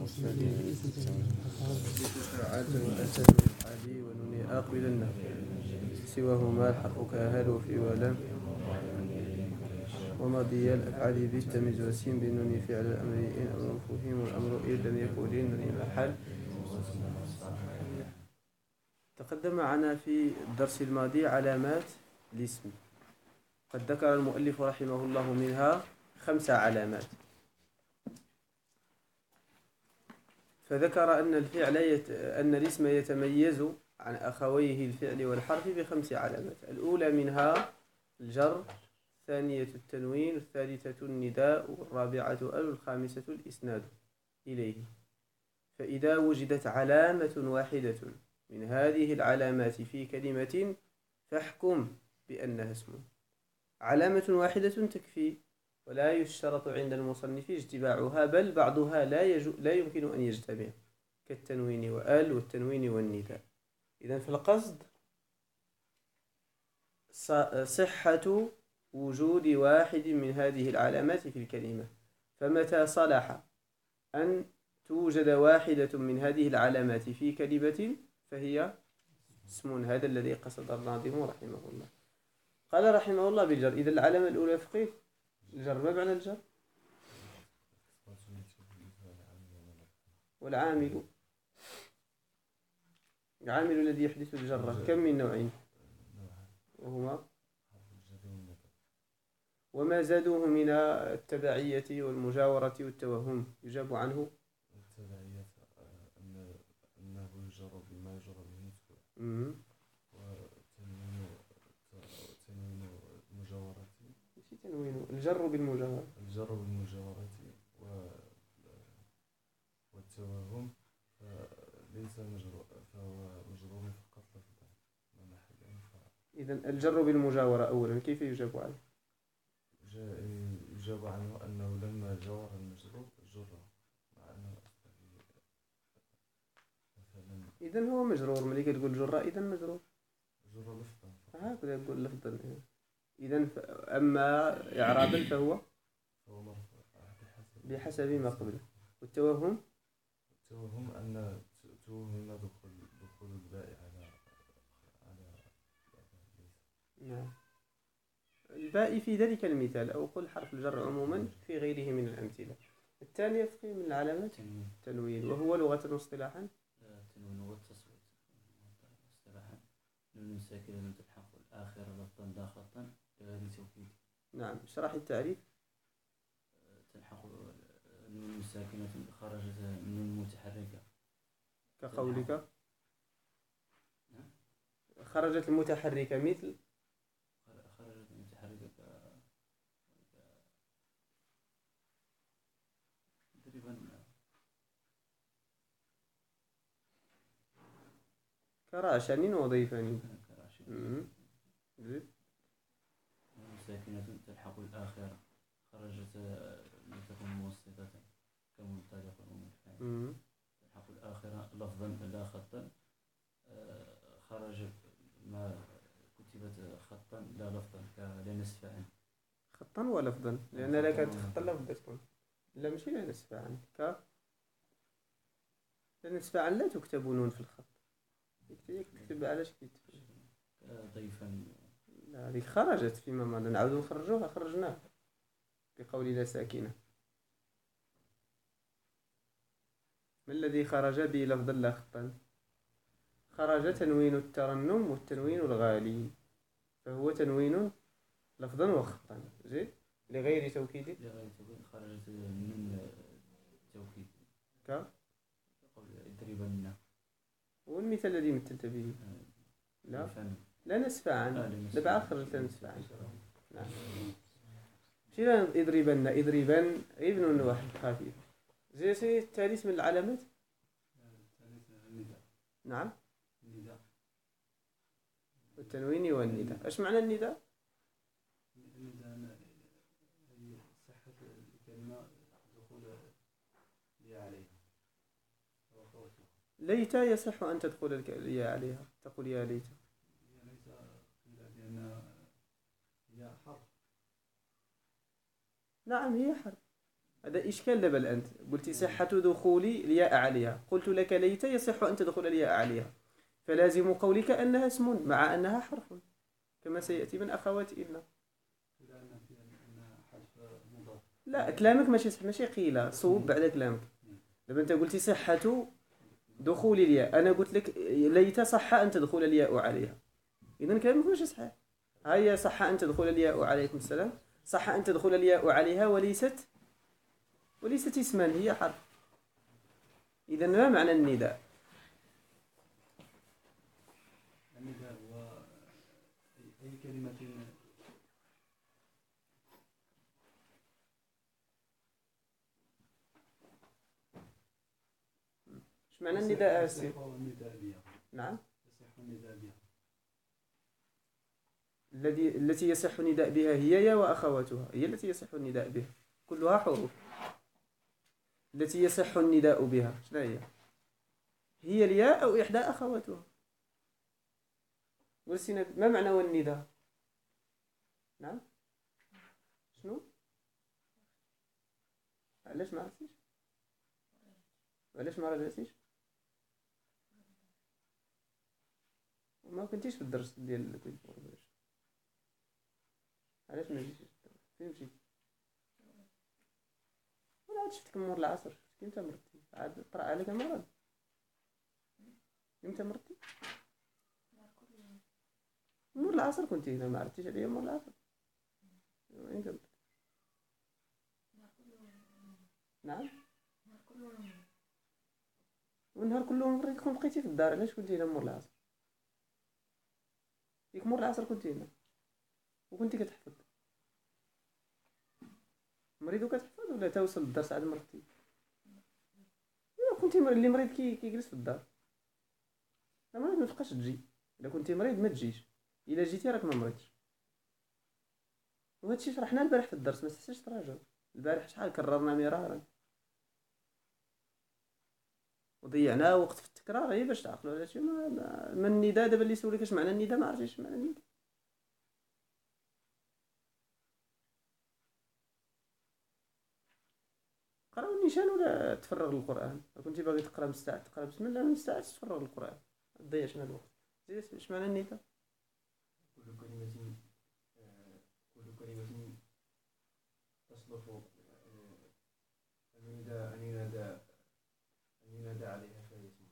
وأسد علي ونوني آقبلن سواهما الحرف كهل وفي ولم ومضي الأفعال بالتمييز والسين بنون فعل الأمر إن أمر فهم والأمر إن لم يكن لن محل. تقدم معنا في الدرس الماضي علامات الاسم، قد ذكر المؤلف رحمه الله منها 5 علامات، فذكر أن الاسم يتميز عن أخويه الفعل والحرف ب5 علامات. الأولى منها الجر، الثانية التنوين، الثالثة النداء، والرابعة والخامسة الإسناد إليه. فإذا وجدت علامة واحدة من هذه العلامات في كلمة فاحكم بأنها اسم. علامة واحدة تكفي، ولا يشترط عند المصنف اجتماعها، بل بعضها لا يمكن أن يجتمع، كالتنوين وآل والتنوين والنداء. إذن فالقصد صحة وجود واحد من هذه العلامات في الكلمة، فمتى صلح أن توجد واحدة من هذه العلامات في كلمة فهي اسم. هذا الذي قصد الناظم رحمه الله. قال رحمه الله بالجر. إذا العلامة الأولى فقيه الجر، ما معنى الجر؟ والعامل، العامل الذي يحدث الجر كم من نوعين؟ وهما وما زادوه من التبعية والمجاورة والتوهم يجاب عنه. التبعية أنه يجر بما يجر به وتنوين المجاورة، الجر بالمجاورة، والتوهم ليس مجرور، فهو مجرور فقط لفظا لا محل. إذن الجر بالمجاورة أولا كيف يجاب عنه؟ يجاب عنه أنه لما جاور المجرور جر، مع أنه مثلا إذن هو مجرور. ملي تقول جر إذن مجرور، جر لفظا هكذا يقول لفظا. إذن أما إعرابا فهو مرفوع بحسب ما قبله. والتوهم أن توهم دخول الباء على نعم الباء في ذلك المثال، أو قل حرف الجر عموما في غيره من الأمثلة. الثانية فقه من العلامات تنوين، وهو لغة واصطلاحا التنوين والتصويت اصطلاحا نون ساكنة تلحق الآخر لفظا لا خطا لغير توكيد. نعم اشرح التعريف. تلحق نون ساكنة خرجت نون متحركة كقولك خرجت المتحركة، مثل خرجت المتحركة تقريبا كراشن وضيفان. نون ساكنة تلحق الآخر خرجت لتكون موسطة كمنطلق ومنفعل. تلحق الآخرة لفظا لا خطا، خرج ما كتبت خطا لا لفظا كلا نصف عنه. خطا ولفظا، لأن لا كانت خطا لفظا تكون، لا ماشي لا نصف عن لا نصف عن لا تكتب نون في الخط، يكتب علاش كيكتب ضيفا. لا هذيك خرجت فيما مضى، نعاودو نخرجوها، خرجناها بقول لا ساكنة. ما الذي خرج به لفظا لا خطا؟ خرج تنوين الترنم والتنوين الغالي، فهو تنوين لفظا وخطا. زين لغير توكيد خرجت من توكيد اضربن. والمثال الذي مثلت به لا نصف عن، دابا خرجت نصف عن. نعم ماشي اضربن ابن واحد خفيف. زي الثالث من العلامات نعم التنوين والنداء. اش معنى النداء؟ صحة الكلمة دخول لي عليها. ليت يصح أن تدخل يا عليها، تقول يا ليت. لأن هي حرف. نعم هي حرف، هذا إشكال دابا الآن. قلت صحة دخول الياء عليها، قلت لك ليت يصح أن تدخل الياء عليها، فلازم قولك أنها اسم مع أنها حرف كما سيأتي من أخوات إن. لا كلامك ماشي صح، ماشي قيل صوب بعد كلامك. دابا أنت قلتي صحة دخول الياء، أنا قلت لك ليت صح أن تدخل الياء عليها، إذن كلامك ماشي صحيح. هيا صح أن تدخل الياء عليكم السلام، صح أن تدخل الياء عليها وليست اسما، هي حرف. إذن ما معنى النداء؟ النداء هو أي كلمة ايش معنى النداء يصح أسي؟ النداء بها. نعم. يصح النداء بها. التي يصح النداء بها هي يا وأخواتها، هي التي يصح النداء بها، كلها حروف. التي يصح النداء بها شنو هي؟ هي الياء أو إحدى أخواتها. ما معنى النداء؟ نعم. شنو؟ علاش ما عرفتيش؟ علاش ما رجعتيش؟ ما كنتيش في الدرس ديال علاش ما جيتيش؟ فين مشيتي؟ ولا عاد شفتك مور العصر، شفتك امتى مرضتي؟ عاد طرا عليك المرض؟ امتى مرضتي؟ مور العصر كنتي هنا، ما عرفتيش عليا مور العصر؟ وين كنت؟ نعم. والنهار كله مريت كون بقيتي في الدار، علاش كنتي هنا مور العصر؟ ديك مور العصر كنتي هنا وكنتي كتحفظ، مريض وكتحفظ ولا توصل للدرس عاد مرضتي؟ كنتي اللي مريض كيجلس في الدار، لا مريض ما تبقاش تجي. الا كنتي مريض ما تجيش، الا جيتي راك ما مريضش. وهذا الشيء شرحناه البارح في الدرس، ما تنساش تراجع. البارح شحال كررنا مرارا وضيعنا وقت في التكرار غير باش تعقلوا على شي. ما النداء دابا اللي سولك اش معنى النداء ما عرفتيش اش معنى النداء. قراو النيشان ولا تفرغ للقران. كنتي باغي تقرا مستعد تقرا بسم الله، ما مستعدش تفرغ للقران، تضيعش من الوقت. اش معنى النداء؟ كل كلمة تصلح أن ينادى عليها فهي اسم.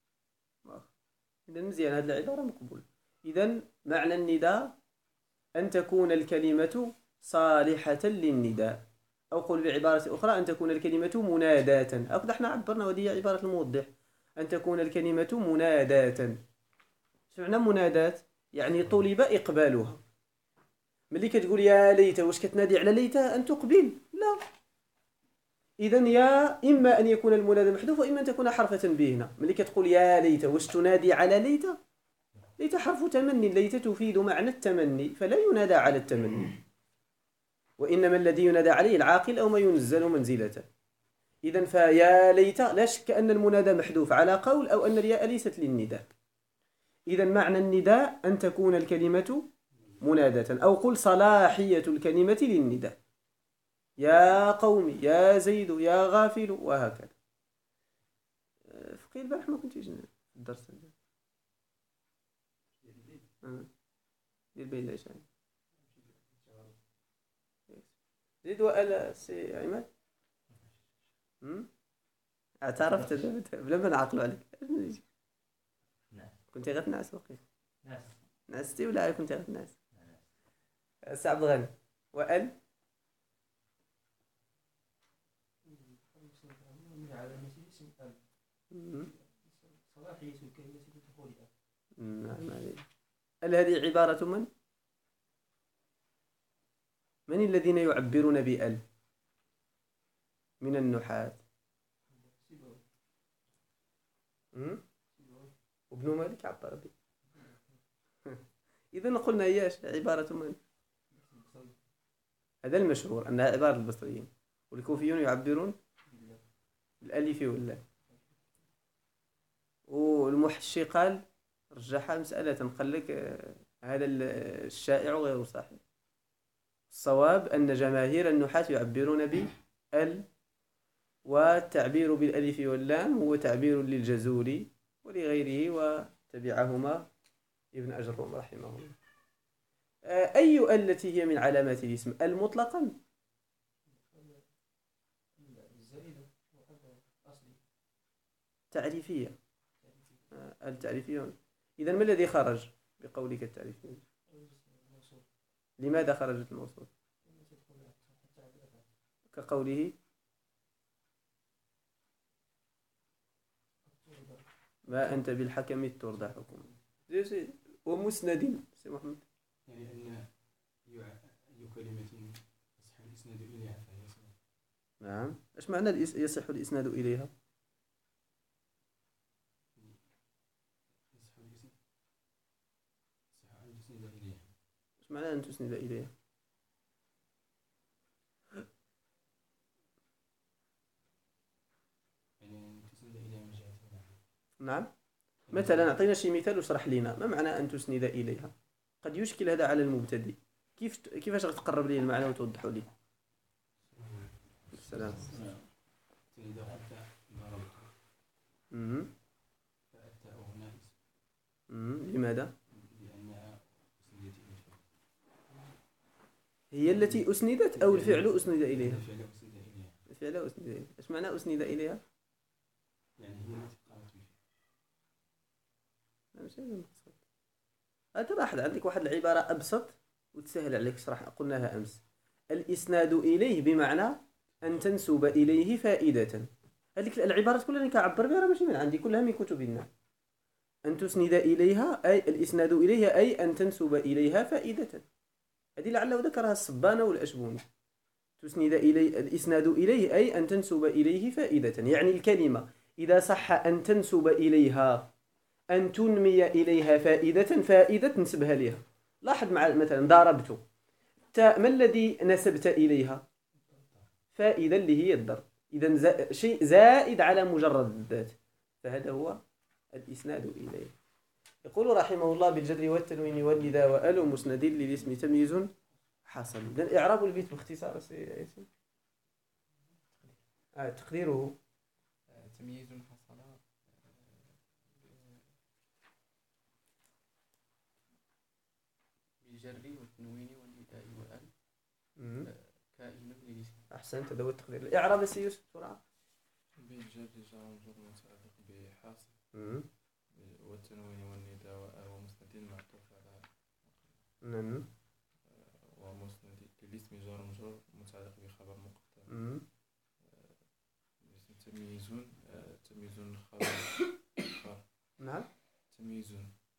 إذا مزيان هذه العبارة مقبولة. إذا معنى النداء أن تكون الكلمة صالحة للنداء، أو قل بعبارة أخرى أن تكون الكلمة مناداة. أو احنا عبرنا وهي عبارة الموضح، أن تكون الكلمة مناداة. شو معنى مناداة؟ يعني طلب إقبالها. ملي كتقول يا ليت، واش كتنادي على ليت أن تقبل؟ لا. إذن يا إما أن يكون المنادى محذوف وإما أن تكون حرف تنبيه هنا. ملي كتقول يا ليت واش تنادي على ليت؟ ليت حرف تمني، ليت تفيد معنى التمني فلا ينادى على التمني، وإنما الذي ينادى عليه العاقل أو ما ينزل منزلته. إذن فيا ليت لا شك أن المنادى محذوف على قول، أو أن الياء ليست للنداء. إذن معنى النداء أن تكون الكلمة منادة، أو قل صلاحية الكلمة للنداء، يا قومي، يا زيد، يا غافل، وهكذا. فقيل البارح ما كنتيش في الدرس ديال بين العشاء. زيد وألا سي عماد. اعترفت بلا ما نعقلوا عليك. كنتي غير تنعس وقيل. نعستي ولا كنتي غير تنعس؟ السي عبد الغني. وأل صلاحية الكلمة لدخولها. نعم عليك. هل هذه عبارة من الذين يعبرون بأل من النحاة؟ وابن مالك عبر به. إذا قلنا هي عبارة من؟ هذا المشهور أنها عبارة البصريين، والكوفيون يعبرون بالألف واللام. والمحشي قال رجح مسألة، قال لك هذا الشائع غير صحيح. الصواب أن جماهير النحاة يعبرون بال والتعبير بالألف واللام هو تعبير للجزول ولغيره، وتبعهما ابن أجروم رحمه الله. أي التي هي من علامات الاسم المطلقا؟ تعريفية. التعريفية. إذن ما الذي خرج بقولك التعريفية؟ لماذا خرجت الموصول؟ كقوله ما أنت بالحكم ترضى حكم، ومسند سي محمد. يعني أن أي كلمة يصح الإسناد إليها فهي اسم. نعم. إيش معنى يصح الإسناد إليها؟ يصح الإسناد، يصح أن تسند إليها. إيش معنى أن تسند إليها؟ يعني أن تسند إليها من جهة ما. نعم. مثلا أعطينا شي مثال واشرح لنا ما معنى أن تسند إليها. قد يشكل هذا على المبتدئ. كيفاش غتقرب لي المعنى وتوضحوا لي؟ السلام. إذا قلت ضربت فالتاء هنا اسم. لماذا؟ لأنها أسندت إليها. هي التي أسندت أو الفعل أسند إليها؟ الفعل أسند إليها. الفعل أسند إليها. إيش معنى أسند إليها؟ يعني هي التي قامت بالفعل. ماشي هذا المقصود. هذا لاحظ عندك واحد العبارة أبسط وتسهل عليك شرح، قلناها أمس. الإسناد إليه بمعنى أن تنسب إليه فائدة. هذيك العبارات كلها اللي كعبر بها ماشي من عندي، كلها من كتبنا. أن تسند إليها أي الإسناد إليها أي أن تنسب إليها فائدة. هذه لعله ذكرها الصبانة والأشبوني. تسند إليه الإسناد إليه أي أن تنسب إليه فائدة، يعني الكلمة إذا صح أن تنسب إليها، أن تنمي إليها فائدة تنسبها لها. لاحظ مع مثلا ضربت، ما الذي نسبت إليها؟ فائدة اللي هي الضرب. إذا شيء زائد على مجرد الذات، فهذا هو الإسناد إليه. يقول رحمه الله بالجر والتنوين والنداء وأل مسند للاسم تمييز حصل. إذن إعراب البيت باختصار سياسي. تقديره تمييز حصل بالجر والتنوين والنداء وأل كائن للاسم. أحسنت، هذا هو التقدير. الإعراب السياسي بسرعة. بالجر جار مجرور متعلق بحاصل والتنوين والنداء ومسند معطوف على ومسند للاسم جار مجرور متعلق بخبر مقدم. تمييز خبر. نعم. تمييز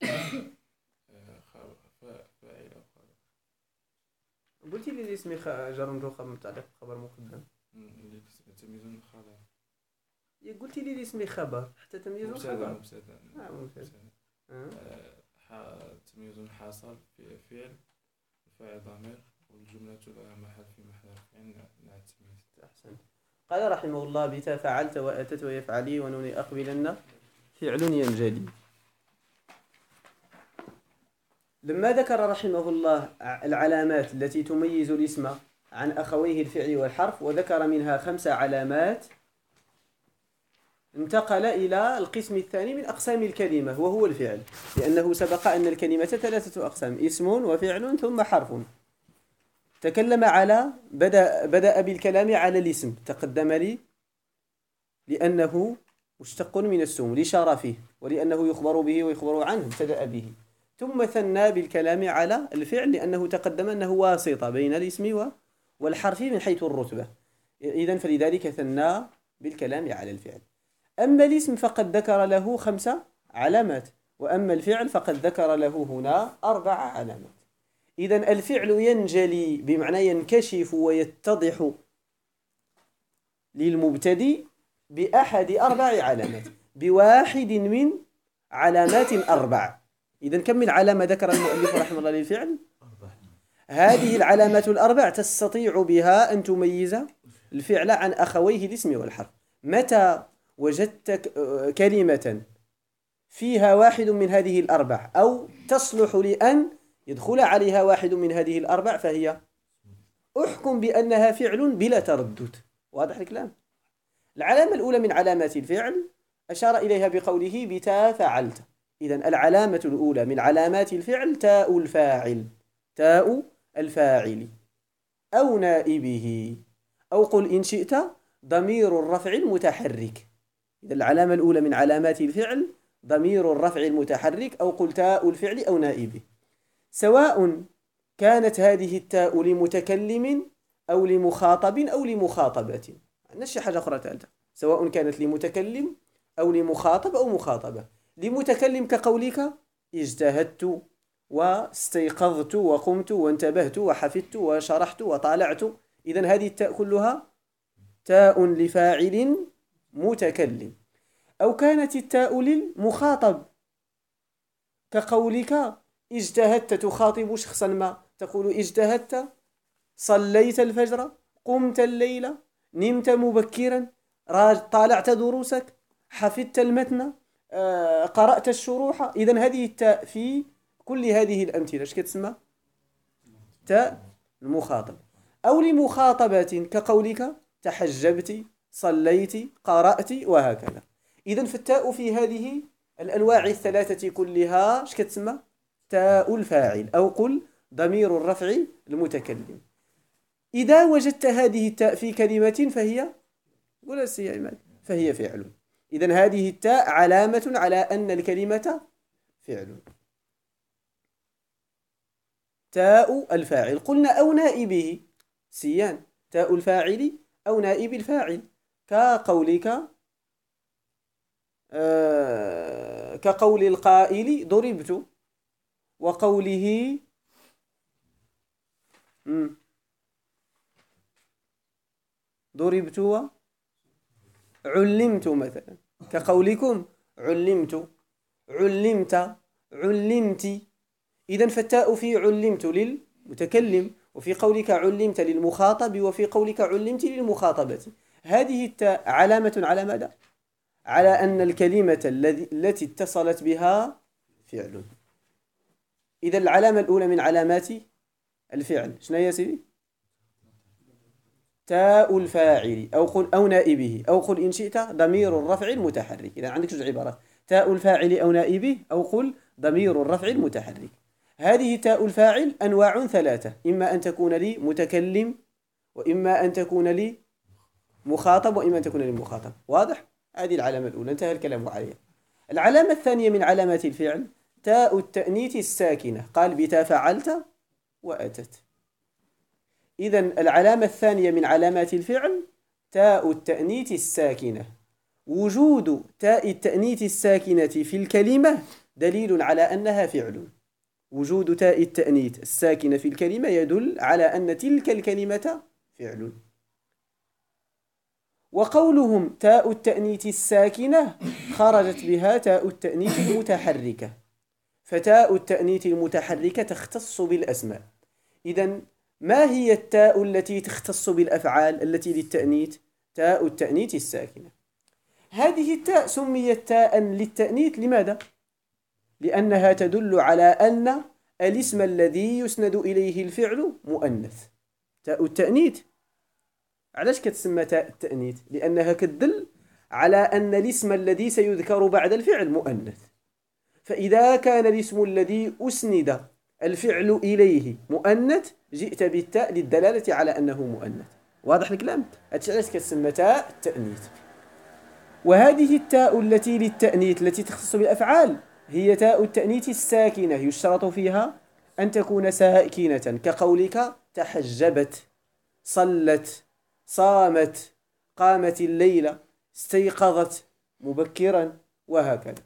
فاعل أو خبر. قلتي لي الاسم جار مجرور خبر متعلق بخبر مقدم. تمييز خبر. قلتي لي الاسم خبر حتى تمييز خبر. مبتدا. تمييز حاصل في فعل فاعل ضمير والجملة لها محل في محل رفع نعت تمييز. أحسنت. قال رحمه الله بتا فعلت وأتت ويفعلي ونون أقبلن فعل ينجلي. لما ذكر رحمه الله العلامات التي تميز الاسم عن أخويه الفعل والحرف، وذكر منها 5 علامات، انتقل إلى القسم الثاني من أقسام الكلمة وهو الفعل، لأنه سبق أن الكلمة 3 أقسام: اسم وفعل ثم حرف. تكلم على بدأ بالكلام على الاسم، تقدم لي لأنه مشتق من السم لشرفه ولأنه يخبر به ويخبر عنه، ابتدأ به. ثم ثنى بالكلام على الفعل لأنه تقدم أنه واسطة بين الاسم والحرف من حيث الرتبة، إذن فلذلك ثنى بالكلام على الفعل. أما الاسم فقد ذكر له 5 علامات، وأما الفعل فقد ذكر له هنا 4 علامات. إذن الفعل ينجلي بمعنى ينكشف ويتضح للمبتدئ بأحد 4 علامات، بواحد من علامات 4. إذن كم من علامة ذكر المؤلف رحمه الله للفعل؟ 4. هذه العلامات 4 تستطيع بها أن تميز الفعل عن أخويه الاسم والحرف. متى وجدت كلمة فيها واحد من هذه 4 أو تصلح لأن يدخل عليها واحد من هذه 4 فهي أحكم بأنها فعل بلا تردد. واضح الكلام؟ العلامة الأولى من علامات الفعل أشار إليها بقوله بتا فعلت. إذن العلامة الأولى من علامات الفعل تاء الفاعل، تاء الفاعل أو نائبه، أو قل إن شئت ضمير الرفع المتحرك. إذا العلامة الأولى من علامات الفعل ضمير الرفع المتحرك، أو قل تاء الفعل أو نائبه، سواء كانت هذه التاء لمتكلم أو لمخاطب أو لمخاطبة. نفس حاجة أخرى ثالثة، سواء كانت لمتكلم أو لمخاطب أو مخاطبة. لمتكلم كقولك اجتهدت واستيقظت وقمت وانتبهت وحفظت وشرحت وطالعت. إذن هذه التاء كلها تاء لفاعل متكلم. أو كانت التاء للمخاطب كقولك اجتهدت تخاطب شخصا ما، تقول اجتهدت، صليت الفجر، قمت الليل، نمت مبكرا، طالعت دروسك، حفظت المتن، قرأت الشروح. إذن هذه التاء في كل هذه الأمثلة ايش كتسمى؟ تاء المخاطب. أو لمخاطبة كقولك تحجبت، صليت، قرأت، وهكذا. إذن فالتاء في هذه الأنواع الثلاثة كلها ايش كتسمى؟ تاء الفاعل، أو قل ضمير الرفع المتكلم. إذا وجدت هذه التاء في كلمة فهي قول يا عماد فهي فعل. إذن هذه التاء علامة على أن الكلمة فعل. تاء الفاعل قلنا أو نائبه، سيان تاء الفاعل أو نائب الفاعل كقولك كقول القائل ضربت، وقوله ضربت وعلمت مثلا، كقولكم علمت، علمت، علمت. إذن فالتاء في علمت للمتكلم، وفي قولك علمت للمخاطب، وفي قولك علمت للمخاطبة. هذه التاء علامة على ماذا؟ على أن الكلمة التي اتصلت بها فعل. إذا العلامة الأولى من علامات الفعل شنو هي يا سيدي؟ تاء الفاعل أو قل أو نائبه، أو قل إن شئت ضمير الرفع المتحرك. إذا عندك جوج عبارات، تاء الفاعل أو نائبه، أو قل ضمير الرفع المتحرك. هذه تاء الفاعل أنواع ثلاثة، إما أن تكون لي متكلم، وإما أن تكون لي مخاطب، وإما أن تكون لي مخاطب. واضح؟ هذه العلامة الأولى انتهى الكلام عليها. العلامة الثانية من علامات الفعل تاء التأنيث الساكنة، قال بتا فعلت وأتت. إذن العلامة الثانية من علامات الفعل تاء التأنيث الساكنة. وجود تاء التأنيث الساكنة في الكلمة دليل على أنها فعل. وجود تاء التأنيث الساكنة في الكلمة يدل على أن تلك الكلمة فعل. وقولهم تاء التأنيث الساكنة خرجت بها تاء التأنيث المتحركة، فتاء التأنيث المتحركة تختص بالأسماء. إذن ما هي التاء التي تختص بالأفعال التي للتأنيث؟ تاء التأنيث الساكنة. هذه التاء سميت تاء للتأنيث لماذا؟ لأنها تدل على أن الاسم الذي يسند إليه الفعل مؤنث. تاء التأنيث علاش كتسمى تاء التأنيث؟ لأنها كتدل على أن الاسم الذي سيذكر بعد الفعل مؤنث. فإذا كان الاسم الذي أسند الفعل إليه مؤنث جئت بالتاء للدلالة على أنه مؤنث. واضح الكلام؟ هادشي علاش كتسمى تاء التأنيث. وهذه التاء التي للتأنيث التي تختص بالأفعال هي تاء التأنيث الساكنة، يشترط فيها أن تكون ساكنة، كقولك تحجبت، صلت، صامت، قامت الليلة، استيقظت مبكرا، وهكذا.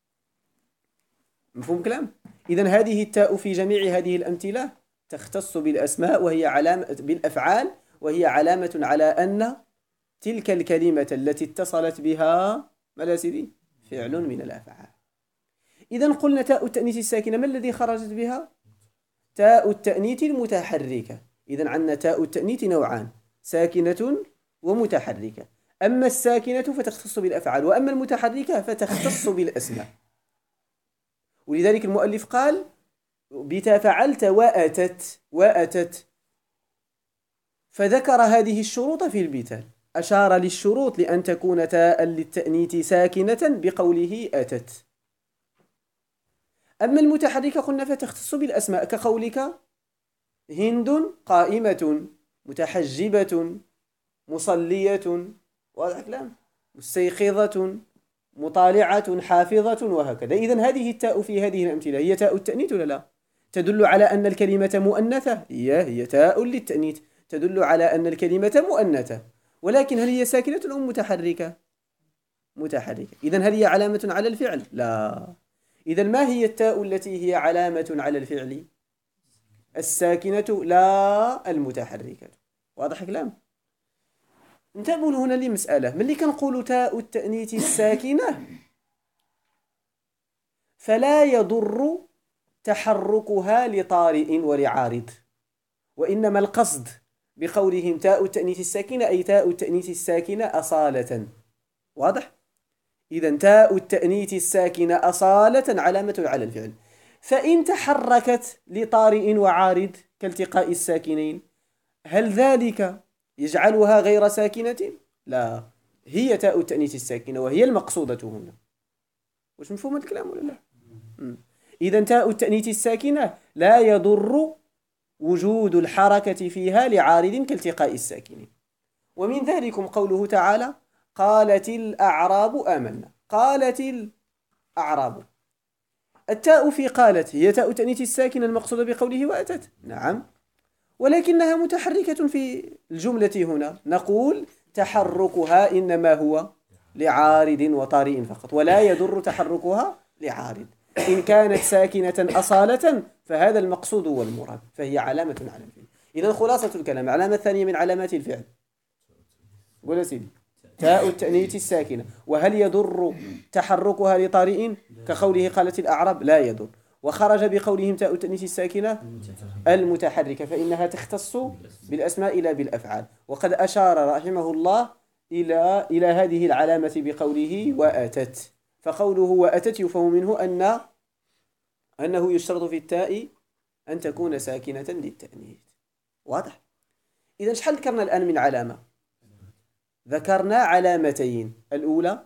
مفهوم كلام؟ إذن هذه التاء في جميع هذه الأمثلة تختص بالأسماء وهي علامة بالأفعال، وهي علامة على أن تلك الكلمة التي اتصلت بها ماذا سيدي؟ فعل من الأفعال. إذن قلنا تاء التأنيث الساكنة ما الذي خرجت بها؟ تاء التأنيث المتحركة. إذن عندنا تاء التأنيث نوعان، ساكنة ومتحركة. أما الساكنة فتختص بالأفعال، وأما المتحركة فتختص بالأسماء. ولذلك المؤلف قال بتا فعلت وأتت، فذكر هذه الشروط في البتال. أشار للشروط لأن تكون تاء للتأنيث ساكنة بقوله أتت. أما المتحركة قلنا فتختص بالأسماء كقولك هند قائمة، متحجبة، مصلية، واضح الكلام، مستيقظة، مطالعة، حافظة، وهكذا. إذن هذه التاء في هذه الأمثلة هي تاء التأنيث ولا لا؟ تدل على أن الكلمة مؤنثة، هي تاء للتأنيث تدل على أن الكلمة مؤنثة، ولكن هل هي ساكنة أم متحركة؟ متحركة. إذن هل هي علامة على الفعل؟ لا. إذن ما هي التاء التي هي علامة على الفعل؟ الساكنة لا المتحركة. واضح الكلام؟ انتبهوا هنا لمسألة، ملي كنقولوا تاء التأنيث الساكنة فلا يضر تحركها لطارئ ولعارض، وإنما القصد بقولهم تاء التأنيث الساكنة أي تاء التأنيث الساكنة أصالة. واضح؟ إذن تاء التأنيث الساكنة أصالة علامة على الفعل، فإن تحركت لطارئ وعارض كالتقاء الساكنين هل ذلك يجعلها غير ساكنة؟ لا، هي تاء التأنيث الساكنة وهي المقصودة هنا. وش مفهوم الكلام ولا لا؟ إذن تاء التأنيث الساكنة لا يضر وجود الحركة فيها لعارض كالتقاء الساكنين. ومن ذلكم قوله تعالى قالت الأعراب آمنا. قالت الأعراب، التاء في قالت هي تاء التأنيث الساكنة المقصودة بقوله وأتت، نعم، ولكنها متحركة في الجملة هنا. نقول تحركها إنما هو لعارض وطارئ فقط، ولا يضر تحركها لعارض. إن كانت ساكنة أصالة فهذا المقصود والمراد، فهي علامة على الفعل. إذن خلاصة الكلام، علامة ثانية من علامات الفعل قول سيدي تاء التأنيث الساكنة. وهل يضر تحركها لطارئ كقوله قالت الأعراب؟ لا يضر. وخرج بقولهم تاء التأنيث الساكنة المتحركة، فإنها تختص بالأسماء لا بالأفعال. وقد أشار رحمه الله إلى هذه العلامة بقوله وأتت. فقوله وأتت يفهم منه أنه يشترط في التاء أن تكون ساكنة للتأنيث. واضح؟ إذا شحال ذكرنا الآن من علامة؟ ذكرنا علامتين، الأولى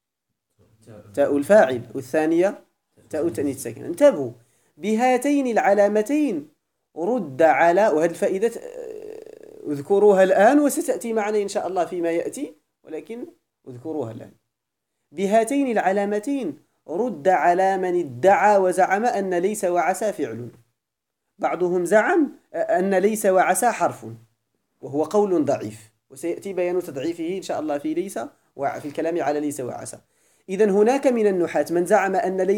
تاء الفاعل والثانية تاء التأنيث الساكنة. انتبهوا، بهاتين العلامتين رد على، وهذه الفائدة اذكروها الآن وستأتي معنا إن شاء الله فيما يأتي، ولكن اذكروها الآن. بهاتين العلامتين رد على من ادعى وزعم أن ليس وعسى فعل. بعضهم زعم أن ليس وعسى حرف، وهو قول ضعيف، وسيأتي بيان تضعيفه إن شاء الله في ليس وفي الكلام على ليس وعسى. إذن هناك من النحاة من زعم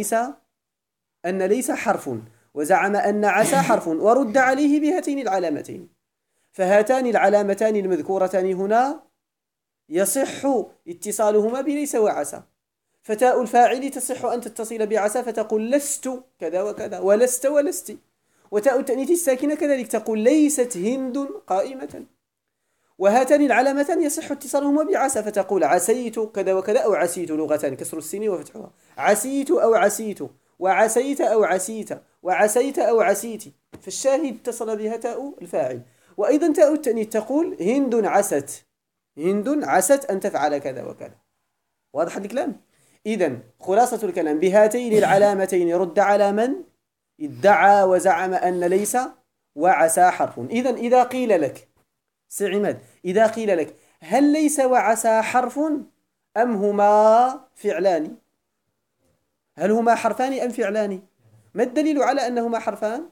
أن ليس حرف، وزعم أن عسى حرف، ورد عليه بهاتين العلامتين. فهاتان العلامتان المذكورتان هنا يصح اتصالهما بليس وعسى. فتاء الفاعل تصح أن تتصل بعسى فتقول لست كذا وكذا، ولست ولست. وتاء التأنيث الساكنة كذلك تقول ليست هند قائمة. وهاتان العلامتان يصح اتصالهما بعسى فتقول عسيت كذا وكذا، أو عسيت، لغتان كسر السين وفتحها، عسيت أو عسيت، وعسيت أو عسيت، وعسيت أو عسيت. فالشاهد اتصل بها تاء الفاعل. وأيضا تاء التأنيث تقول هند عست، هند عست أن تفعل كذا وكذا. واضح الكلام؟ إذن خلاصة الكلام، بهاتين العلامتين رد على من ادعى وزعم أن ليس وعسى حرف. إذن إذا قيل لك سي عماد، إذا قيل لك هل ليس وعسى حرف أم هما فعلان؟ هل هما حرفان أم فعلان؟ ما الدليل على أنهما حرفان؟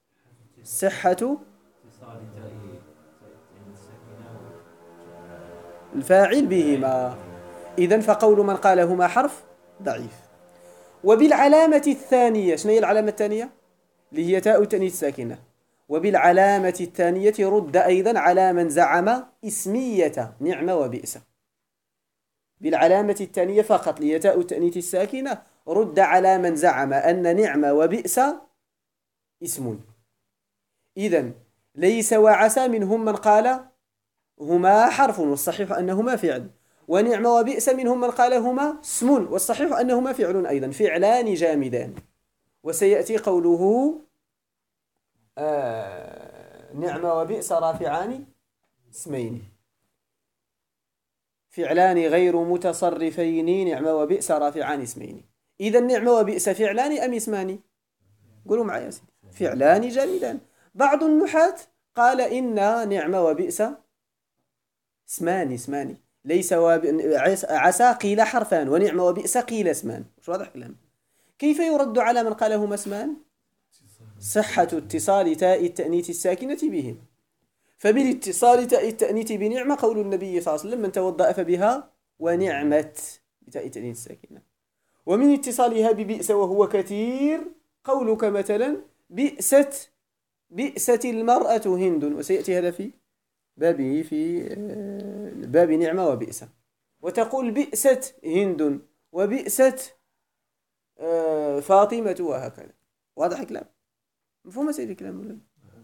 صحة الفاعل بهما. إذن فقول من قال هما حرف ضعيف. وبالعلامة الثانية، شنو هي العلامة الثانية؟ اللي هي تاء التأنيث الساكنة. وبالعلامة الثانية رد أيضا على من زعم اسمية نعم وبئس. بالعلامة الثانية فقط اللي هي تاء التأنيث الساكنة رد على من زعم أن نعم وبئس اسم. إذن ليس وعسى منهم من قال هما حرف والصحيح أنهما فعل، ونعم وبئس منهم من قال هما اسم والصحيح أنهما فعل أيضا، فعلان جامدان. وسيأتي قوله نعم وبئس رافعان اسمين. فعلان غير متصرفين نعم وبئس رافعان اسمين. إذا نعم وبئس فعلان أم اسمان؟ قولوا معي يا سيدي. فعلان جامدان. بعض النحاة قال إن نعم وبئس اسمان ليس عسى قيل حرفان ونعم وبئس قيل اسمان. مش واضح كلام؟ كيف يرد على من قالهما اسمان؟ صحة اتصال تاء التأنيث الساكنة بهم. فبالاتصال تاء التأنيث بنعمة قول النبي صلى الله عليه وسلم من توضأ فبها ونعمت بتاء التأنيث الساكنة. ومن اتصالها ببئس وهو كثير قولك مثلا بئست المرأة هند، وسيأتي هذا في باب نعمة وبئس. وتقول بئست هند وبئست فاطمة وهكذا. واضح الكلام؟ مفهوم سيدي الكلام ولا؟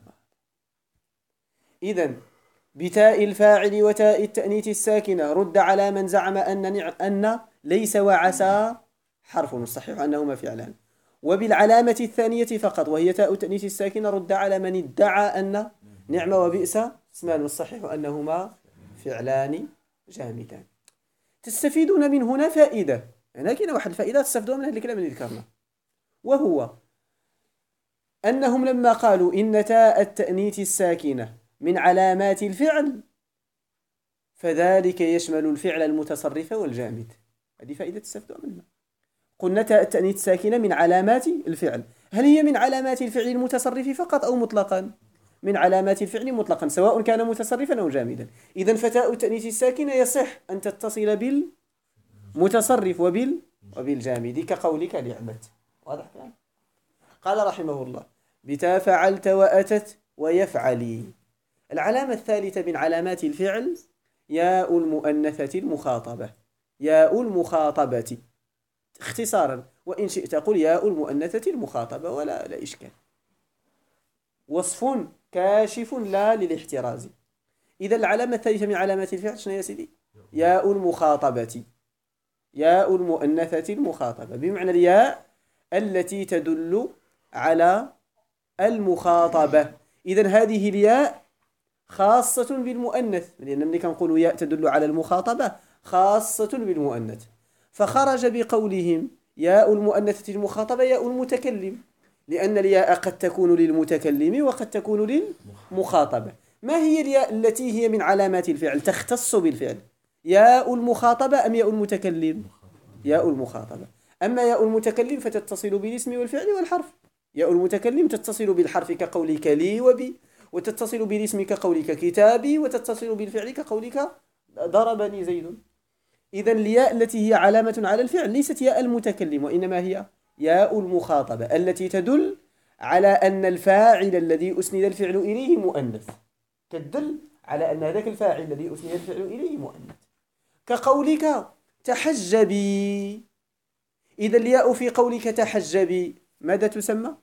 إذن بتاء الفاعل وتاء التأنيث الساكنة رد على من زعم أن ليس وعسى حرف، الصحيح أنهما فعلان. وبالعلامة الثانية فقط وهي تاء التأنيث الساكنة رد على من ادعى أن نعم وبئس اسمان، والصحيح أنهما فعلان جامدان. تستفيدون من هنا فائدة، يعني كاين واحد الفائدة تستفيدون من هذا الكلام اللي ذكرنا، وهو أنهم لما قالوا إن تاء التأنيث الساكنة من علامات الفعل فذلك يشمل الفعل المتصرف والجامد. هذه فائدة تستفيدون منها. قلنا تاء التأنيث الساكنة من علامات الفعل، هل هي من علامات الفعل المتصرف فقط أو مطلقا؟ من علامات الفعل مطلقا سواء كان متصرفا أو جامدا. إذن فتاء التأنيث الساكنة يصح أن تتصل بالمتصرف وبالجامد كقولك نعمت. واضح كلام؟ قال رحمه الله بتا فعلت وأتت ويفعلي. العلامة الثالثة من علامات الفعل ياء المؤنثة المخاطبة. ياء المخاطبة اختصارا، وإن شئت قل ياء المؤنثة المخاطبة ولا إشكال. وصف كاشف لا للاحتراز. إذا العلامة الثالثة من علامات الفعل شنو يا سيدي؟ ياء المخاطبة، ياء المؤنثة المخاطبة، بمعنى الياء التي تدل على المخاطبة. إذن هذه الياء خاصة بالمؤنث، لأن ملي كنقولوا ياء تدل على المخاطبة خاصة بالمؤنث، فخرج بقولهم ياء المؤنثة المخاطبة ياء المتكلم، لأن الياء قد تكون للمتكلم وقد تكون للمخاطبة. ما هي الياء التي هي من علامات الفعل تختص بالفعل؟ ياء المخاطبة أم ياء المتكلم؟ ياء المخاطبة. أما ياء المتكلم فتتصل بالاسم والفعل والحرف. ياء المتكلم تتصل بالحرف كقولك لي وبي، وتتصل بالاسم كقولك كتابي، وتتصل بالفعل كقولك ضربني زيد. إذن الياء التي هي علامة على الفعل ليست ياء المتكلم، وإنما هي ياء المخاطبة التي تدل على أن الفاعل الذي أسند الفعل إليه مؤنث، تدل على أن ذاك الفاعل الذي أسند الفعل إليه مؤنث، كقولك تحجبي. إذا الياء في قولك تحجبي ماذا تسمى؟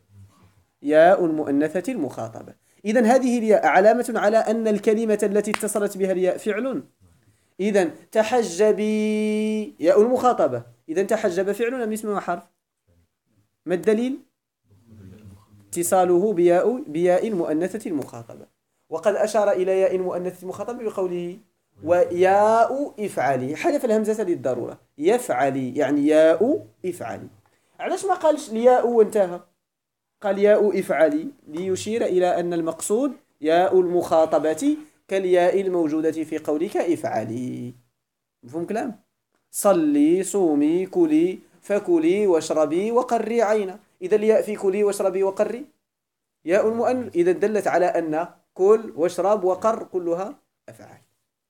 ياء المؤنثة المخاطبة. إذن هذه الياء علامة على أن الكلمة التي اتصلت بها الياء فعل. إذن تحجبي ياء المخاطبة، إذن تحجب فعل أم اسم وحرف؟ ما الدليل؟ اتصاله بياء المؤنثة المخاطبة. وقد أشار إلى ياء المؤنثة المخاطبة بقوله وياء افعلي، حذف الهمزة للضرورة، يفعلي يعني ياء افعلي. علاش ما قالش الياء وانتهى؟ قال ياء افعلي ليشير إلى أن المقصود ياء المخاطبة كالياء الموجودة في قولك افعلي. مفهوم كلام؟ صلي صومي كلي فكلي واشربي وقري عينا. إذا الياء في كلي واشربي وقري ياء المؤنث، إذا دلت على أن كل واشرب وقر كلها أفعال.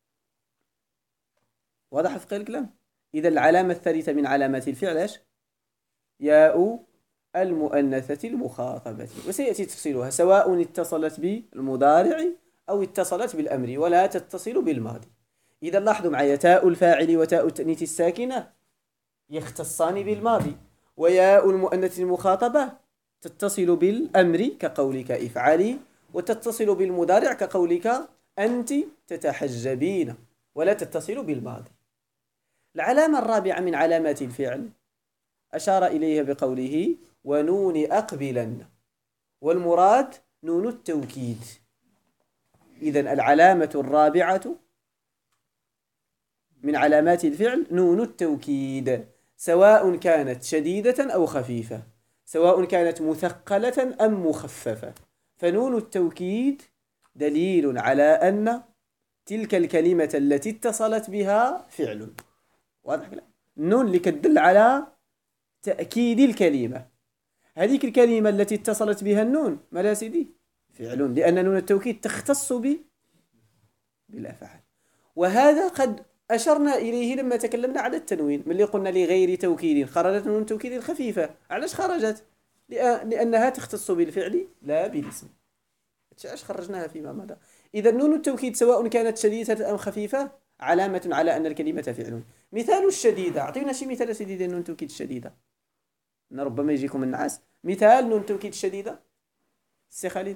واضح في الكلام؟ إذا العلامة الثالثة من علامات الفعل ايش؟ ياء المؤنثة المخاطبة، وسيأتي تفصيلها سواء اتصلت بالمضارع أو اتصلت بالأمر، ولا تتصل بالماضي. إذا لاحظوا معي تاء الفاعل وتاء التأنيث الساكنة يختصان بالماضي، وياء المؤنث المخاطبة تتصل بالأمر كقولك افعلي، وتتصل بالمضارع كقولك أنت تتحجبين، ولا تتصل بالماضي. العلامة الرابعة من علامات الفعل أشار إليها بقوله ونون أقبلن، والمراد نون التوكيد. إذن العلامة الرابعة من علامات الفعل نون التوكيد، سواء كانت شديدة أو خفيفة، سواء كانت مثقلة أم مخففة. فنون التوكيد دليل على أن تلك الكلمة التي اتصلت بها فعل. واضح كلام؟ النون اللي كتدل على تأكيد الكلمة، هذيك الكلمة التي اتصلت بها النون مالا سيدي فعل، لأن نون التوكيد تختص بالأفعال. وهذا قد أشرنا إليه لما تكلمنا على التنوين، من اللي قلنا لغير توكيد خرجت نون التوكيد الخفيفة. علاش خرجت؟ لأنها تختص بالفعل لا بالاسم. علاش خرجناها فيما مضى. إذا نون التوكيد سواء كانت شديدة أم خفيفة علامة على أن الكلمة فعل. مثال الشديدة، أعطينا شي مثال سيدي نون التوكيد الشديدة، ربما يجيكم النعاس. مثال نون التوكيد الشديدة سي خالد.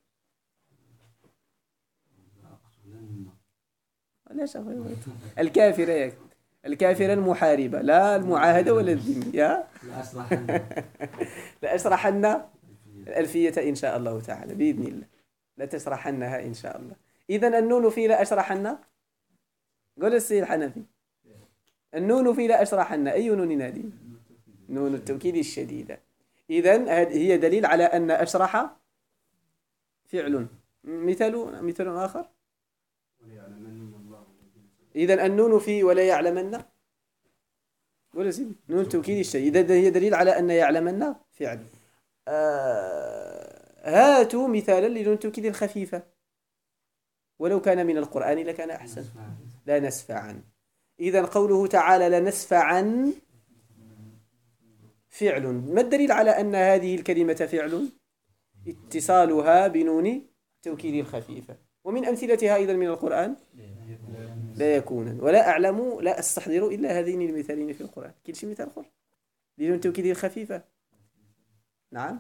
علاش الكافرة ياك، الكافرة المحاربة، لا المعاهدة ولا الذمة. لا أشرحن الألفية إن شاء الله تعالى بإذن الله، لا تشرحنها إن شاء الله. إذن النون في لا أشرحن، قول السي الحنفي النون في لا أشرحن أي نون هذه؟ نون التوكيد الشديدة. إذن هي دليل على أن أشرح فعل. مثال آخر، إذن النون في ولا يعلمن، قول سيدي نون التوكيد الشديدة، إذن هي دليل على أن يعلمن فعل. هاتوا مثالا لنون التوكيد الخفيفة، ولو كان من القرآن لكان أحسن. لا نسفعا. إذن قوله تعالى لا نسفعا فعل، ما الدليل على أن هذه الكلمة فعل؟ اتصالها بنون التوكيد الخفيفة. ومن أمثلتها أيضا من القرآن لا يكون، ولا أعلم، لا أستحضر إلا هذين المثالين في القرآن. كل شيء مثال آخر لنون التوكيد الخفيفة. نعم،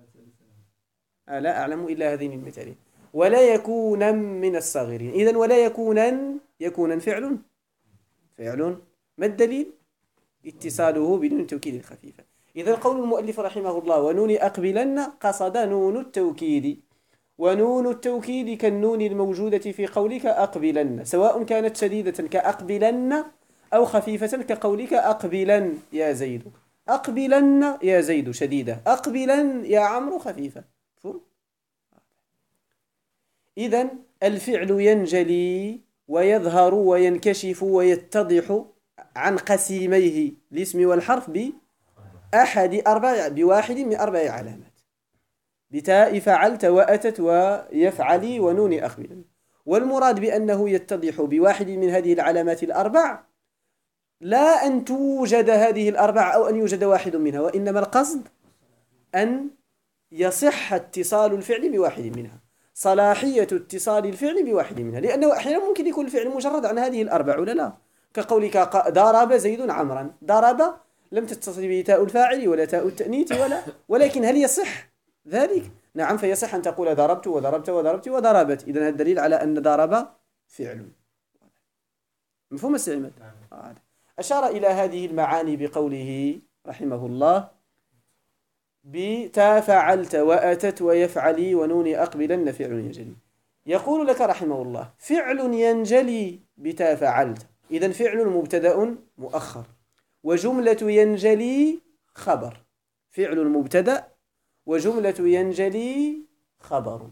لا أعلم إلا هذين المثالين. ولا يكون من الصاغرين. إذن ولا يكون فعل. ما الدليل؟ اتصاله بنون التوكيد الخفيفة. إذن قول المؤلف رحمه الله ونون أقبلن قصد نون التوكيد، ونون التوكيد كالنون الموجودة في قولك أقبلن، سواء كانت شديدة كأقبلن أو خفيفة كقولك أقبلن يا زيد. أقبلن يا زيد شديدة، أقبلن يا عمرو خفيفة. إذن الفعل ينجلي ويظهر وينكشف ويتضح عن قسيميه الاسم والحرف بواحد من 4 علامات: بتاء فعلت وأتت ويفعلي ونون أقبلن. والمراد بأنه يتضح بواحد من هذه العلامات ال4 لا أن توجد هذه ال4 أو أن يوجد واحد منها، وإنما القصد أن يصح اتصال الفعل بواحد منها، صلاحية اتصال الفعل بواحد منها، لأنه أحيانا ممكن يكون الفعل مجرد عن هذه ال4 ولا لا، كقولك ضرب زيد عمرا. ضرب لم تتصل به تاء الفاعل ولا تاء التأنيث ولكن هل يصح ذلك؟ نعم، فيصح أن تقول ضربت وضربت وضربت وضربت. إذن هذا الدليل على أن ضرب فعل. مفهوم السعيمة؟ أشار إلى هذه المعاني بقوله رحمه الله بتا فعلت وأتت ويفعلي ونون أقبلن فعل ينجلي. يقول لك رحمه الله فعل ينجلي بتا فعلت، إذن فعل مبتدأ مؤخر، وجملة ينجلي خبر. فعل مبتدأ وجملة ينجلي خبر.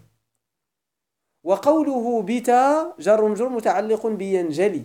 وقوله بتا جر مجرور متعلق بينجلي،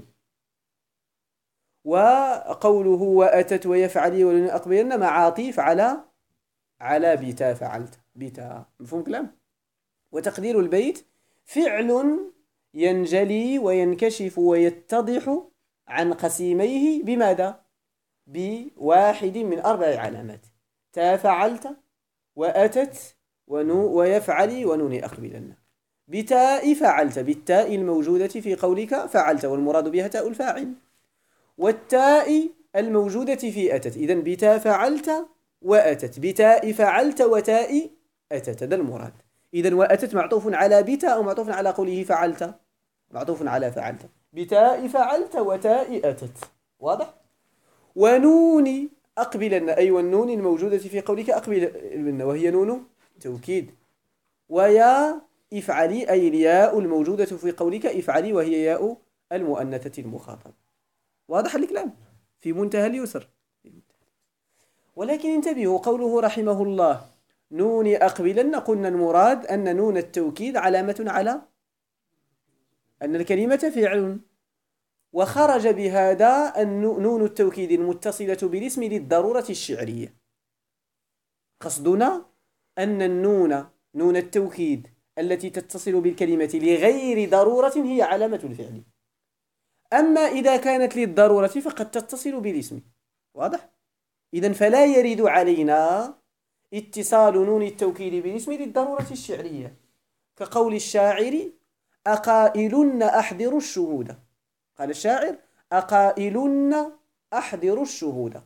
وقوله وأتت ويفعلي ولن أقبلن معاطيف على بتا فعلت. بتا، مفهوم كلام؟ وتقدير البيت فعل ينجلي وينكشف ويتضح عن قسيميه بماذا؟ بواحد من 4 علامات: تا فعلت وأتت ويفعلي ونون أقبلن. بتاء فعلت، بالتاء الموجودة في قولك فعلت، والمراد بها تاء الفاعل، والتاء الموجودة في أتت. إذن بتاء فعلت وأتت، بتاء فعلت وتاء أتت، هذا المراد. إذن وأتت معطوف على بتاء أو معطوف على قوله فعلت؟ معطوف على فعلت. بتاء فعلت وتاء أتت. واضح؟ ونون أقبلن، أي والنون الموجودة في قولك أقبلن، وهي نون توكيد. ويا إفعلي، أي الياء الموجودة في قولك إفعلي، وهي ياء المؤنثة المخاطب. واضح الكلام؟ في منتهى اليسر. ولكن انتبهوا، قوله رحمه الله نون أقبلن، قلنا المراد أن نون التوكيد علامة على أن الكلمة فعل، وخرج بهذا نون التوكيد المتصلة بالاسم للضرورة الشعرية. قصدنا أن النون، نون التوكيد التي تتصل بالكلمة لغير ضرورة هي علامة الفعل، أما إذا كانت للضرورة فقد تتصل بالاسم. واضح؟ إذن فلا يرد علينا اتصال نون التوكيد بالاسم للضرورة الشعرية، كقول الشاعر أقائلن أحضروا الشهود. قال الشاعر أقائلن أحضروا الشهود،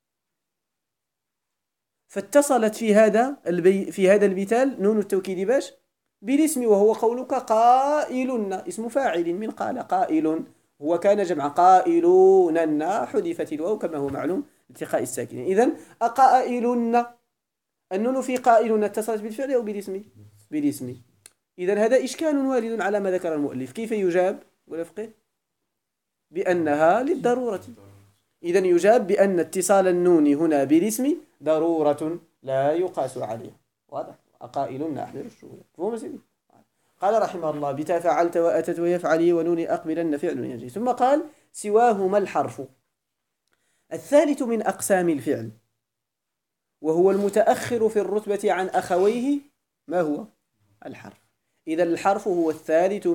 فاتصلت في هذا المثال نون التوكيد باش بالاسم، وهو قولك قائلن اسم فاعل من قال، قائل هو كان جمع، قائلون حذفت الواو كما هو معلوم التقاء الساكنين. إذن أقائلن، النون في قائلن اتصلت بالفعل أو بالاسم؟ بالاسم. إذن هذا إشكال وارد على ما ذكر المؤلف. كيف يجاب ولفقه؟ بأنها للضرورة. إذن يجاب بأن اتصال النون هنا بالاسم ضرورة لا يقاس عليها. واضح؟ أقائلن أحضر الشهود. فهم سيدي؟ قال رحمه الله بتا فعلت وأتت ويفعلي ونون أقبلن فعل يجري. ثم قال سواهما الحرف الثالث من أقسام الفعل، وهو المتأخر في الرتبة عن أخويه. ما هو؟ الحرف. إذا الحرف هو الثالث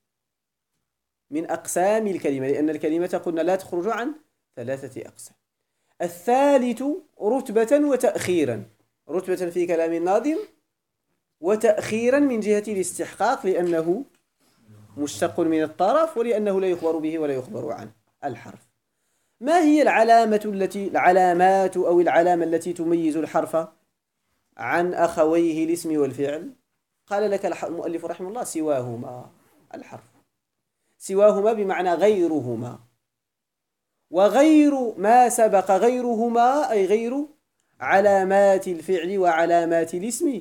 من أقسام الكلمة، لأن الكلمة قلنا لا تخرج عن 3 أقسام. الثالث رتبة وتأخيرا، رتبة في كلام الناظم، وتأخيرا من جهة الاستحقاق لأنه مشتق من الطرف، ولأنه لا يخبر به ولا يخبر عنه. الحرف ما هي العلامات أو العلامة التي تميز الحرف عن أخويه الاسم والفعل؟ قال لك المؤلف رحمه الله سواهما الحرف. سواهما بمعنى غيرهما، وغير ما سبق غيرهما أي غير علامات الفعل وعلامات الاسم.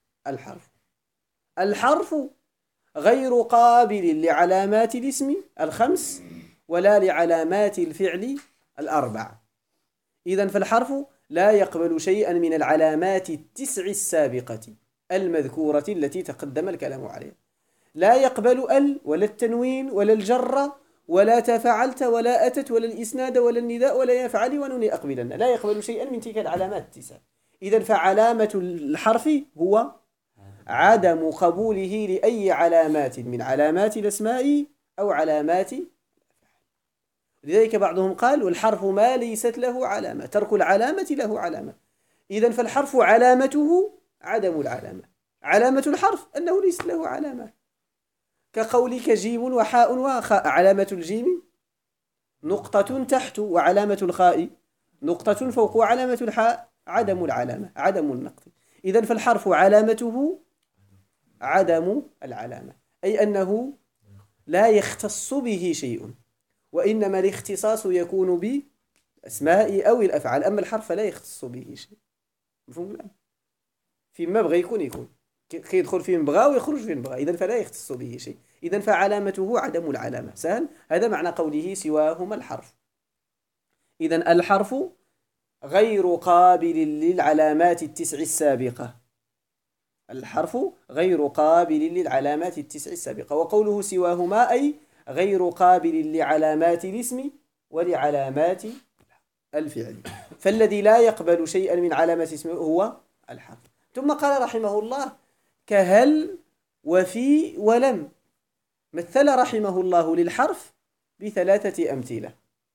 الحرف غير قابل لعلامات الاسم 5 ولا لعلامات الفعل 4. إذن فالحرف لا يقبل شيئا من العلامات 9 السابقة المذكورة التي تقدم الكلام عليها. لا يقبل ال ولا التنوين ولا الجر ولا تفعلت ولا أتت ولا الإسناد ولا النداء ولا يفعل ونون أقبلن، لا يقبل شيئا من تلك العلامات 9. إذن فعلامة الحرف هو عدم قبوله لأي علامات من علامات الأسماء أو علامات الأفعال. لذلك بعضهم قال والحرف ما ليست له علامة، ترك العلامة له علامة. إذن فالحرف علامته عدم العلامة. علامة الحرف أنه ليس له علامة، كقولك جيم وحاء وخاء. علامة الجيم نقطة تحت، وعلامة الخاء نقطة فوق، وعلامة الحاء عدم العلامة، عدم النقط. إذن فالحرف علامته عدم العلامة، أي أنه لا يختص به شيء، وإنما الاختصاص يكون بالأسماء أو الأفعال، أما الحرف لا يختص به شيء. مفهوم الآن؟ فيما بغى يكون يدخل فين بغى ويخرج فين بغى، إذن فلا يختص به شيء. إذن فعلامته عدم العلامة. سهل؟ هذا معنى قوله سواهما الحرف. إذن الحرف غير قابل للعلامات 9 السابقة. الحرف غير قابل للعلامات 9 السابقة. وقوله سواهما أي غير قابل لعلامات الاسم ولعلامات الفعل، فالذي لا يقبل شيئا من علامة اسمه هو الحرف. ثم قال رحمه الله كهل وفي ولم. مثل رحمه الله للحرف ب3 أمثلة،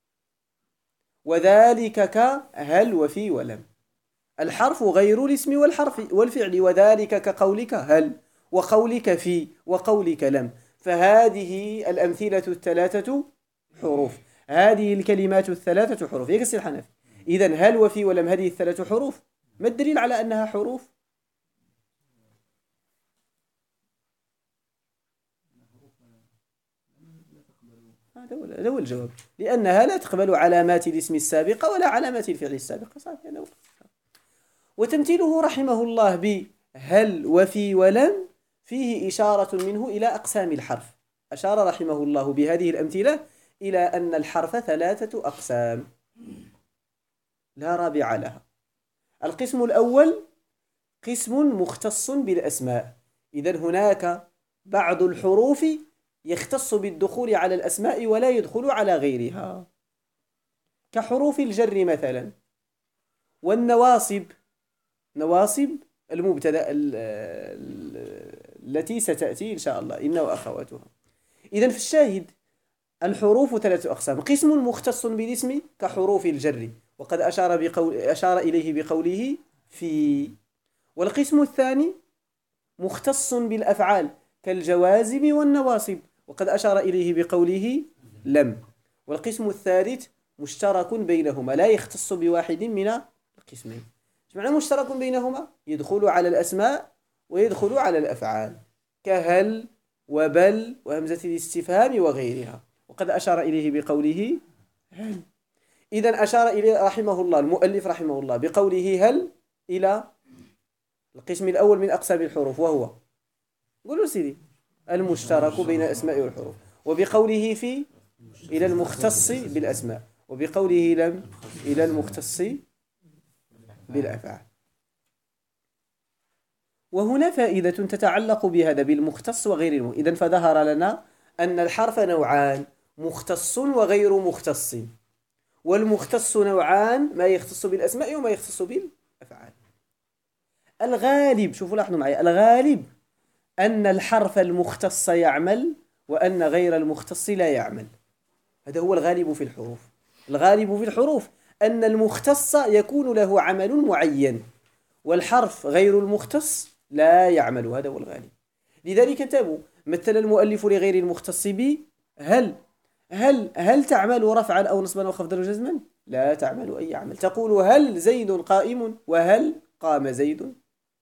وذلك كهل وفي ولم. الحرف غير الاسم والحرف والفعل، وذلك كقولك هل وقولك في وقولك لم. فهذه الأمثلة 3 حروف، هذه الكلمات 3 حروف. يكسر الحنف. إذن هل وفي ولم هذه 3 حروف. ما الدليل على أنها حروف؟ هذا هو الجواب، لأنها لا تقبل علامات الاسم السابقة ولا علامات الفعل السابقة. صحيح. وتمثيله رحمه الله بهل وفي ولم فيه إشارة منه إلى أقسام الحرف. أشار رحمه الله بهذه الأمثلة إلى أن الحرف 3 أقسام لا رابع لها. القسم الأول قسم مختص بالأسماء، إذن هناك بعض الحروف يختص بالدخول على الأسماء ولا يدخل على غيرها، كحروف الجر مثلا، والنواصب، نواصب المبتدأ التي ستأتي إن شاء الله إن وأخواتها. إذن في الشاهد الحروف 3 أقسام، قسم مختص بالاسم كحروف الجر وقد أشار إليه بقوله في، والقسم الثاني مختص بالأفعال كالجوازم والنواصب وقد أشار إليه بقوله لم، والقسم الثالث مشترك بينهما لا يختص بواحد من القسمين. معنى مشترك بينهما؟ يدخل على الأسماء ويدخل على الأفعال كهل وبل وهمزة الاستفهام وغيرها، وقد أشار إليه بقوله هل. إذن أشار إليه رحمه الله المؤلف رحمه الله بقوله هل إلى القسم الأول من أقسام الحروف وهو، قولوا سيدي، المشترك بين الأسماء والحروف، وبقوله في إلى المختص بالأسماء، وبقوله لم إلى المختص بالأفعال. وهنا فائدة تتعلق بهذا بالمختص وغير المختص. إذن فظهر لنا أن الحرف نوعان، مختص وغير مختص، والمختص نوعان، ما يختص بالأسماء وما يختص بالأفعال. الغالب، شوفوا لاحظوا معي، الغالب أن الحرف المختص يعمل وأن غير المختص لا يعمل، هذا هو الغالب في الحروف. الغالب في الحروف أن المختص يكون له عمل معين والحرف غير المختص لا يعمل، هذا هو الغالب. لذلك انتبهوا، مثل المؤلف لغير المختص هل هل تعمل رفعا أو نصبا أو خفضا وجزما؟ لا تعمل أي عمل. تقول هل زيد قائم وهل قام زيد،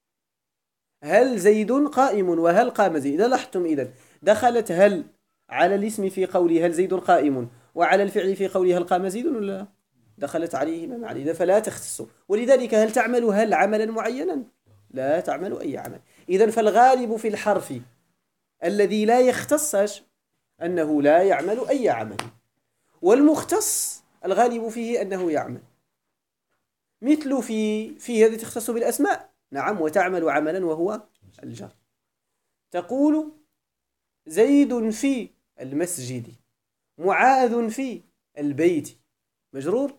هل زيد قائم وهل قام زيد. إذا لاحظتم إذن دخلت هل على الاسم في قوله هل زيد قائم وعلى الفعل في قوله هل قام زيد ولا لا؟ دخلت عليهما معا، إذا فلا تختص. ولذلك هل تعمل هل عملا معينا؟ لا تعمل أي عمل. إذن فالغالب في الحرف الذي لا يختص أنه لا يعمل أي عمل، والمختص الغالب فيه أنه يعمل، مثل في هذه تختص بالأسماء، نعم، وتعمل عملا وهو الجر. تقول زيد في المسجد، معاذ في البيت، مجرور.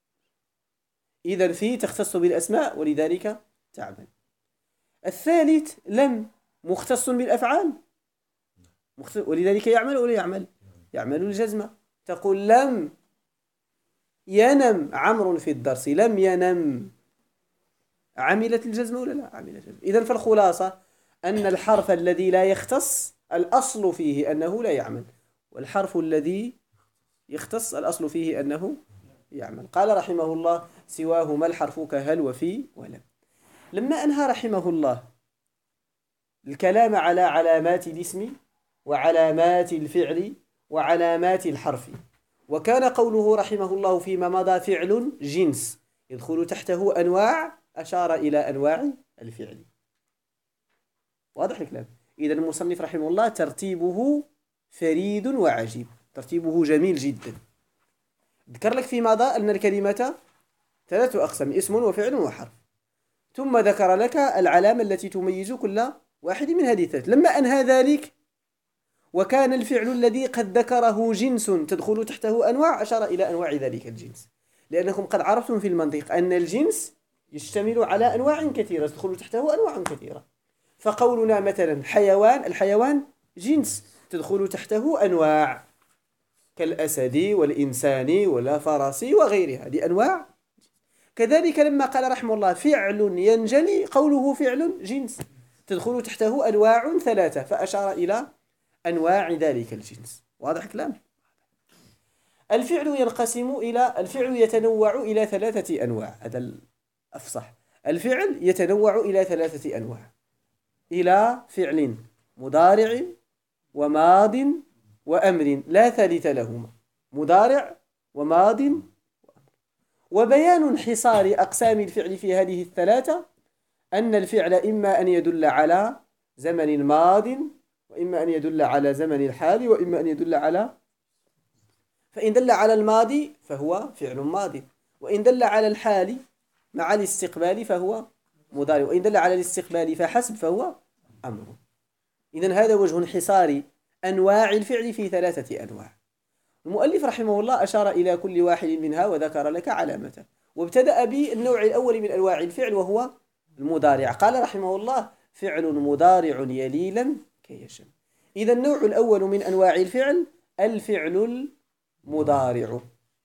إذن في تختص بالأسماء ولذلك تعمل. الثالث لم، مختص بالأفعال ولذلك يعمل ولا يعمل؟ يعمل الجزمة. تقول لم ينم عمرو في الدرس، لم ينم، عملت الجزمة ولا لا؟ عملت الجزمة. إذن فالخلاصة أن الحرف الذي لا يختص الأصل فيه أنه لا يعمل، والحرف الذي يختص الأصل فيه أنه يعمل. قال رحمه الله سواهما الحرف كهل وفي ولم. لما أنهى رحمه الله الكلام على علامات الاسم وعلامات الفعل وعلامات الحرف، وكان قوله رحمه الله فيما مضى فعل جنس يدخل تحته أنواع، أشار إلى أنواع الفعل. واضح الكلام؟ إذا المصنف رحمه الله ترتيبه فريد وعجيب، ترتيبه جميل جدا. ذكر لك فيما مضى أن الكلمة 3 أقسام، اسم وفعل وحرف، ثم ذكر لك العلامة التي تميز كل واحد من هذه الثلاث. لما أنهى ذلك وكان الفعل الذي قد ذكره جنس تدخل تحته أنواع، أشار إلى أنواع ذلك الجنس، لأنكم قد عرفتم في المنطق أن الجنس يشتمل على أنواع كثيرة تدخل تحته أنواع كثيرة. فقولنا مثلا حيوان، الحيوان جنس تدخل تحته أنواع كالأسد والإنسان والفرس وغيرها، هذه أنواع. كذلك لما قال رحمه الله فعل ينجلي، قوله فعل جنس تدخل تحته أنواع 3، فأشار إلى أنواع ذلك الجنس. واضح كلام؟ الفعل ينقسم إلى، الفعل يتنوع إلى 3 أنواع، هذا الأفصح. الفعل يتنوع إلى 3 أنواع، إلى فعل مضارع وماض وأمر لا ثالث لهما، مضارع وماض وأمر. وبيان انحصار أقسام الفعل في هذه ال3 أن الفعل إما أن يدل على زمن ماض، وإما أن يدل على زمن الحال، وإما أن يدل على، فإن دل على الماضي فهو فعل ماضي، وإن دل على الحال مع الاستقبال فهو مضارع، وإن دل على الاستقبال فحسب فهو أمر. إذن هذا وجه انحصار أنواع الفعل في 3 أنواع. المؤلف رحمه الله أشار إلى كل واحد منها وذكر لك علامته، وابتدأ بالنوع الأول من أنواع الفعل وهو المضارع. قال رحمه الله: فعل مضارع يلي لم كيشم. إذا النوع الأول من أنواع الفعل الفعل المضارع،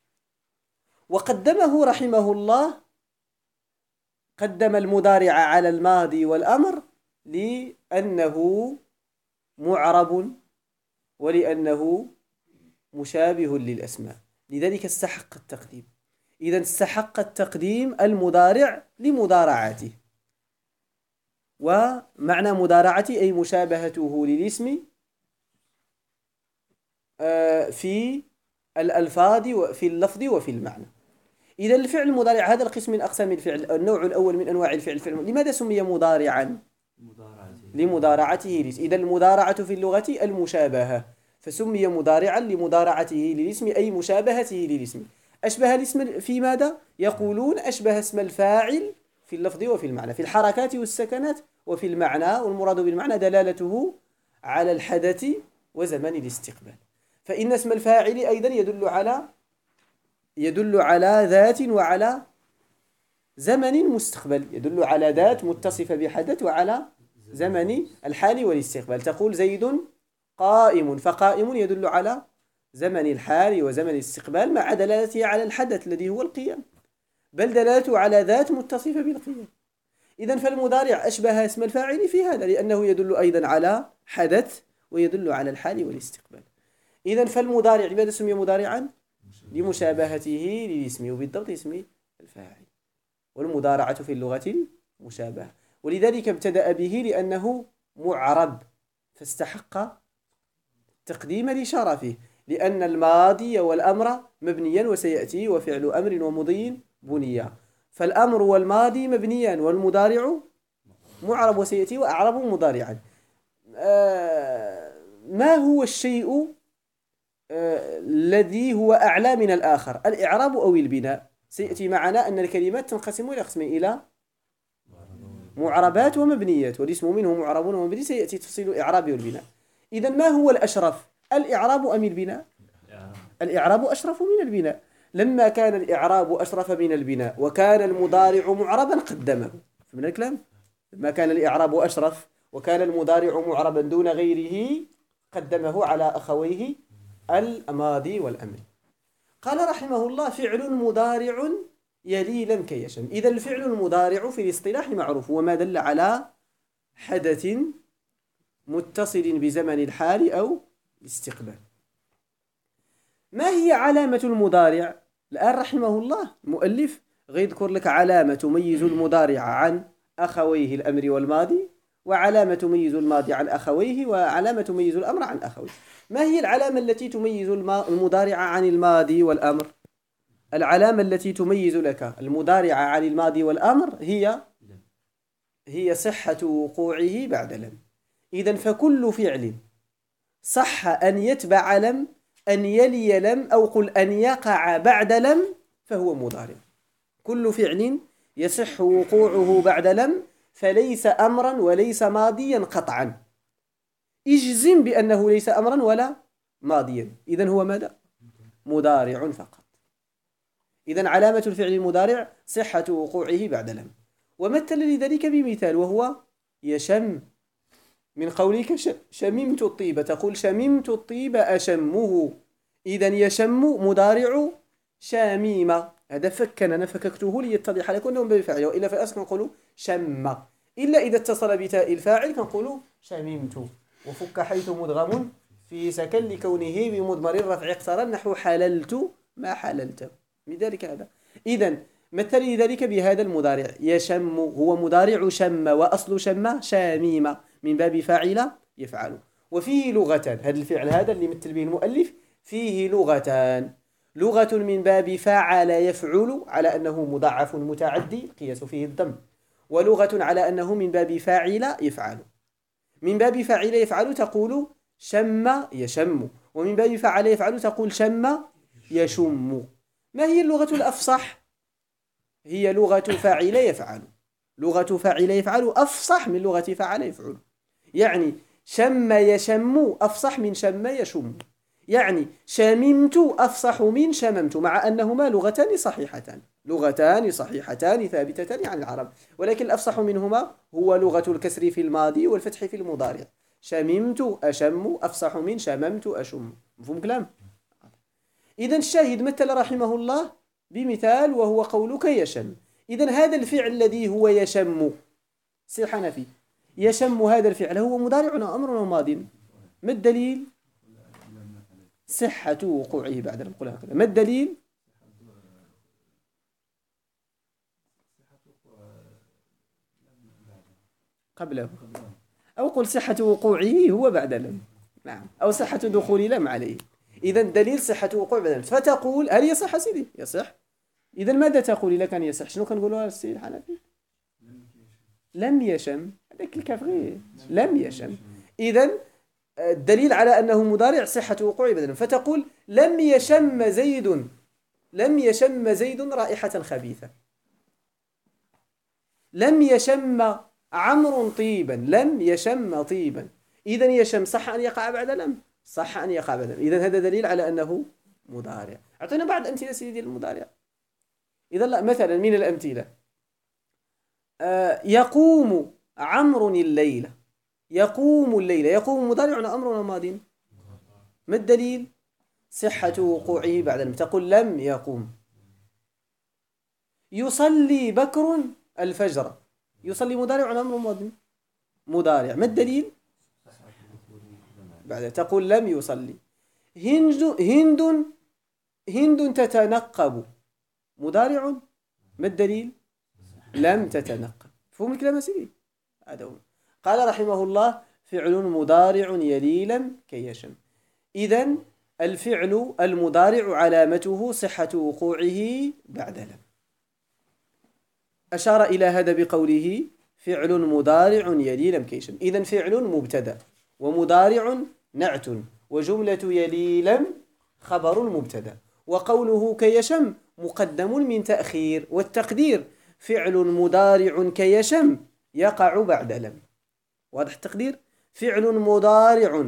وقدمه رحمه الله، قدم المضارع على الماضي والأمر لأنه معرب ولأنه مشابه للأسماء، لذلك استحق التقديم. إذا استحق التقديم المضارع لمضارعته، ومعنى مضارعته أي مشابهته للاسم في الألفاظ وفي اللفظ وفي المعنى. إذا الفعل المضارع هذا القسم من أقسام الفعل، النوع الأول من أنواع الفعل. لماذا سمي مضارعا؟ لمضارعته. إذا المضارعة في اللغة المشابهة، فسمي مضارعا لمضارعته للاسم أي مشابهته للاسم. أشبه الاسم في ماذا؟ يقولون أشبه اسم الفاعل في اللفظ وفي المعنى، في الحركات والسكنات وفي المعنى، والمراد بالمعنى دلالته على الحدث وزمن الاستقبال. فإن اسم الفاعل أيضا يدل على ذات وعلى زمن مستقبل، يدل على ذات متصفة بحدث وعلى زمن الحال والاستقبال. تقول زيد قائم، فقائم يدل على زمن الحال وزمن الاستقبال مع دلالته على الحدث الذي هو القيام، بل دلالته على ذات متصفة بالقيام. إذن فالمضارع أشبه اسم الفاعل في هذا، لأنه يدل أيضا على حدث ويدل على الحال والاستقبال. إذن فالمضارع لماذا سمي مضارعا؟ لمشابهته للاسم، وبالضبط اسم الفاعل. والمضارعة في اللغة المشابهة، ولذلك ابتدأ به لأنه معرب فاستحق تقديم لشرفه، لأن الماضي والأمر مبنيا وسيأتي، وفعل أمر ومضي بنيا، فالأمر والماضي مبنيان، والمضارع معرب وسيأتي وأعرب مضارعا. ما هو الشيء الذي هو أعلى من الآخر، الإعراب أو البناء؟ سيأتي معنا أن الكلمات تنقسم إلى قسمين، إلى معربات ومبنيات، والاسم منه معرب ومبني، سيأتي تفصيل الإعراب والبناء. إذا ما هو الأشرف، الإعراب أم البناء؟ الإعراب أشرف من البناء. لما كان الإعراب أشرف من البناء وكان المضارع معربا قدمه. فهمنا الكلام؟ لما كان الإعراب أشرف وكان المضارع معربا دون غيره قدمه على أخويه الماضي والأمر. قال رحمه الله: فعل مضارع يلي لم كيشم. إذا الفعل المضارع في الاصطلاح معروف، وما دل على حدث متصل بزمن الحال أو الاستقبال. ما هي علامة المضارع؟ الآن رحمه الله المؤلف غيذكر لك علامة تميز المضارع عن أخويه الأمر والماضي، وعلامة تميز الماضي عن أخويه، وعلامة تميز الأمر عن أخويه. ما هي العلامة التي تميز المضارع عن الماضي والأمر؟ العلامة التي تميز لك المضارع عن الماضي والأمر هي صحة وقوعه بعد لم. إذن فكل فعل صح أن يتبع لم، أن يلي لم، أو قل أن يقع بعد لم، فهو مضارع. كل فعل يصح وقوعه بعد لم فليس أمرا وليس ماضيا قطعا. اجزم بأنه ليس أمرا ولا ماضيا، إذن هو ماذا؟ مضارع فقط. إذن علامة الفعل المضارع صحة وقوعه بعد لم. ومثل لذلك بمثال وهو يشم، من قولك شممت الطيب، تقول شممت الطيب أشمه. إذن يشم مضارع شاميم، هذا فكنا، أنا فككته ليتضح لكم أنه بفعله، وإلا في الأصل نقول شم، إلا إذا اتصل بتاء الفاعل كنقول شممت، وفك حيث مدغم في سكن لكونه بمضمر الرفع اقترن، نحو حللت ما حللت، لذلك هذا. إذن مثل ذلك بهذا المضارع يشم، هو مضارع شم، وأصل شم شاميم من باب فاعل يفعل. وفيه لغتان، هذا الفعل هذا اللي مثل به المؤلف فيه لغتان، لغة من باب فعل يفعل على أنه مضاعف متعدي قياس فيه الضم، ولغة على أنه من باب فاعل يفعل. من باب فاعل يفعل تقول شم يشم، ومن باب فعل يفعل تقول شم يشم. ما هي اللغة الأفصح؟ هي لغة فاعل يفعل. لغة فاعل يفعل أفصح من لغة فعل يفعل. يعني شم يشم أفصح من شم يشم. يعني شممت أفصح من شممت، مع أنهما لغتان صحيحتان، لغتان صحيحتان ثابتتان عن العرب، ولكن الأفصح منهما هو لغة الكسر في الماضي والفتح في المضارع. شممت أشم أفصح من شممت أشم. مفهوم كلام؟ إذن الشاهد مثل رحمه الله بمثال وهو قولك يشم. إذن هذا الفعل الذي هو يشم، سير حنفي، يشم هذا الفعل هو مضارع أو أمر أو ماض؟ ما الدليل؟ صحة وقوعه بعد لم. قلها هكذا. ما الدليل؟ قبله، أو قل صحة وقوعه هو بعد لم. نعم، أو صحة دخول لم عليه. إذا دليل صحة وقوع بعد لم. فتقول هل يصح سيدي؟ يصح. إذا ماذا تقول إذا كان يصح؟ شنو كنقولوا السيد الحنفي؟ لم يشم. هذاك الكاف غير لم يشم. إذا الدليل على أنه مضارع صحة وقوع بدلا. فتقول لم يشم زيد، لم يشم زيد رائحة خبيثة. لم يشم عمرو طيبا، لم يشم طيبا. إذا يشم صح أن يقع بعد لم، صح أن يقع بعد لم. إذا هذا دليل على أنه مضارع. أعطينا بعض أمثلة سيدي المضارع. إذا لا، مثلا من الأمثلة يقوم عمرو الليلة. يقوم الليلة، يقوم مضارع أمر ولا ماض؟ ما الدليل؟ صحة وقوعه بعد لم. تقول لم يقوم. يصلي بكر الفجر، يصلي مضارع أمر ماض؟ مضارع. ما الدليل؟ بعد تقول لم يصلي. هند تتنقب، مضارع. ما الدليل؟ لم تتنقب. فهم الكلام سيدي؟ هذا هو. قال رحمه الله فعل مضارع يلي لم كيشم. إذن الفعل المضارع علامته صحة وقوعه بعد لم. أشار إلى هذا بقوله فعل مضارع يلي لم كيشم. إذن فعل مبتدأ ومضارع نعت وجملة يلي لم خبر المبتدأ، وقوله كيشم مقدم من تأخير، والتقدير فعل مضارع كيشم يقع بعد لم. واضح التقدير؟ فعل مضارع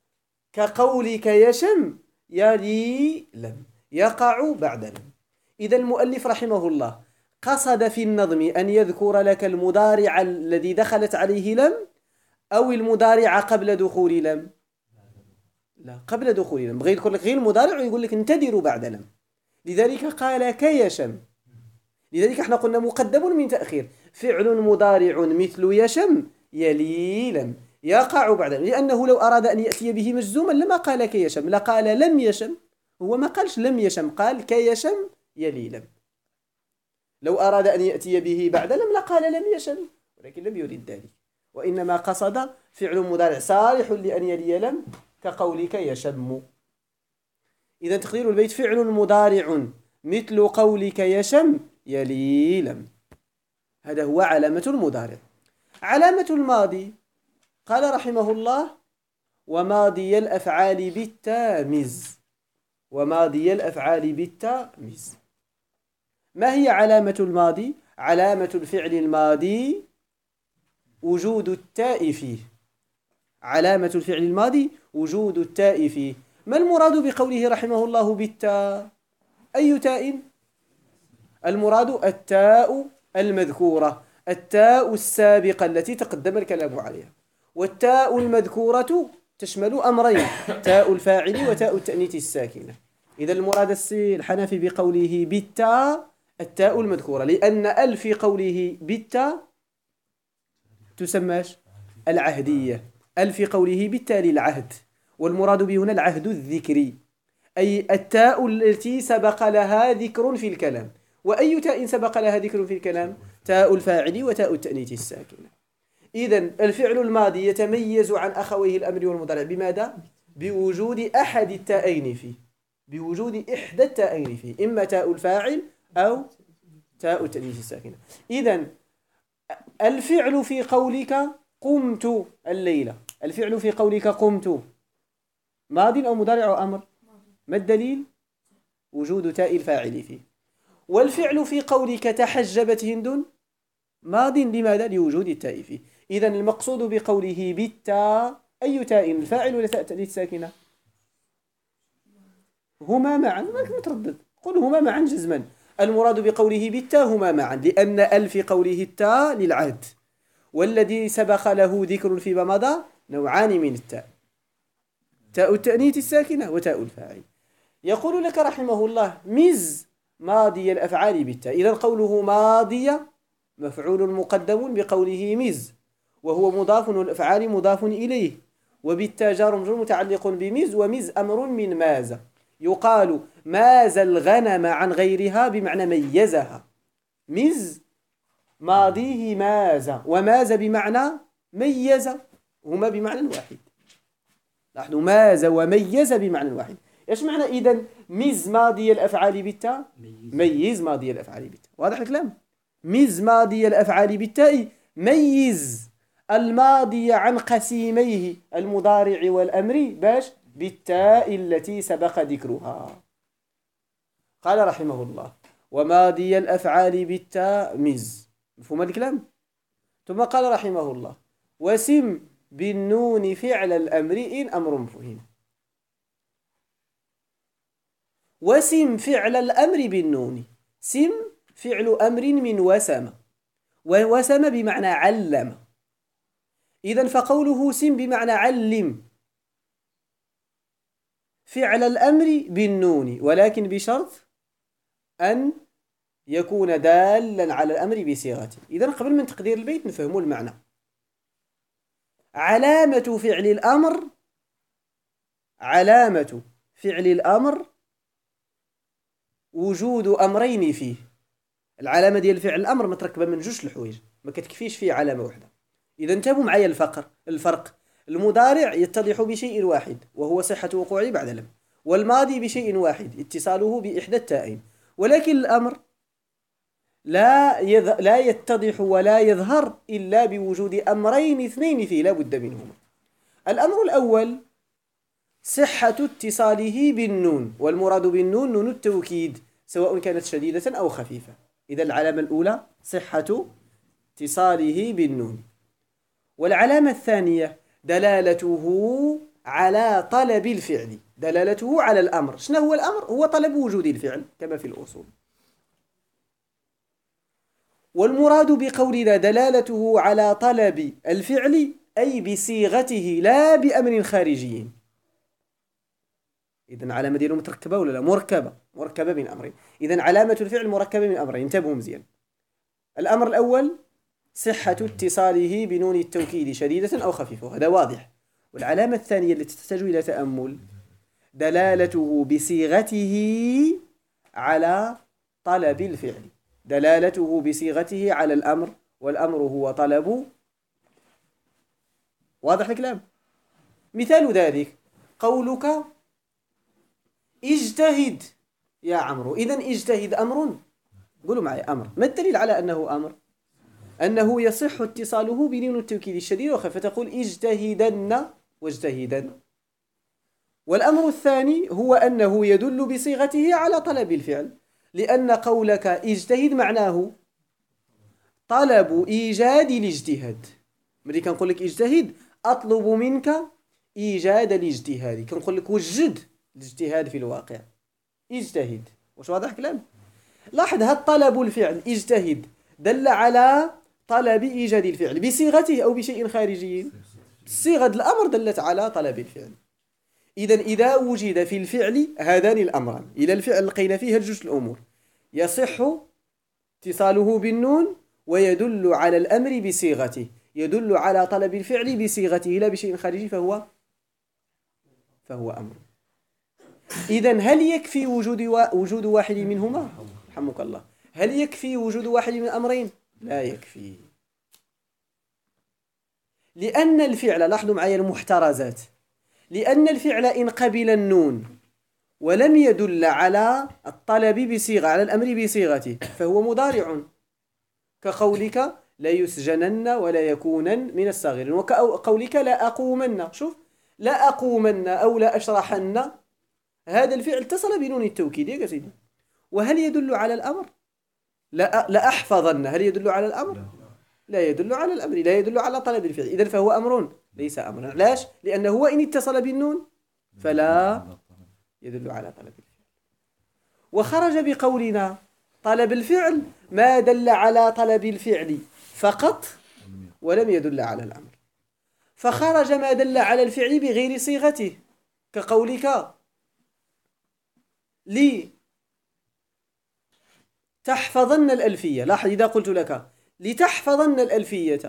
كقولك يشم يلي لم يقع بعد لم. إذا المؤلف رحمه الله قصد في النظم أن يذكر لك المضارع الذي دخلت عليه لم أو المضارع قبل دخول لم؟ لا، قبل دخول لم. بغي يذكر لك غير المضارع ويقول لك انتظروا بعد لم. لذلك قال كيشم. لذلك احنا قلنا مقدم من تأخير. فعل مضارع مثل يشم يلي لم يقع بعد لم، لأنه لو أراد أن يأتي به مجزوما لما قال كيشم، لقال لم يشم. هو ما قالش لم يشم، قال كيشم يلي لم. لو أراد أن يأتي به بعد لم لقال لم يشم، ولكن لم يريد ذلك، وإنما قصد فعل مضارع صالح لأن يلي لم كقولك يشم. إذا تقدير البيت فعل مضارع مثل قولك يشم يلي لم. هذا هو علامة المضارع. علامة الماضي قال رحمه الله وماضي الأفعال بالتامز. وماضي الأفعال بالتامز. ما هي علامة الماضي؟ علامة الفعل الماضي وجود التاء فيه. علامة الفعل الماضي وجود التاء فيه. ما المراد بقوله رحمه الله بالتاء؟ أي تاء؟ المراد التاء المذكورة، التاء السابقة التي تقدم الكلام عليها. والتاء المذكورة تشمل أمرين، تاء الفاعل وتاء التأنيث الساكنة. إذا المراد الحنفي بقوله بالتاء التاء المذكورة، لأن ال في قوله بالتاء تسمىش العهدية. ال في قوله بالتاء للعهد، والمراد به هنا العهد الذكري، أي التاء التي سبق لها ذكر في الكلام. وأي تاء سبق لها ذكر في الكلام؟ تاء الفاعل وتاء التأنيث الساكنة. إذن الفعل الماضي يتميز عن أخويه الأمر والمضارع بماذا؟ بوجود أحد التاءين فيه، بوجود إحدى التاءين فيه، إما تاء الفاعل أو تاء التأنيث الساكنة. إذن الفعل في قولك قمت الليلة، الفعل في قولك قمت ماضي أو مضارع أو أمر؟ ما الدليل؟ وجود تاء الفاعل فيه. والفعل في قولك تحجبت هند ماض لماذا؟ لوجود التاء فيه. إذن المقصود بقوله بالتاء أي تاء؟ الفاعل ولا تاء التأنيث الساكنة؟ هما معا، ما تردد، قل هما معا جزما. المراد بقوله بالتاء هما معا، لأن ال في قوله التاء للعهد، والذي سبق له ذكر فيما مضى نوعان من التاء: تاء التأنيث الساكنة وتاء الفاعل. يقول لك رحمه الله: مز ماضي الأفعال بالتاء. إذن قوله ماضية مفعول مقدم بقوله مز، وهو مضاف والأفعال مضاف إليه، وبالتاء جار مجرور متعلق بمز، ومز أمر من ماز. يقال ماز الغنم عن غيرها بمعنى ميزها. مز ماضيه ماز، وماز بمعنى ميز، هما بمعنى واحد. لاحظوا، ماز وميز بمعنى واحد. ايش معنى إذن مز ماضي الأفعال بالتاء؟ ميز ماضي الأفعال بالتاء. واضح الكلام؟ مز ماضي الأفعال بالتاء، ميز الماضي عن قسيميه المضارع والأمر باش بالتاء التي سبق ذكرها. قال رحمه الله: وماضي الأفعال بالتاء مز. مفهوم الكلام؟ ثم قال رحمه الله: وسم بالنون فعل الأمر إن أمر مفهم. وسم فعل الأمر بالنون. سم فعل أمر من وسم، ووسم بمعنى علم. إذن فقوله سم بمعنى علم فعل الأمر بالنون، ولكن بشرط أن يكون دالا على الأمر بصيغته. إذن قبل من تقدير البيت نفهموا المعنى. علامة فعل الأمر وجود أمرين فيه. العلامة ديال فعل الأمر متركبة من جوج الحوايج، ما كتكفيش فيه علامة واحدة. إذا انتبهوا معايا الفرق. المضارع يتضح بشيء واحد وهو صحة وقوعه بعد لم، والماضي بشيء واحد اتصاله بإحدى التائين. ولكن الأمر لا يتضح ولا يظهر إلا بوجود أمرين اثنين فيه لا بد منهما. الأمر الأول صحة اتصاله بالنون، والمراد بالنون نون التوكيد سواء كانت شديدة أو خفيفة. إذا العلامة الأولى صحة اتصاله بالنون. والعلامة الثانية دلالته على طلب الفعل، دلالته على الأمر. شنو هو الأمر؟ هو طلب وجود الفعل كما في الأصول. والمراد بقولنا دلالته على طلب الفعل أي بصيغته لا بأمر خارجي. إذن علامة ديالو متركبة ولا لا؟ مركبة من أمرين. إذن علامة الفعل مركبة من أمرين، انتبهوا مزيان. الأمر الأول صحة اتصاله بنون التوكيد شديدة أو خفيفة، هذا واضح. والعلامة الثانية التي تحتاج إلى تأمل دلالته بصيغته على طلب الفعل، دلالته بصيغته على الأمر، والأمر هو طلب. واضح الكلام؟ مثال ذلك قولك اجتهد يا عمرو. إذن اجتهد أمر، قولوا معي أمر. ما الدليل على أنه أمر؟ أنه يصح اتصاله بنون التوكيد الشديد وخفيف، فتقول اجتهدن واجتهدن. والأمر الثاني هو أنه يدل بصيغته على طلب الفعل، لأن قولك اجتهد معناه طلب إيجاد الاجتهاد. ملي كنقول لك اجتهد أطلب منك إيجاد الاجتهاد، كنقول لك وجد الاجتهاد في الواقع. اجتهد. واش واضح كلام؟ لاحظ، هذا طلب الفعل اجتهد دل على طلب إيجاد الفعل بصيغته أو بشيء خارجي. صيغة الأمر دلت على طلب الفعل. إذا وجد في الفعل هذان الأمران، إلى الفعل لقينا فيه الجزء الأمور: يصح اتصاله بالنون ويدل على الأمر بصيغته، يدل على طلب الفعل بصيغته لا بشيء خارجي، فهو أمر. إذن هل يكفي وجود واحد منهما؟ رحمك الله. هل يكفي وجود واحد من الأمرين؟ لا يكفي. لأن الفعل، لاحظوا معي المحترزات، لأن الفعل إن قبل النون ولم يدل على الطلب بصيغة، على الأمر بصيغته، فهو مضارع، كقولك لا يسجنن ولا يكونن من الصاغرين، وكقولك لا أقومن. شوف، لا أقومن أو لا أشرحن هذا الفعل اتصل بنون التوكيد يا سيدي. وهل يدل على الأمر؟ لأحفظن، هل يدل على الأمر؟ لا يدل على الأمر، لا يدل على طلب الفعل. إذن فهو أمر ليس أمرا. علاش؟ لأنه هو إن اتصل بالنون فلا يدل على طلب الفعل. وخرج بقولنا طلب الفعل ما دل على طلب الفعل فقط ولم يدل على الأمر. فخرج ما دل على الفعل بغير صيغته، كقولك لي تحفظن الألفية. لاحظ إذا قلت لك لتحفظن الألفية،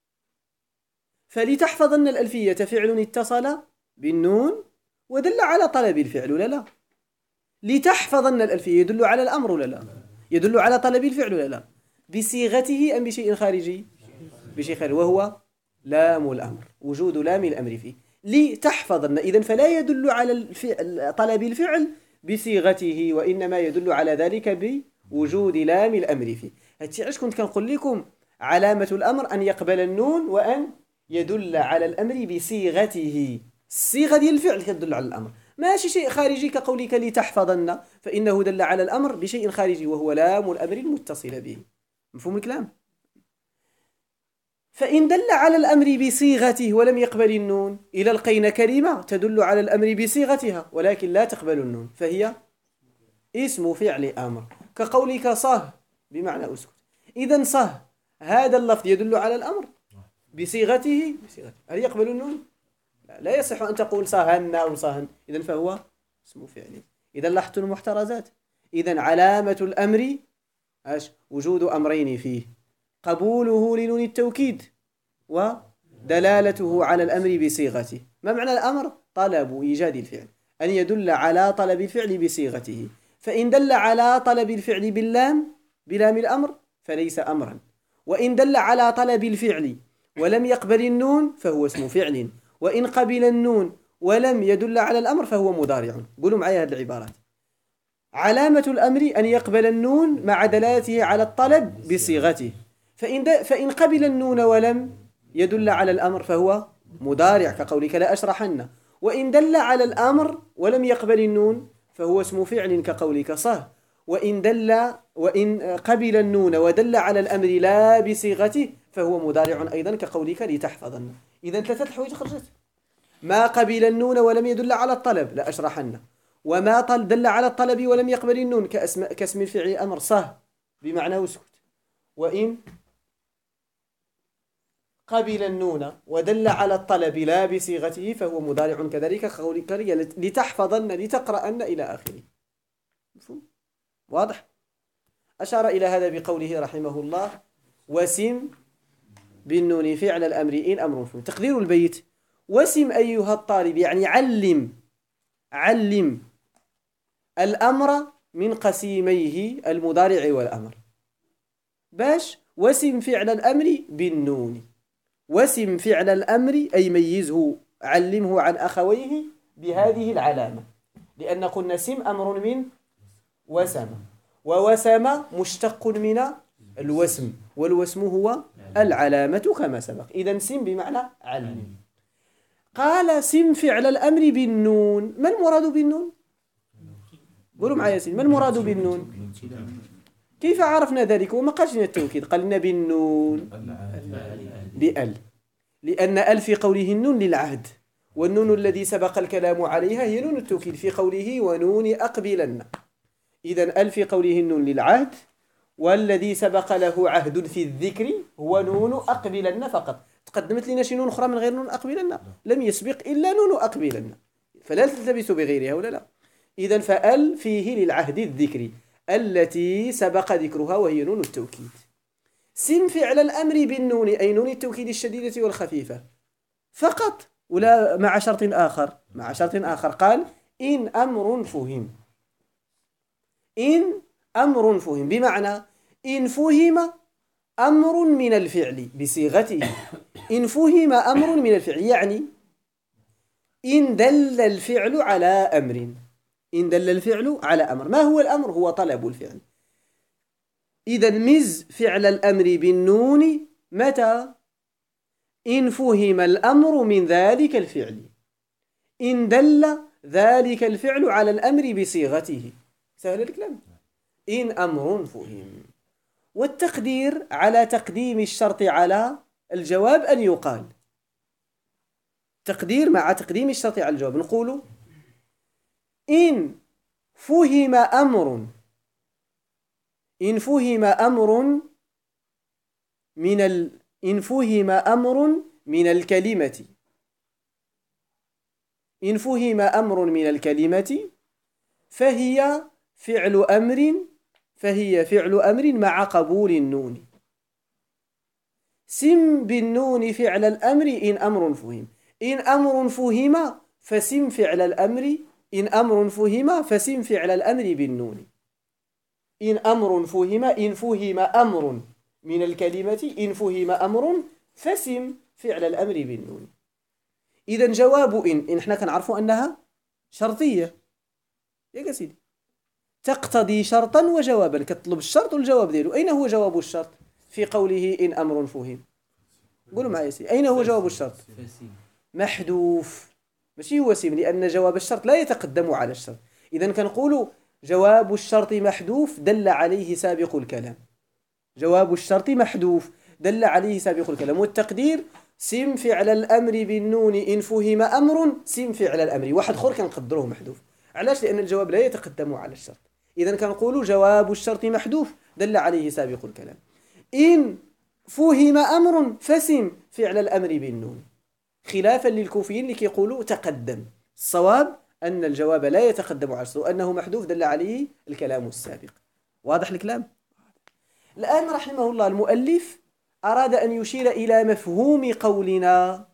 فلتحفظن الألفية فعل اتصل بالنون ودل على طلب الفعل ولا لا؟ لتحفظن الألفية يدل على الأمر ولا لا؟ يدل على طلب الفعل ولا لا؟ بصيغته أم بشيء خارجي؟ بشيء خارجي، وهو لام الأمر، وجود لام الأمر فيه. لتحفظن إذن فلا يدل على طلب الفعل بصيغته، وإنما يدل على ذلك بوجود لام الأمر فيه. هادشي علاش كنت كنقول لكم علامة الأمر أن يقبل النون وأن يدل على الأمر بصيغته. الصيغة ديال الفعل تدل على الأمر، ماشي شيء خارجي كقولك لتحفظن، فإنه دل على الأمر بشيء خارجي وهو لام الأمر المتصل به. مفهوم الكلام؟ فإن دل على الأمر بصيغته ولم يقبل النون، إلى لقينا كلمة تدل على الأمر بصيغتها ولكن لا تقبل النون، فهي اسم فعل أمر، كقولك صه بمعنى أسكت. إذن صه هذا اللفظ يدل على الأمر بصيغته. هل يقبل النون؟ لا يصح أن تقول صهن أو صهن، إذن فهو اسم فعل. إذن لاحظت المحترزات. إذن علامة الأمر وجود أمرين فيه: قبوله لنون التوكيد ودلالته على الأمر بصيغته. ما معنى الأمر؟ طلب إيجاد الفعل، أن يدل على طلب الفعل بصيغته. فإن دل على طلب الفعل بلام الأمر فليس أمرا، وإن دل على طلب الفعل ولم يقبل النون فهو اسم فعل، وإن قبل النون ولم يدل على الأمر فهو مضارع. قولوا معي هذه العبارات: علامة الأمر أن يقبل النون مع دلالته على الطلب بصيغته، فإن قبل النون ولم يدل على الأمر فهو مضارع، كقولك لا أشرحن. وإن دل على الأمر ولم يقبل النون فهو اسم فعل، كقولك صه. وإن قبل النون ودل على الأمر لا بصيغته فهو مضارع أيضا، كقولك لتحفظن. إذن ثلاثة حوايج خرجت: ما قبل النون ولم يدل على الطلب لا أشرحن، وما دل على الطلب ولم يقبل النون كاسم الفعل أمر صه بمعنى اسكت. وإن قبل النون ودل على الطلب لا بصيغته فهو مضارع كذلك، كقولك لتحفظن لتقرأن إلى آخره. واضح؟ أشار إلى هذا بقوله رحمه الله: وسم بالنون فعل الأمر إن أمر فهم. تقدير البيت: وسم أيها الطالب، يعني علم الأمر من قسيميه المضارع والأمر. باش وسم فعل الأمر بالنون. وسم فعل الأمر أي ميزه، علمه عن أخويه بهذه العلامة، لأن قلنا سم أمر من وسم، ووسم مشتق من الوسم، والوسم هو العلامة كما سبق. إذن سم بمعنى علم. قال سم فعل الأمر بالنون. ما المراد بالنون؟ قولوا معي يا سيدي، ما المراد بالنون؟ كيف عرفنا ذلك؟ وما قالش لنا التوكيد، قال لنا بالنون بأل، لأن أل في قوله النون للعهد، والنون الذي سبق الكلام عليها هي نون التوكيد في قوله ونون أقبلن. إذن أل في قوله النون للعهد، والذي سبق له عهد في الذكر هو نون أقبلن فقط. تقدمت لنا شي نون أخرى من غير نون أقبلن؟ لم يسبق إلا نون أقبلن، فلا تلتبس بغيرها ولا لا. إذن فأل فيه للعهد الذكري التي سبق ذكرها وهي نون التوكيد. سم فعل الأمر بالنون أي نون التوكيد الشديدة والخفيفة فقط، ولا مع شرط آخر؟ مع شرط آخر، قال إن أمر فهم. إن أمر فهم بمعنى إن فهم أمر من الفعل بصيغته. إن فهم أمر من الفعل يعني إن دل الفعل على أمر. إن دل الفعل على أمر. ما هو الأمر؟ هو طلب الفعل. إذن مز فعل الأمر بالنون متى؟ إن فهم الأمر من ذلك الفعل. إن دل ذلك الفعل على الأمر بصيغته. سهل الكلام. إن أمر فهم. والتقدير على تقديم الشرط على الجواب أن يقال. تقدير مع تقديم الشرط على الجواب نقول إن فهم أمر إن فهم أمر من الكلمة إن فهم أمر من الكلمة فهي فعل أمر مع قبول النون. سم بالنون فعل الأمر إن أمر فهم. إن أمر فهم فسم فعل الأمر إن أمر فهم فسم فعل الأمر بالنون. إن أمر فهم إن فهم أمر من الكلمة إن فهم أمر فسم فعل الأمر بالنون. إذا جواب إن إحنا كنعرفوا أنها شرطية يا سيدي، تقتضي شرطا وجوابا، كتطلب الشرط والجواب ديالو. أين هو جواب الشرط في قوله إن أمر فهم؟ قولوا معايا سيدي، أين هو جواب الشرط؟ محذوف، ماشي هو سيم، لأن جواب الشرط لا يتقدم على الشرط. إذا كنقولوا جواب الشرط محذوف دل عليه سابق الكلام. جواب الشرط محذوف دل عليه سابق الكلام. والتقدير سم فعل الأمر بالنون إن فهم أمر سم فعل الأمر. واحد خور كنقدروه محذوف. علاش؟ لأن الجواب لا يتقدم على الشرط. إذا كنقولوا جواب الشرط محذوف دل عليه سابق الكلام. إن فهم أمر فسم فعل الأمر بالنون، خلافا للكوفيين اللي كيقولوا تقدم. الصواب أن الجواب لا يتقدم على الشرط وأنه محذوف دل عليه الكلام السابق. واضح الكلام؟ الآن رحمه الله المؤلف أراد أن يشير إلى مفهوم قولنا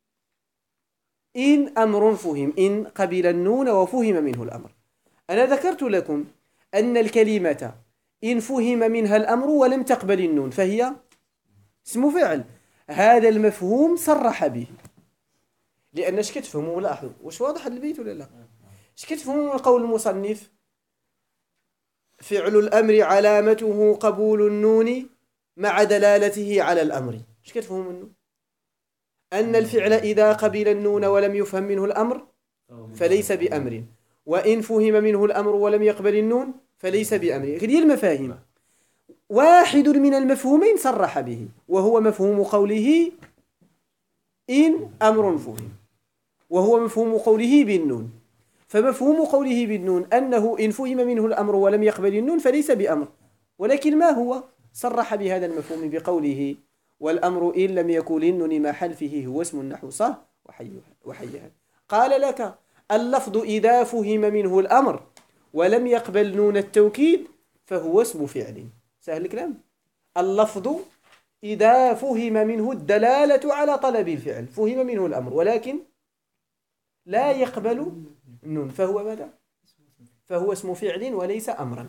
إن أمر فهم، إن قبل النون وفهم منه الأمر. أنا ذكرت لكم أن الكلمة إن فهم منها الأمر ولم تقبل النون فهي اسم فعل. هذا المفهوم صرح به، لأن اش كتفهموا؟ لاحظوا واش واضح هذا البيت ولا لا؟ اش كتفهموا من قول المصنف فعل الأمر علامته قبول النون مع دلالته على الأمر؟ اش كتفهموا منه؟ أن الفعل إذا قبل النون ولم يفهم منه الأمر فليس بأمر، وإن فهم منه الأمر ولم يقبل النون فليس بأمر. هذه المفاهيم. واحد من المفهومين صرح به وهو مفهوم قوله إن أمر فهم، وهو مفهوم قوله بالنون. فمفهوم قوله بالنون أنه إن فهم منه الأمر ولم يقبل النون فليس بأمر. ولكن ما هو؟ صرح بهذا المفهوم بقوله والأمر إن لم يكن للنون محل فيه هو اسم النحو صح وحيها. قال لك اللفظ إذا فهم منه الأمر ولم يقبل نون التوكيد فهو اسم فعل. سهل الكلام. اللفظ إذا فهم منه الدلالة على طلب الفعل، فهم منه الأمر ولكن لا يقبل النون فهو ماذا؟ فهو اسم فعل وليس أمرا.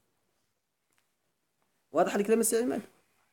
واضح الكلام السي عماد؟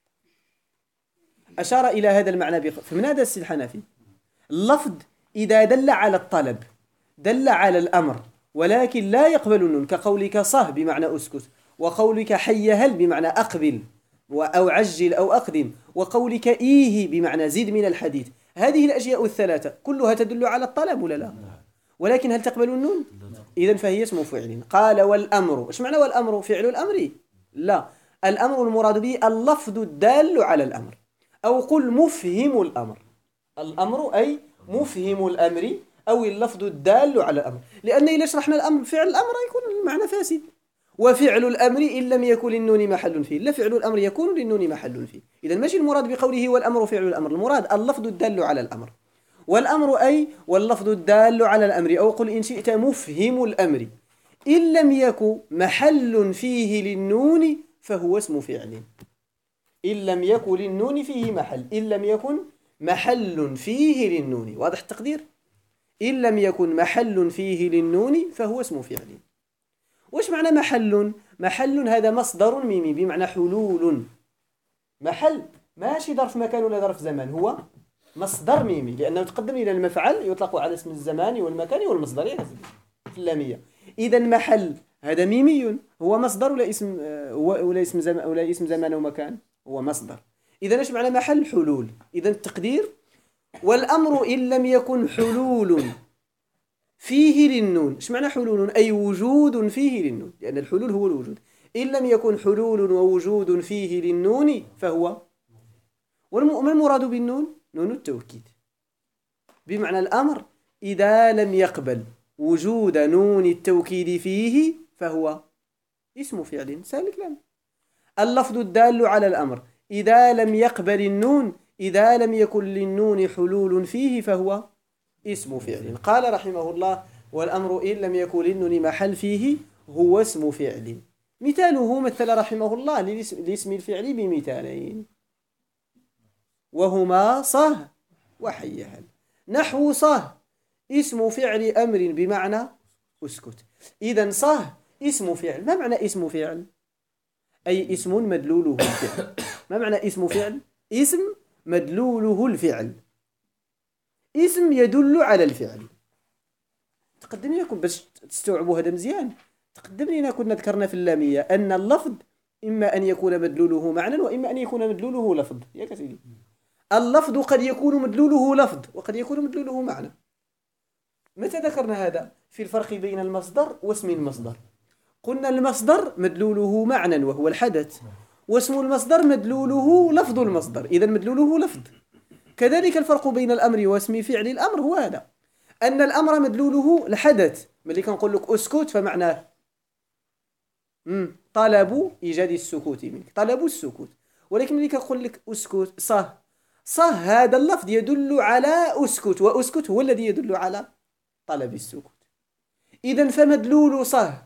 أشار إلى هذا المعنى فمن هذا السي الحنفي اللفظ إذا دل على الطلب دل على الأمر ولكن لا يقبل النون، كقولك صه بمعنى أسكت، وقولك حي هل بمعنى أقبل أو عجل أو أقدم، وقولك إيه بمعنى زد من الحديث. هذه الأشياء الثلاثة كلها تدل على الطلب ولا لا؟ ولكن هل تقبل النون؟ إذن فهي اسم فعل. قال والأمر، إيش معنى والأمر؟ فعل الأمر؟ لا، الأمر المراد به اللفظ الدال على الأمر، أو قل مفهم الأمر. الأمر أي مفهم الأمر أو اللفظ الدال على الأمر، لأن إذا شرحنا الأمر فعل الأمر يكون المعنى فاسد. وفعل الأمر إن لم يكن للنون محل فيه، لا فعل الأمر يكون للنون محل فيه. إذا ماشي المراد بقوله والأمر فعل الأمر، المراد اللفظ الدال على الأمر. والأمر أي واللفظ الدال على الأمر، أو قل إن شئت مفهم الأمر إن لم يكن محل فيه للنون فهو اسم فعل. إن لم يكن للنون فيه محل، إن لم يكن محل فيه للنون. واضح التقدير؟ إن لم يكن محل فيه للنون فهو اسم فعل. وش معنى محل؟ محل هذا مصدر ميمي بمعنى حلول. محل ماشي ظرف مكان ولا ظرف زمان، هو مصدر ميمي لأنه تقدم إلى المفعل، يطلق على اسم الزمان والمكان والمصدر في اللامية. إذا محل هذا ميمي، هو مصدر ولا اسم ولا اسم زمان ومكان؟ هو مصدر. إذا ايش معنى محل؟ حلول. إذا التقدير والأمر إن لم يكن حلول فيه للنون. ايش معنى حلول؟ أي وجود فيه للنون، لأن الحلول هو الوجود. إن لم يكن حلول ووجود فيه للنون فهو. وما المراد بالنون؟ نون التوكيد، بمعنى الأمر إذا لم يقبل وجود نون التوكيد فيه فهو اسم فعل. سهل الكلام. اللفظ الدال على الأمر إذا لم يقبل النون، إذا لم يكن للنون حلول فيه فهو اسم فعل. قال رحمه الله: والأمر إن لم يكن للنون محل فيه هو اسم فعل. مثاله مثل رحمه الله لاسم الفعل بمثالين، وهما صه وحيهل. نحو صه اسم فعل أمر بمعنى اسكت. إذن صه اسم فعل. ما معنى اسم فعل؟ أي اسم مدلوله الفعل. ما معنى اسم فعل؟ اسم مدلوله الفعل، اسم يدل على الفعل. تقدم لكم باش تستوعبوا هذا مزيان. تقدم لنا كنا ذكرنا في اللامية أن اللفظ إما أن يكون مدلوله معنى وإما أن يكون مدلوله لفظ. يا كسيدي، اللفظ قد يكون مدلوله لفظ وقد يكون مدلوله معنى. متى ذكرنا هذا؟ في الفرق بين المصدر واسم المصدر. قلنا المصدر مدلوله معنى وهو الحدث، واسم المصدر مدلوله لفظ المصدر، إذا مدلوله لفظ. كذلك الفرق بين الأمر واسم فعل الأمر هو هذا، أن الأمر مدلوله الحدث. ملي كنقول لك اسكت فمعناه طلب إيجاد السكوت منك، طلب السكوت. ولكن ملي كنقول لك اسكت صه هذا اللفظ يدل على اسكت، واسكت هو الذي يدل على طلب السكوت. إذن فمدلول صه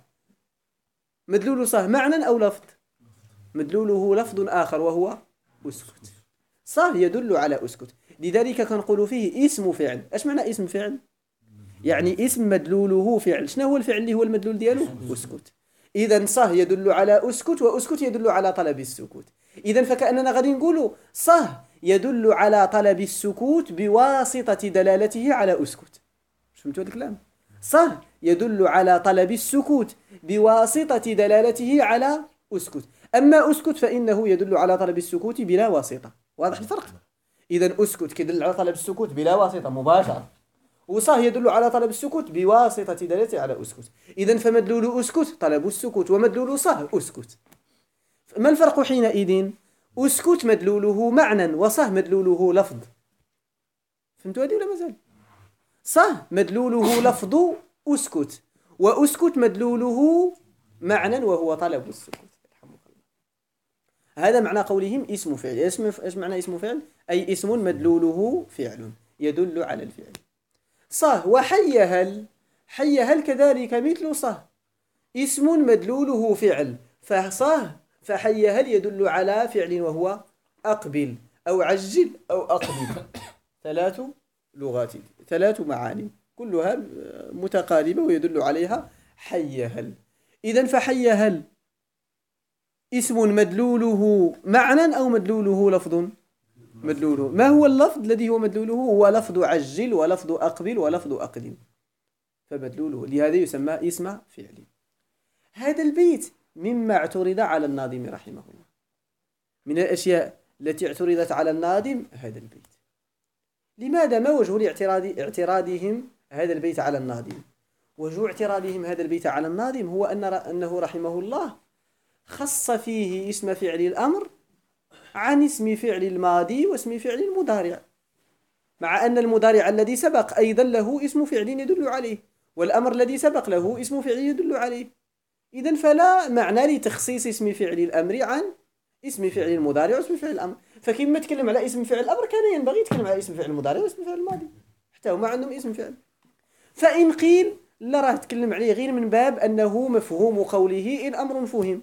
معنى أو لفظ؟ مدلوله لفظ آخر وهو اسكت. صه يدل على اسكت، لذلك كنقول فيه اسم فعل. اش معنى اسم فعل؟ يعني اسم مدلوله فعل. شنو هو الفعل اللي هو المدلول ديالو؟ اسكت. إذن صه يدل على اسكت، واسكت يدل على طلب السكوت. إذن فكأننا غادي نقولوا صه يدل على طلب السكوت بواسطة دلالته على اسكت. فهمتوا هذا الكلام؟ صه يدل على طلب السكوت بواسطة دلالته على اسكت. أما اسكت فإنه يدل على طلب السكوت بلا واسطة. واضح الفرق؟ إذن اسكت كيدل على طلب السكوت بلا واسطة مباشرة، وصه يدل على طلب السكوت بواسطة دلالته على اسكت. إذن فمدلول اسكت طلب السكوت، ومدلول صه اسكت. ما الفرق حينئذ؟ اسكت مدلوله معنى، وصه مدلوله لفظ. فهمتوا هذه ولا مازال؟ صه مدلوله لفظ اسكت، واسكت مدلوله معنى وهو طلب السكوت. هذا معنى قولهم اسم فعل. ايش معنى اسم فعل؟ أي اسم مدلوله فعل يدل على الفعل. صه وحيهل، حيهل كذلك مثل صه، اسم مدلوله فعل، فصه فحيهل يدل على فعل وهو أقبل أو عجل أو أقبل. ثلاث لغات، ثلاث معاني كلها متقاربة ويدل عليها حيهل. إذن فحيهل اسم مدلوله معنى أو مدلوله لفظ؟ مدلوله. ما هو اللفظ الذي هو مدلوله؟ هو لفظ عجل ولفظ أقبل ولفظ أقدم، فمدلوله لهذا يسمى اسم فعل. هذا البيت مما اعترض على الناظم رحمه الله. من الأشياء التي اعترضت على الناظم هذا البيت. لماذا؟ ما وجه اعتراضهم هذا البيت على الناظم؟ وجه اعتراضهم هذا البيت على الناظم هو أنه رحمه الله خص فيه اسم فعل الأمر عن اسم فعل الماضي واسم فعل المضارع، مع أن المضارع الذي سبق أيضا له اسم فعل يدل عليه، والأمر الذي سبق له اسم فعل يدل عليه. إذن فلا معنى لتخصيص اسم فعل الأمر عن اسم فعل المضارع واسم فعل الأمر. فكما تكلم على اسم فعل الأمر كان ينبغي يتكلم على اسم فعل المضارع واسم فعل الماضي، حتى هما عندهم اسم فعل. فإن قيل لا، راه تكلم عليه غير من باب أنه مفهوم قوله إن أمر فهم،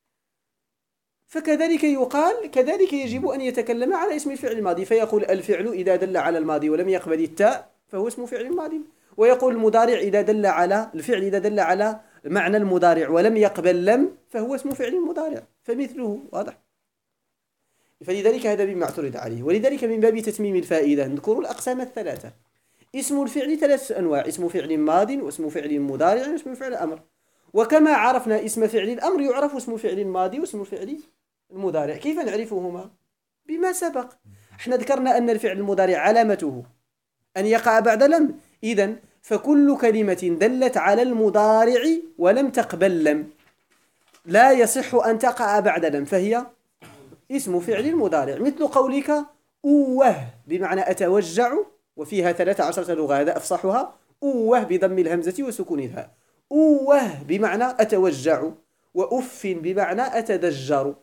فكذلك يقال كذلك يجب أن يتكلم على اسم الفعل الماضي، فيقول الفعل إذا دل على الماضي ولم يقبل التاء فهو اسم فعل ماضي، ويقول المضارع إذا دل على الفعل إذا دل على معنى المضارع ولم يقبل لم فهو اسم فعل مضارع، فمثله. واضح؟ فلذلك هذا مما اعترض عليه. ولذلك من باب تتميم الفائدة نذكر الأقسام الثلاثة. اسم الفعل ثلاث أنواع: اسم فعل ماض واسم فعل مضارع واسم فعل أمر. وكما عرفنا اسم فعل الأمر يعرف اسم فعل الماضي واسم فعل المضارع. كيف نعرفهما؟ بما سبق. احنا ذكرنا أن الفعل المضارع علامته أن يقع بعد لم، إذن فكل كلمة دلت على المضارع ولم تقبل لم لا يصح أن تقع بعد لم، فهي اسم فعل المضارع. مثل قولك أوه بمعنى أتوجع، وفيها 13 لغة، هذا أفصحها. أوه بضم الهمزة وسكون الهاء. أوه بمعنى أتوجع، وأف بمعنى أتدجر.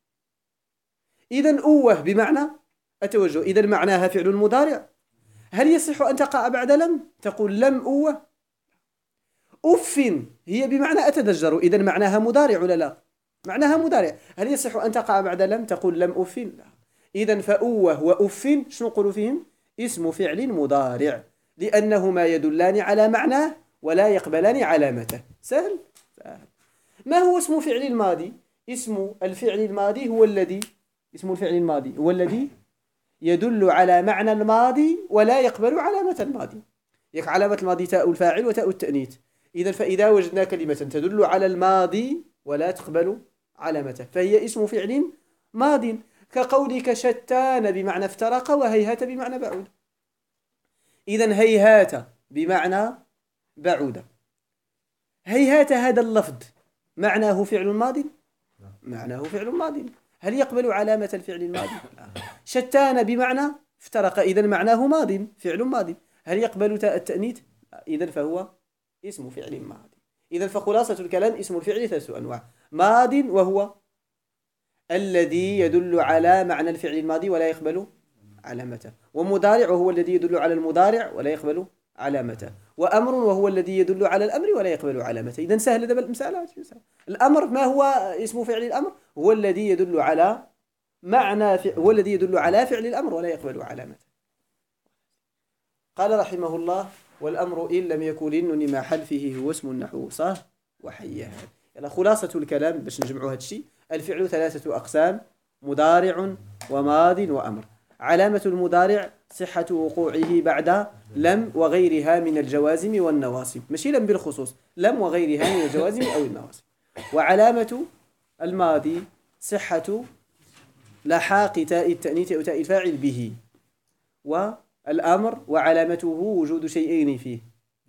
إذن أوه بمعنى أتوجع، إذن معناها فعل المضارع. هل يصح أن تقع بعد لم؟ تقول لم أوه. أف هي بمعنى أتدجر، إذن معناها مضارع ولا لا؟ معناها مضارع. هل يصح أن تقع بعد لم؟ تقول لم أف؟ لا. إذن فأوه وأف شنو نقول فيهم؟ اسم فعل مضارع، لأنهما يدلان على معناه ولا يقبلان علامته. سهل؟ سهل. ما هو اسم فعل الماضي؟ اسم الفعل الماضي هو الذي يدل على معنى الماضي ولا يقبل علامة الماضي. علامة الماضي تاء الفاعل وتاء التأنيث. إذن فإذا وجدنا كلمة تدل على الماضي ولا تقبل علامته فهي اسم فعل ماض، كقولك شتان بمعنى افترق، وهيهات بمعنى بعود. إذن هيهات بمعنى بعود. هيهات هذا اللفظ معناه فعل ماض؟ معناه فعل ماض. هل يقبل علامة الفعل الماضي؟ لا. شتان بمعنى افترق، إذن معناه ماض، فعل ماض. هل يقبل تاء التأنيث؟ إذن فهو اسم فعل ماض. إذن فخلاصة الكلام اسم الفعل 3 أنواع: ماض وهو الذي يدل على معنى الفعل الماضي ولا يقبل علامته، ومضارع وهو الذي يدل على المضارع ولا يقبل علامته، وأمر وهو الذي يدل على الأمر ولا يقبل علامته. إذن سهل دابا المسألة. الأمر ما هو اسم فعل الأمر؟ هو الذي يدل على هو الذي يدل على فعل الأمر ولا يقبل علامته. قال رحمه الله: والأمر إن لم يكن للنون مع حذفه هو اسم النحو صح وحيها. يلا خلاصة الكلام باش نجمعوا هذا الشيء: الفعل 3 أقسام: مضارع وماض وأمر. علامة المضارع صحة وقوعه بعد لم وغيرها من الجوازم والنواصب، ماشي لم بالخصوص، لم وغيرها من الجوازم أو النواصب. وعلامة الماضي صحة لحاق تاء التأنيث أو تاء الفاعل به. والأمر وعلامته وجود شيئين فيه: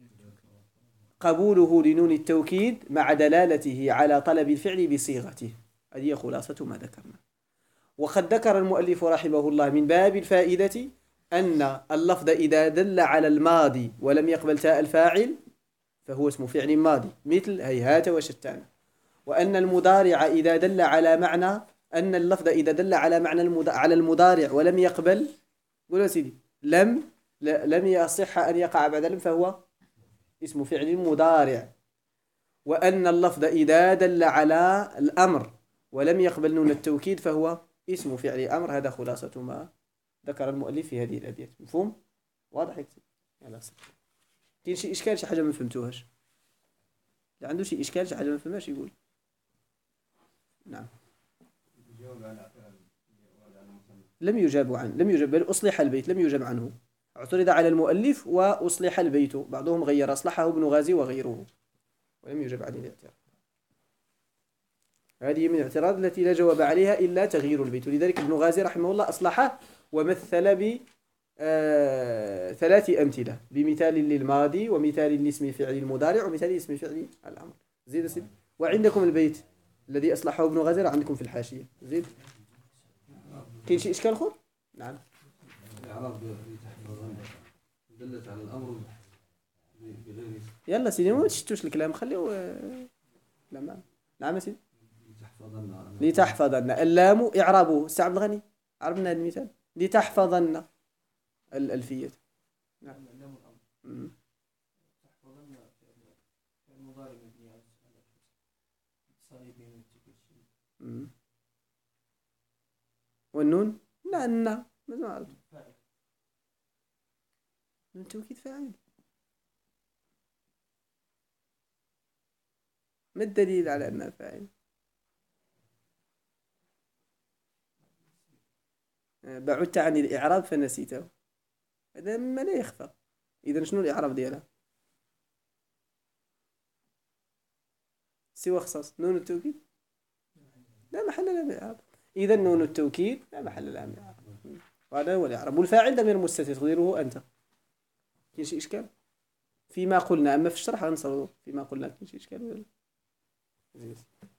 قبوله لنون التوكيد مع دلالته على طلب الفعل بصيغته. هذه خلاصة ما ذكرنا. وقد ذكر المؤلف رحمه الله من باب الفائدة أن اللفظ إذا دل على الماضي ولم يقبل تاء الفاعل فهو اسم فعل ماضي، مثل هيهات وشتان. وأن المضارع إذا دل على معنى، أن اللفظ إذا دل على معنى على المضارع ولم يقبل، قولوا سيدي، لم يصح أن يقع بعد لم فهو اسم فعل مضارع. وأن اللفظ إذا دل على الأمر ولم يقبل نون التوكيد فهو اسم فعل أمر. هذا خلاصة ما ذكر المؤلف في هذه الأبيات. مفهوم؟ واضح يكتب؟ يلا كاين شي إشكال، شي حاجة ما فهمتوهاش؟ اللي عنده شي إشكال، شي حاجة ما فهمهاش يقول. نعم. لم يجاب عنه، لم يجاب، بل أصلح البيت، لم يجاب عنه. اعترض على المؤلف وأصلح البيت، بعضهم غير، أصلحه ابن غازي وغيره، ولم يجب عليه الاعتراض. هذه من الاعتراض التي لا جواب عليها إلا تغيير البيت، ولذلك ابن غازي رحمه الله أصلحه ومثل ب 3 أمثلة، بمثال للماضي ومثال لاسم فعل المضارع ومثال لاسم فعل الأمر. زيد سيد. وعندكم البيت الذي أصلحه ابن غازي عندكم في الحاشية. زيد. كاين شي إشكال أخر؟ نعم. الإعراب دلت على الأمر بغير. يلا سيدي ما تشتوش الكلام، خليه. نعم. نعم سيدي. لتحفظن. اللام إعرابه السي عبد الغني، عرفنا المثال. لتحفظن الألفية. نعم. اللام الأمر. تحفظن المضارع مبني على اتصال بين التكسير. والنون؟ لا ما أعرف. نون توكيد فاعل. ما الدليل على أنها فاعل؟ بعدت عن الإعراب فنسيته، هذا ما لا يخفى. إذا شنو الإعراب ديالها؟ سوى خصاص نون التوكيد لا محل لها من الإعراب. إذا نون التوكيد لا محل لها من الإعراب، وهذا هو الإعراب. والفاعل ضمير مستتر تقديره أنت. كاين شي إشكال؟ فيما قلنا، أما في الشرح غنصرفوا فيما قلنا. كاين شي إشكال ولا؟ زين.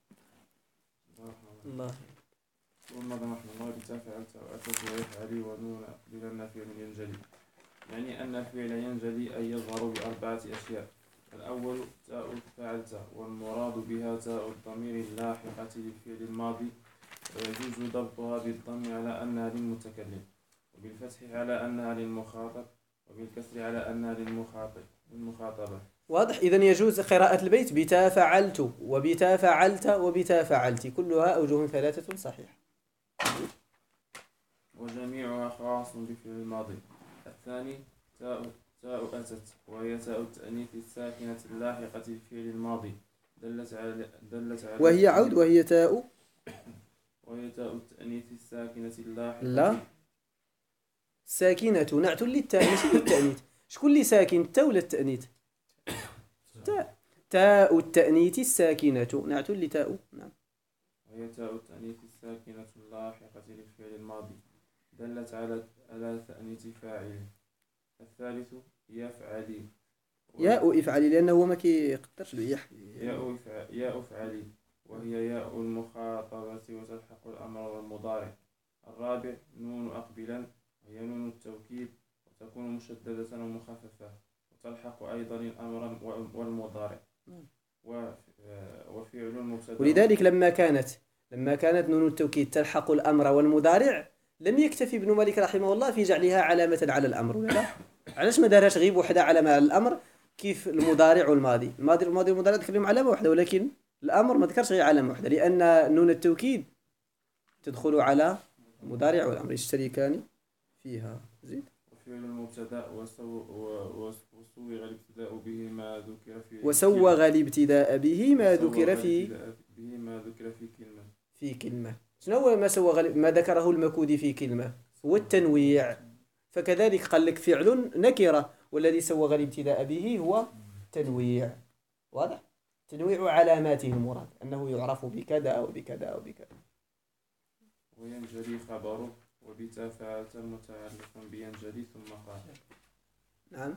الله. والنظم رحمه الله بتفعلت وأتت ويفعلي ونون أقبلن فعل ينجلي، يعني أن الفعل ينجلي أي يظهر بأربعة أشياء. الأول تاء فعلت، والمراد بها تاء الضمير اللاحقة للفعل الماضي، ويجوز ضبطها بالضم على أنها للمتكلم، وبالفتح على أنها للمخاطب، وبالكسر على أنها للمخاطبة. واضح. إذن يجوز قراءة البيت بتا فعلت وبتا فعلت وبتا فعلت، كلها أوجه ثلاثة صحيحة. وجميعها خاص بالفعل الماضي. الثاني تاء أتت، وهي تاء التأنيث الساكنة اللاحقة للفعل الماضي، دلت على وهي عود وهي تاء التأنيث الساكنة اللاحقة. لا، ساكنة نعت للتاء ماشي للتأنيث. شكون اللي ساكن، التاء ولا التأنيث؟ تاء التأنيث الساكنة نعت لتاء. نعم. وهي تاء التأنيث الساكنة اللاحقة للفعل الماضي، دلت على تأنيث فاعل. الثالث يفعلي، ياء افعلي، لأنه هو ما كيقدرش ياء افعلي، وهي ياء المخاطبة وتلحق الأمر والمضارع. الرابع نون أقبلا، وهي نون التوكيد، وتكون مشددة ومخففة، وتلحق أيضا الأمر والمضارع. وفعل مبتدأ. ولذلك لما كانت نون التوكيد تلحق الأمر والمضارع، لم يكتفي ابن مالك رحمه الله في جعلها علامة على الأمر، ولا لا؟ علاش ما دارهاش غير وحدة علامة على الأمر كيف المضارع والماضي؟ الماضي والمضارع ذكر علامة واحدة، ولكن الأمر ما ذكرش غير علامة واحدة، لأن نون التوكيد تدخل على المضارع والأمر يشتركان فيها. زيد. وفعل المبتدأ وسوغ الابتداء به ما ذكر في كلمة. شنو هو ما ذكره المكودي في كلمة؟ هو التنويع. فكذلك قال لك فعل نكرة، والذي سوغ الابتداء به هو تنويع. واضح؟ تنويع علاماته المراد أنه يعرف بكذا أو بكذا أو بكذا. وينجلي خبره، وبتا فعلت متعلقا بينجلي ثم قال. نعم.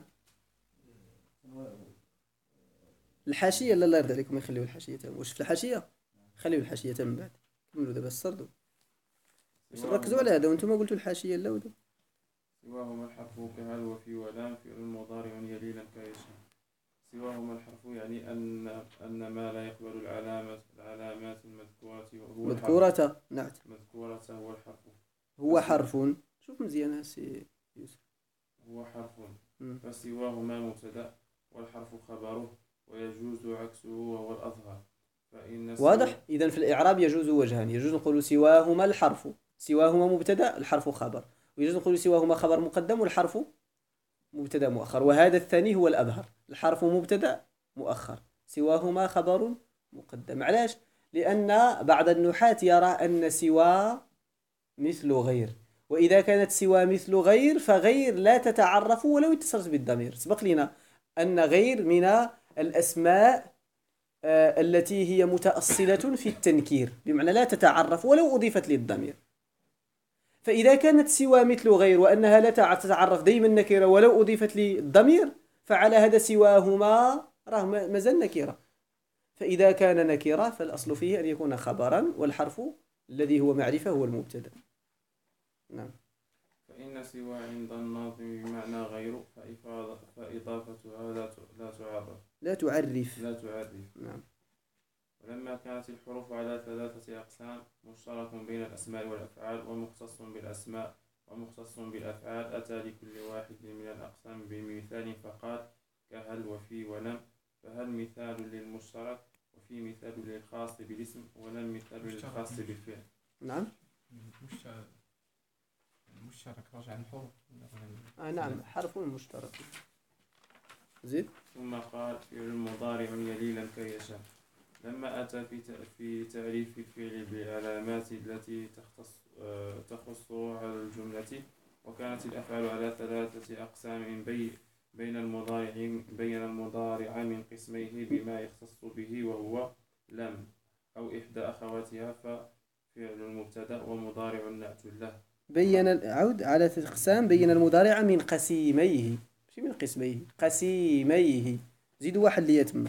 الحاشية لا يرضى عليكم يخليوا الحاشية. واش في الحاشية؟ خليوا الحاشية من بعد، كملوا دابا السرد. باش نركزوا على هذا وانتم قلتوا الحاشية لا ودو. سواهما الحرف كهل وفي ولام فعل مضارع يلي لم كيشاء. سواهما الحرف يعني أن ما لا يقبل العلامات المذكورة مذكورة. نعم. مذكورة هو الحرف. هو حرف. شوف مزيان سي يوسف. هو حرف. فسواهما مبتدأ والحرف خبره، ويجوز عكسه وهو الأظهر. واضح. إذن في الإعراب يجوز وجهان، يجوز نقول سواهما الحرف، سواهما مبتدأ الحرف خبر، ويجوز نقول سواهما خبر مقدم والحرف مبتدأ مؤخر، وهذا الثاني هو الأظهر، الحرف مبتدأ مؤخر سواهما خبر مقدم. علاش؟ لأن بعض النحاة يرى أن سوى مثل غير، وإذا كانت سوى مثل غير فغير لا تتعرف ولو اتصلت بالضمير. سبق لنا أن غير من الأسماء التي هي متأصلة في التنكير، بمعنى لا تتعرف ولو أضيفت للضمير. فإذا كانت سوى مثل غير وأنها لا تتعرف دائما نكرة ولو أضيفت للضمير، فعلى هذا سواهما راه مازال نكرة. فإذا كان نكرة فالأصل فيه أن يكون خبرا، والحرف الذي هو معرفة هو المبتدأ. نعم. فإن سوى عند الناظم بمعنى غير، فإضافتها لا تعرف. نعم. ولما كانت الحروف على ثلاثة أقسام، مشترك بين الأسماء والأفعال، ومختص بالأسماء ومختص بالأفعال، أتى لكل واحد من الأقسام بمثال فقال كهل وفي ولم. فهل مثال للمشترك، وفي مثال للخاص بالاسم، ولم مثال للخاص بالفعل. نعم. مشترك راجع عن الحروف. نعم، حرف مشترك. زيد. ثم قال فعل مضارع يلي لم كيشاء، لما أتى في تعريف الفعل بالعلامات التي تخص على الجملة، وكانت الأفعال على ثلاثة أقسام، بين المضارع من قسميه بما يختص به وهو لم أو إحدى أخواتها، ففعل المبتدأ ومضارع نعت له. عود على أقسام، بين المضارع من قسيميه. ماشي من قسميه، قسيميه. زيدوا واحد ليا تما.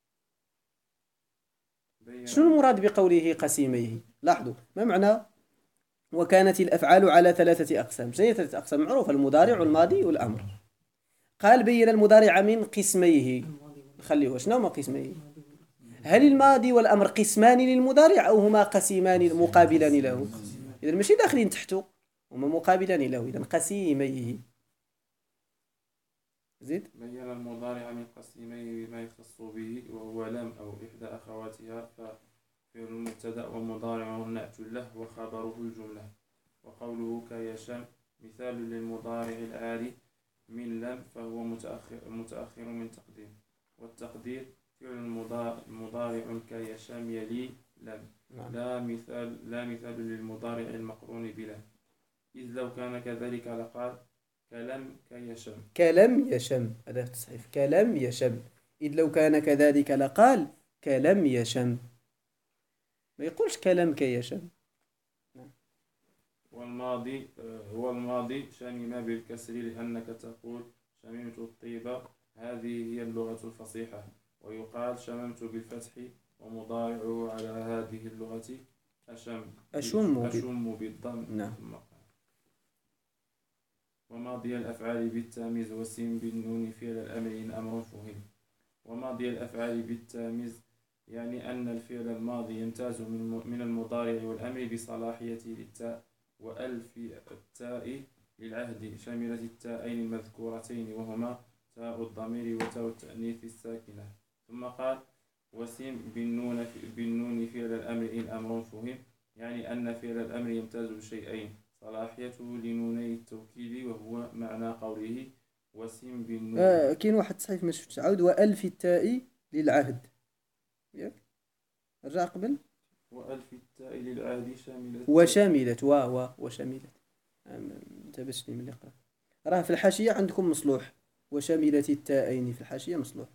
شنو المراد بقوله قسيميه؟ لاحظوا ما معنى وكانت الأفعال على 3 أقسام. شنو هي 3 أقسام؟ معروفة، المضارع والماضي والأمر. قال بين المضارع من قسميه. خليه شنو هما قسميه؟ هل الماضي والأمر قسمان للمضارع أو هما قسيمان مقابلان له؟ إذا ماشي داخلين تحته، هما مقابلان له، إذا قسيميه. زيد. بين المضارع من قسيميه بما يختص به وهو لم أو إحدى أخواتها ففعل المبتدأ ومضارعه النعت له وخبره الجملة. وقوله كيشم مثال للمضارع العالي من لم فهو متأخر من تقديم. والتقدير فعل مضارع كيشم يلي لم. لا مثال للمضارع المقرون بلم، إذ لو كان كذلك لقال كلم كيشم. كلم يشم، هذا تصحيف، كلم يشم. إذ لو كان كذلك لقال كلم يشم، ما يقولش كلم كيشم. والماضي شمم بالكسر لأنك تقول شممت الطيب، هذه هي اللغة الفصيحة. ويقال شممت بالفتح ومضارعه على هذه اللغة أشم بالضم. نعم. وماضي الأفعال بالتاميز والسين بالنون فعل الأمر إن أمر فهم. وماضي الأفعال بالتاميز يعني أن الفعل الماضي يمتاز من المضارع والأمر بصلاحية للتاء وألف التاء للعهد، شملت التاءين المذكورتين وهما تاء الضمير وتاء التأنيث الساكنة. ثم قال وسين بالنون فعل الأمر إن أمر فهم، يعني أن فعل الأمر يمتاز بشيئين: صلاحيته لنوني التوكيد وهو معنى قوله وسين بالنون. كاين واحد صحيح ما شفتش، عاود وألف التاء للعهد. ياك رجع قبل وألف التاء للعهد وشملت وشملت. انتبهت لي من اللي قرأ، راه في الحاشية عندكم مصلوح وشملت التاءين، في الحاشية مصلوح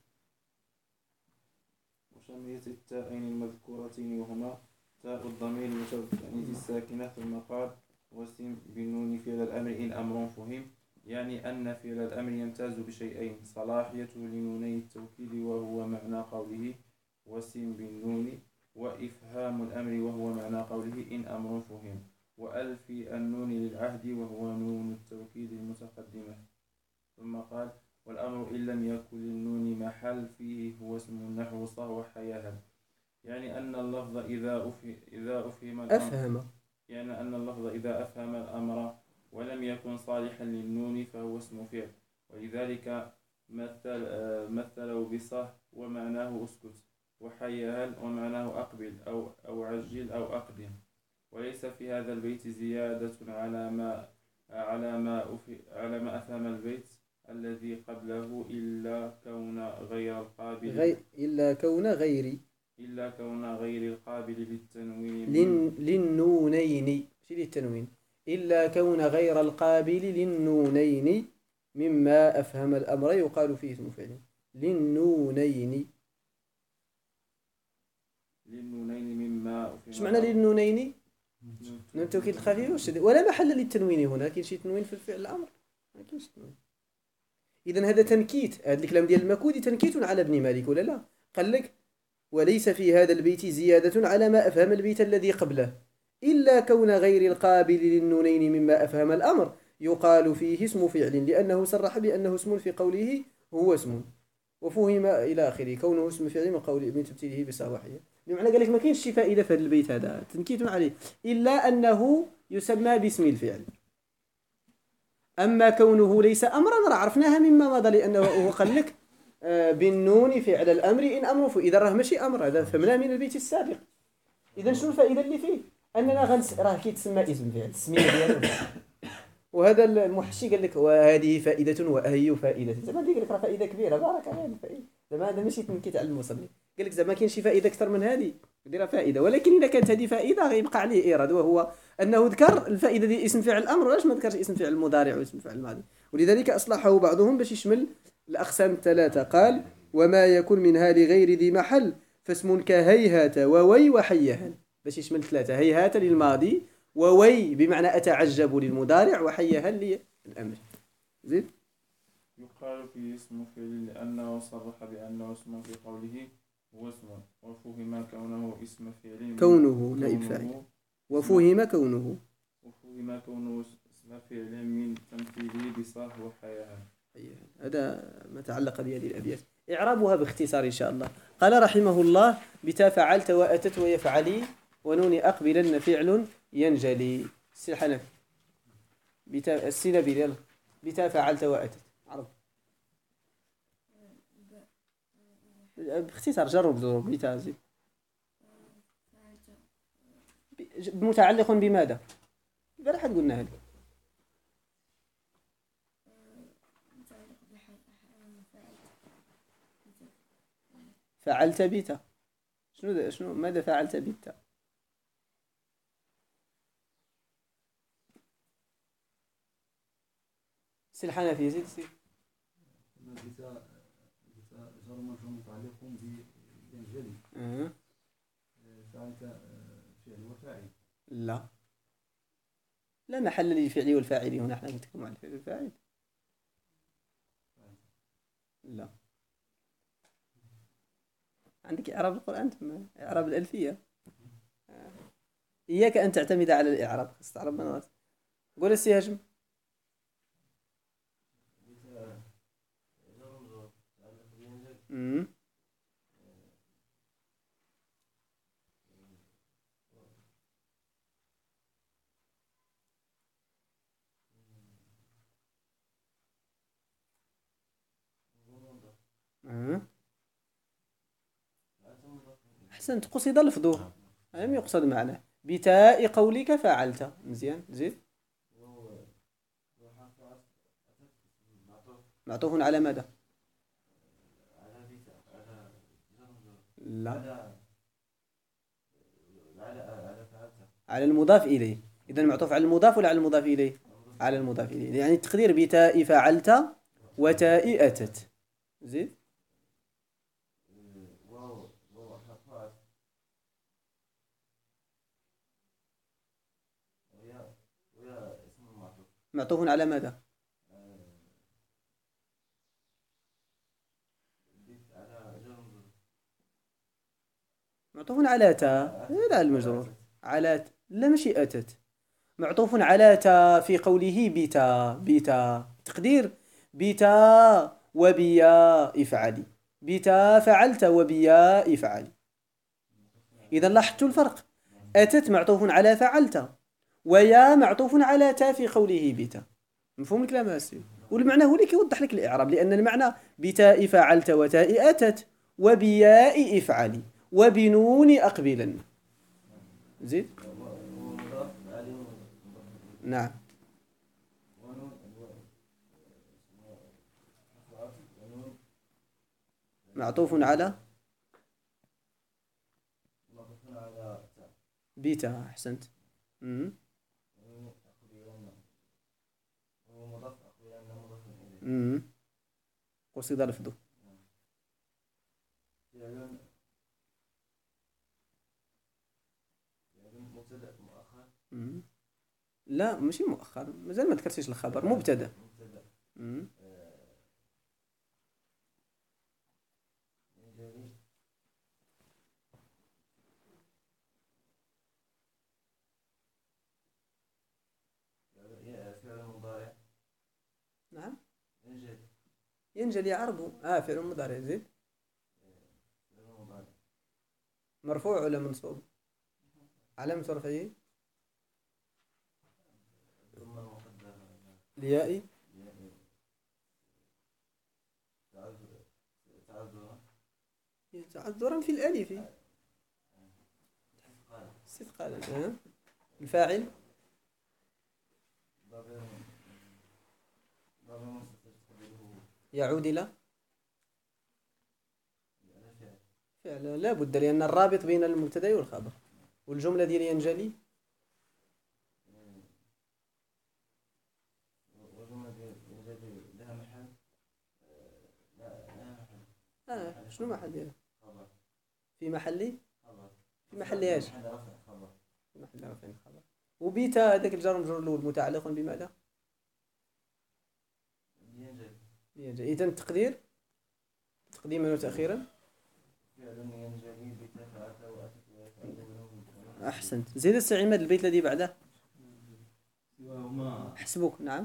وشملت التاءين المذكورتين وهما تاء الضمير وتاء التأنيث الساكنة. ثم قال وسين بالنون فعل الأمر إن أمر فهم، يعني أن فعل الأمر يمتاز بشيئين: صلاحيته لنوني التوكيد وهو معنى قوله وسين بالنون، وإفهام الأمر وهو معنى قوله إن أمر فهم، وألف النون للعهد وهو نون التوكيد المتقدمة. ثم قال والأمر إن لم يكن للنون محل فيه هو اسم نحو صه وحياها، يعني أن اللفظ إذا أفهم الأمر ولم يكن صالحا للنون فهو اسم فعل، ولذلك مثله بصه ومعناه أسكت، وحيهل ومعناه أقبل أو عجل أو أقدم. وليس في هذا البيت زيادة على ما أفهم البيت الذي قبله إلا كون غير القابل إلا كون غير القابل للتنوين للنونين. شو التنوين؟ إلا كون غير القابل للنونين مما أفهم الأمر يقال فيه اسم فعل. للنونين مما أفهم. ايش معنى للنونين؟ نون التوكيد الخفيف والشديد، ولا محل للتنوين هنا. كاين شي تنوين في الفعل الأمر؟ ما كاينش تنوين. إذن هذا تنكيت، هذا الكلام ديال المكودي تنكيت على ابن مالك ولا لا؟ قال لك وليس في هذا البيت زيادة على ما أفهم البيت الذي قبله إلا كون غير القابل للنونين مما أفهم الأمر يقال فيه اسم فعل، لأنه صرح بأنه اسم في قوله هو اسم، وفهم إلى آخره كونه اسم فعل من قوله من تبتيله بصلاحية. بمعنى قال لك ما كاينش شي فائدة في هذا البيت، هذا تنكيت عليه، إلا أنه يسمى باسم الفعل. أما كونه ليس أمرا راه عرفناها مما مضى، لأنه هو قال لك بالنون فعل الأمر إن أمر إذا راه ماشي أمر، هذا فهمناه من البيت السابق. إذا شنو الفائدة اللي فيه؟ أننا راه كيتسمى اسم فعل، التسمية ديالو. وهذا المحشي قال لك وهذه فائدة وأي فائدة، زعما قال لك راه فائدة كبيرة، بارك الله الفائدة، زعما هذا ماشي تنكيت على المصنف. قال لك زعما كاين شي فائدة أكثر من هذه، ديرها فائدة، ولكن إذا كانت هذه فائدة غيبقى عليه إيراد، وهو أنه ذكر الفائدة دي اسم فعل الأمر، ولاش ما ذكرش اسم فعل المضارع واسم فعل الماضي، ولذلك أصلحه بعضهم باش يشمل الأقسام الثلاثة. قال وما يكون منها لغير ذي محل فاسم كهيهات ووي وحيهل، باش يشمل ثلاثة: هيهات للماضي، ووي بمعنى أتعجب للمضارع، وحيهل للأمر. زيد. يقال فيه اسم فعل لأنه صرح بأنه اسم في قوله هو اسم، وفهم كونه اسم فعل كونه نائب فاعل. وفهم كونه اسم فعل من تمثيله بصاح وحياه. هذا ما تعلق بهذه الأبيات. إعرابها باختصار إن شاء الله. قال رحمه الله: بتا فعلت وأتت ويفعلي ونون أقبلن فعل ينجلي. السي الحنفي بتا السي نبيل يلا. بتا فعلت وأتت عرب باختصار جرب ضرب بتا زيد متعلق بماذا؟ البارحة قلنا هذا. فعلت بتا شنو ماذا فعلت بتا؟ سي الحنفي زيد سي. بتاء جر مجرور متعلق بينجلي. فعلت فعل وفاعل. لا محل للفعل والفاعل هنا. احنا نتكلم عن الفعل والفاعل. لا عندك إعراب القرآن ثم إعراب الألفية. إياك أن تعتمد على الإعراب، استعرب مناط. قول السي هاشم. أحسنت، قصد لفظه لم يقصد معناه. بتاء قولك فعلت. مزيان زيد. معطوف على ماذا؟ لا على المضاف إليه. إذا معطوف على المضاف ولا على المضاف إليه؟ على المضاف إليه. يعني التقدير بتاء فعلت وتاء أتت. زيد. معطوف على ماذا؟ معطوف على تا. لا المجرور على لا ماشي أتت. معطوف على تا في قوله بتا تقدير بتا وبيا افعلي. بتا فعلت وبيا افعلي. إذا لاحظت الفرق. أتت معطوف على فعلت، ويا معطوف على تا في قوله بتا. مفهوم الكلام يا سيدي؟ والمعنى هو اللي كيوضح لك الإعراب، لأن المعنى بتاء فعلت وتاء أتت وبياء افعلي وبنون أقبلا. زيد. نعم. معطوف على بيتا. أحسنت. قصد لفظه. لا ماشي مؤخر، مازال ما ذكرتيش الخبر. مبتدا. نعم ينجلي عرضه. فعل مضارع. زيد. مرفوع ولا منصوب؟ علامة رفعه ليائي تعذرا في الألف. استثقالا. الفاعل يعود إلى فعل لا بد، لأن الرابط بين المبتدا والخبر. والجملة ديال ينجلي شنو محل ديالها؟ في محل ايش؟ في محل رفع خبر. وبيتا هذاك الجار والمجرور الأول متعلق بماذا؟ إذا التقدير تقديما وتأخيرا. فعل ينجلي بتفعل وأتت ويفعل. أحسنت. زيد السي عماد البيت الذي بعده. سواهما حسبك. نعم.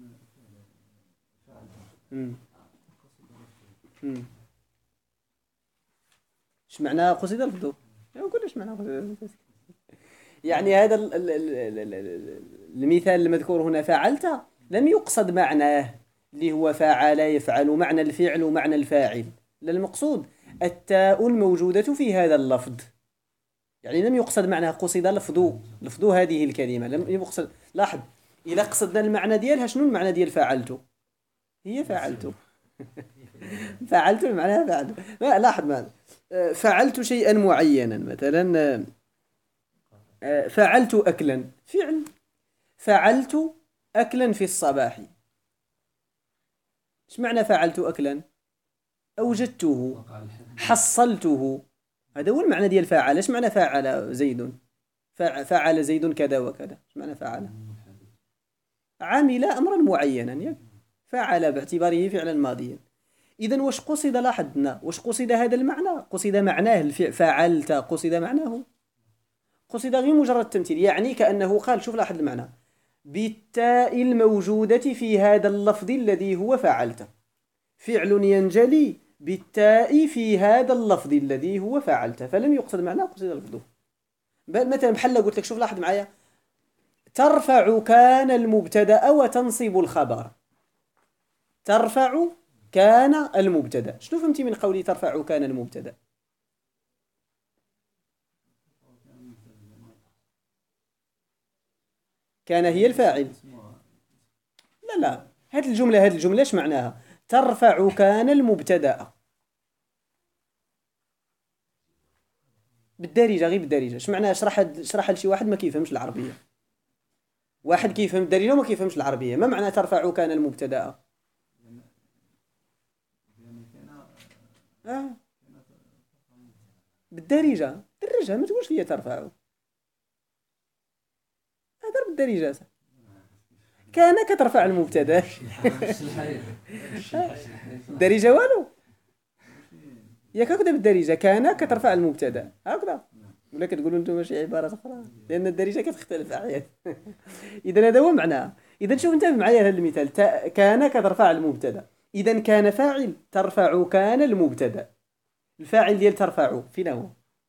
ايش معنى قصد لفظه؟ يقول ايش معنى قصد. يعني هذا المثال المذكور هنا فعلت لم يقصد معناه اللي هو فعل يفعل معنى الفعل ومعنى الفاعل، لا المقصود التاء الموجودة في هذا اللفظ، يعني لم يقصد معناه قصد لفظ هذه الكلمة، لم يقصد. لاحظ إذا قصدنا المعنى ديالها شنو المعنى ديال فعلت؟ هي فعلت. فعلت معناها فعلت. لاحظ ماذا فعلت شيئا معينا، مثلا فعلت أكلا فعل، فعلت أكلا في الصباح. ايش معنى فعلت أكلا؟ أوجدته، حصلته، هذا هو المعنى ديال فعل. ايش معنى فعل زيد؟ فعل زيد كذا وكذا، ايش معنى فعل؟ عمل أمرا معينا، فعل باعتباره فعلا ماضيا. إذن واش قصد؟ لاحظنا واش قصد هذا المعنى؟ قصد معناه الفعل. فعلت قصد معناه، قصد غير مجرد تمثيل، يعني كأنه قال شوف لاحظ المعنى بالتاء الموجودة في هذا اللفظ الذي هو فعلت، فعل ينجلي بالتاء في هذا اللفظ الذي هو فعلت، فلم يقصد معناه قصد لفظه. مثلا بحال قلت لك شوف لاحظ معايا ترفع كان المبتدأ وتنصب الخبر. ترفع كان المبتدأ، شنو فهمتي من قولي ترفع كان المبتدأ؟ كان هي الفاعل. لا هذه الجملة ايش معناها؟ ترفع كان المبتدأ بالدارجة، غير بالدارجة. ايش معناها؟ اشرح لشي واحد ما كيفهمش العربية. واحد كيفهم الدارجة وما كيفهمش العربية، ما معنى ترفع كان المبتدأ؟ بالدارجة، درجها ما تقولش هي ترفع، هذا بالدارجة. كان كترفع المبتدا. الدارجة والو، ياك هكذا بالدارجة كان كترفع المبتدا هكذا، ولا كتقولوا انتم شي عبارة أخرى لأن الدارجة كتختلف أحيانا. إذا هذا هو معناها. إذا شوف انتبه معايا هذا المثال، كان كترفع المبتدا، إذا كان فاعل ترفع كان المبتدا، الفاعل ديال ترفع فين هو؟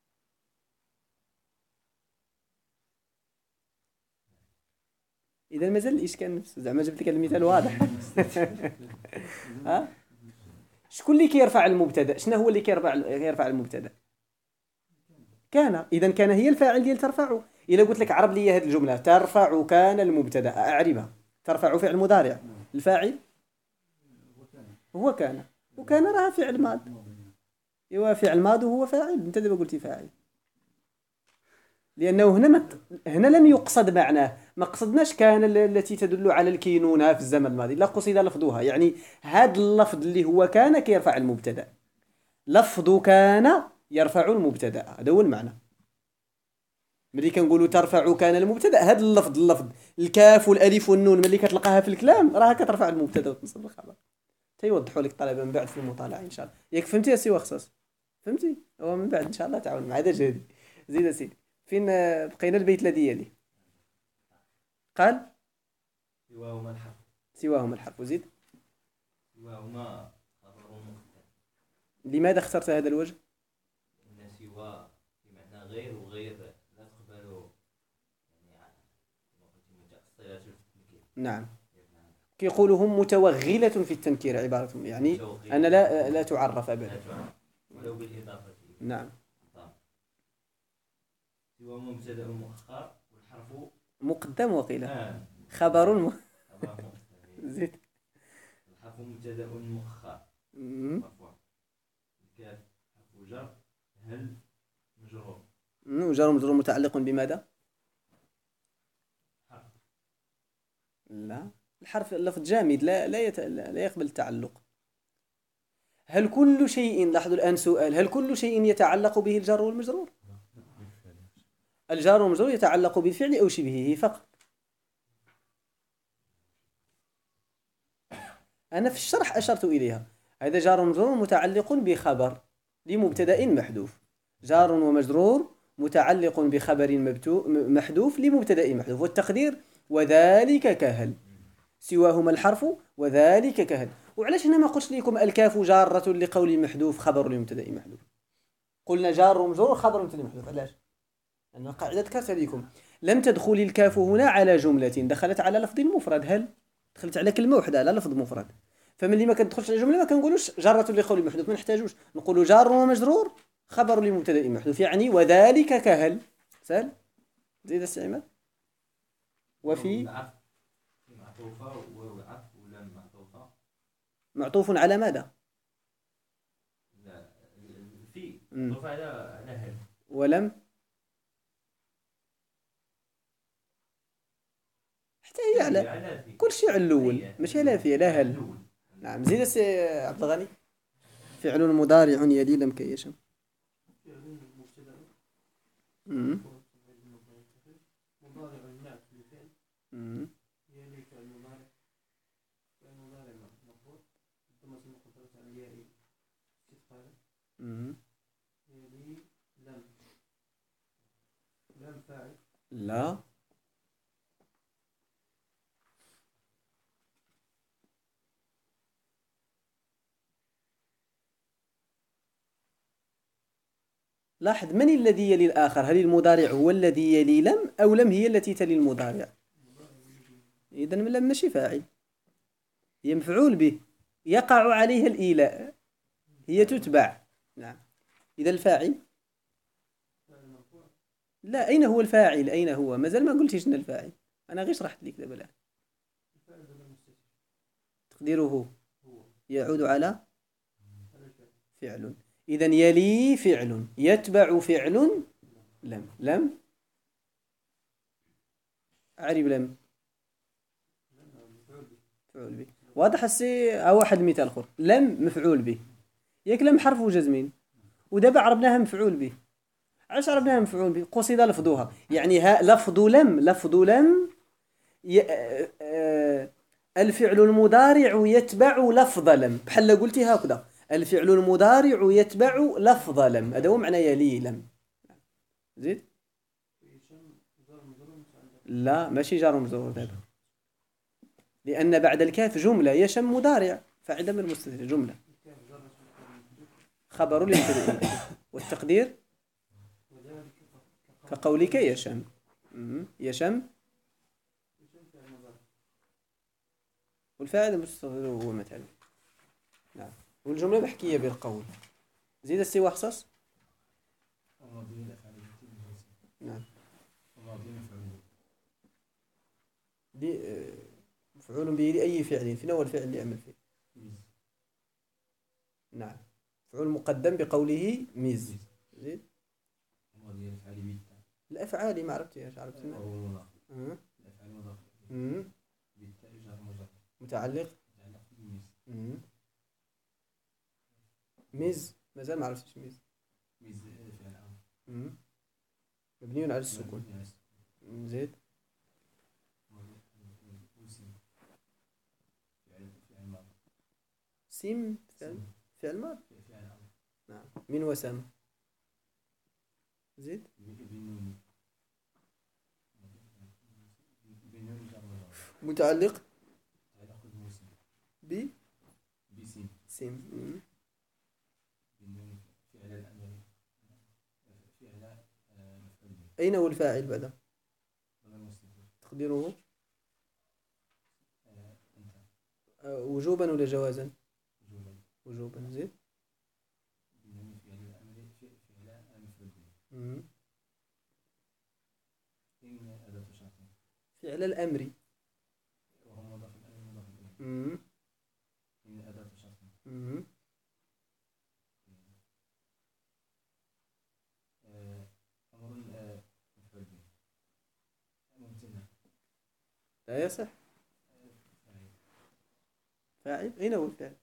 إذا مازال الإشكال نفسه، زعما جبت لك المثال واضح. ها شكون اللي كيرفع المبتدا؟ شنو هو اللي كيرفع المبتدا؟ كان. إذا كان هي الفاعل ديال ترفع. إلا قلت لك عرب لي هذه الجملة ترفع كان المبتدا، أعربها. ترفع فعل مضارع، الفاعل هو كان، وكان راه فعل ماض. ايوا فعل ماض وهو فاعل، انت دابا قلتي فاعل، لأنه هنا لم يقصد معناه. ما قصدناش كان التي تدل على الكينونة في الزمن الماضي، لا قصد لفظها. يعني هذا اللفظ اللي هو كان كيرفع المبتدا، لفظ كان يرفع المبتدا، هذا هو المعنى. ملي كنقولوا ترفع كان المبتدا، هذا اللفظ الكاف والالف والنون ملي كتلقاها في الكلام راها كترفع المبتدا وتنصب الخبر. تيوضحوا لك الطلبه من بعد في المطالعه ان شاء الله. ياك فهمتي يا سي وخصوص؟ فهمتي؟ هو من بعد ان شاء الله تعاون مع هذا جدي. زيد سيدي، فين بقينا؟ البيت الذي يلي قال سواهما الحرف. سواهما الحرف. وزيد سواهما خبر مختلف. لماذا اخترت هذا الوجه؟ إن سوى بمعنى غير، وغير لا تقبل يعني نعم، كيقولهم متوغلة في التنكير، عبارة يعني أن لا تعرف أبدا ولو بالإضافة. نعم. سوى مبتدأ مؤخر والحرف مقدم وقيل خبر زيد. الحرف مبتدأ مؤخر مرفوع، الكاف حرف جر، هل مجرور. جر مجرور متعلق بماذا؟ حرف. لا، الحرف اللفظ جامد لا يقبل التعلق. هل كل شيء، لاحظوا الآن سؤال، هل كل شيء يتعلق به الجر والمجرور؟ الجار والمجرور يتعلق بالفعل أو شبهه فقط. أنا في الشرح أشرت إليها. هذا جار ومجرور متعلق بخبر لمبتدأ محذوف، جار ومجرور متعلق بخبر محذوف لمبتدأ محذوف، والتقدير وذلك كهل، سواهما الحرف وذلك كهل. وعلاش هنا ما قلتش لكم الكاف جارة لقول محذوف خبر لمبتدأ محذوف؟ قلنا جار ومجرور خبر لمبتدأ محذوف. علاش؟ لأن القاعدة ذكرتها لكم، لم تدخل الكاف هنا على جملة، دخلت على لفظ مفرد. هل دخلت على كلمة واحدة على لفظ مفرد، فملي ما كتدخلش على جملة ما كنقولوش جارة لقول محذوف، ما نحتاجوش نقولوا جار ومجرور خبر لمبتدأ محذوف، يعني وذلك كهل. سهل. زيد السعيمة. وفي معطوفة والعطف ولم معطوفة. معطوف على ماذا؟ لا في معطوفة على هل. ولم حتى هي على كل شيء على الأول، ماشي على في لا هل. نعم. زيد السي عبد الغني. فعل مضارع يلي لم كي يشم. مضارع نعت لفعل يلي فعل مضارع، فعل مضارع مفعول ثم مقدرة على الياء استثقالا يلي لم فاعل لا لاحظ من الذي يلي الآخر، هل المضارع هو الذي يلي لم أو لم هي التي تلي المضارع؟ إذن لم ماشي فاعل، هي مفعول به يقع عليها الإيلاء، هي تتبع. نعم. إذا الفاعل لا، أين هو الفاعل؟ أين هو؟ مازال ما قلتيش أن الفاعل، أنا غير شرحت لك دابا الآن. تقديره يعود على فعل. إذن يلي فعل يتبع فعل لم أعرب لم مفعول به. واضح السي. أو واحد المثال آخر، لم مفعول به، ياك لم حرف جزم، ودابا عربناها مفعول به. علاش عربناها مفعول به؟ قصد لفظها، يعني لفظ لم الفعل المضارع يتبع لفظ لم، بحال قلتي هكذا الفعل المضارع يتبع لفظ لم، هذا هو معنى يلي لم. زيد. لا ماشي جار ومجرور دابا، لأن بعد الكاف جملة يشم مضارع فاعل من المستتر، جملة خبر لمبتدئ والتقدير كقولك يشم. يشم والفاعل المستتر هو مثلا. نعم. والجملة محكية بالقول. زيد السوى خصص. نعم. دي مفعول به لأي فعل، فين هو الفعل اللي يعمل فيه؟ نعم. مفعول مقدم بقوله ميز. زيد. الأفعال ما عرفتيهاش، عرفتنا. متعلق ميز، مازال ما عرفتش ميز. مبني على السكون. زيد. سيم فعل ماضي. نعم. من وسام. زيد. متعلق ب سين. أين هو الفاعل بعد؟ تقديره وجوبا ولا جوازا؟ وجوبا. زيد. فعل الأمر. لا يصح. فاعل. أين هو الفاعل؟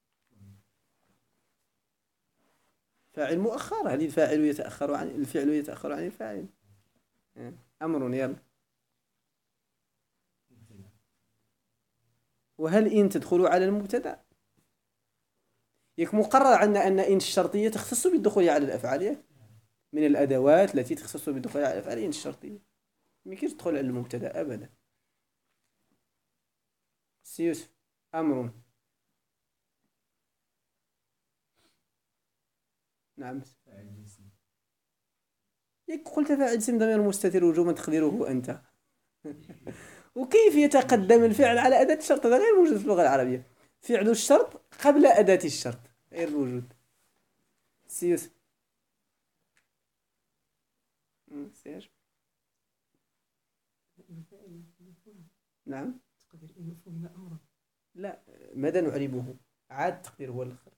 فاعل مؤخر. هل الفاعل يتأخر عن الفعل يتأخر عن الفاعل؟ أمر. يلا. وهل إن تدخل على المبتدأ؟ ياك مقرر عندنا أن إن الشرطية تختص بالدخول على الأفعال، ياك من الأدوات التي تختص بالدخول على الأفعال إن الشرطية، ما يمكنش تدخل على المبتدأ أبدا. سي يوسف، أمر. نعم. ياك قلت فاعل اسم ضمير مستتر وجوبا تقديره أنت. وكيف يتقدم الفعل على أداة الشرط؟ هذا غير موجود في اللغة العربية. فعل الشرط قبل أداة الشرط غير موجود. سي يوسف. سير. نعم. تقدر إن فهم أمرا. لا، ماذا نعربه؟ عاد تقدير هو الآخر.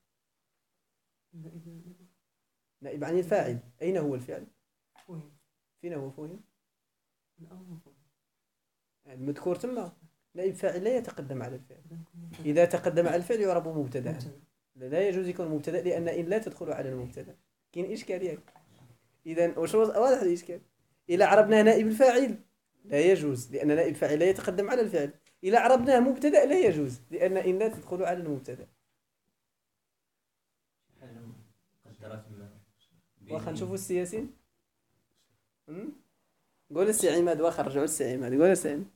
نائب عن الفاعل. أين هو الفعل؟ فهم. فين هو فهم؟ الأمر فهم. المذكور ثم نائب فاعل لا يتقدم على الفعل. إذا تقدم على الفعل يعرب مبتدأ. لا يجوز يكون مبتدأ لأن إن لا تدخل على المبتدأ. كاين إشكالية. إذا واش واضح الإشكال؟ إذا عربنا نائب الفاعل لا يجوز لأن نائب فاعل لا يتقدم على الفعل. إذا عربناه مبتدأ لا يجوز لأن إن لا تدخل على المبتدأ. واخا نشوفوا السياسين. قول السي عماد، واخا رجعوا السي عماد. قول السي عماد.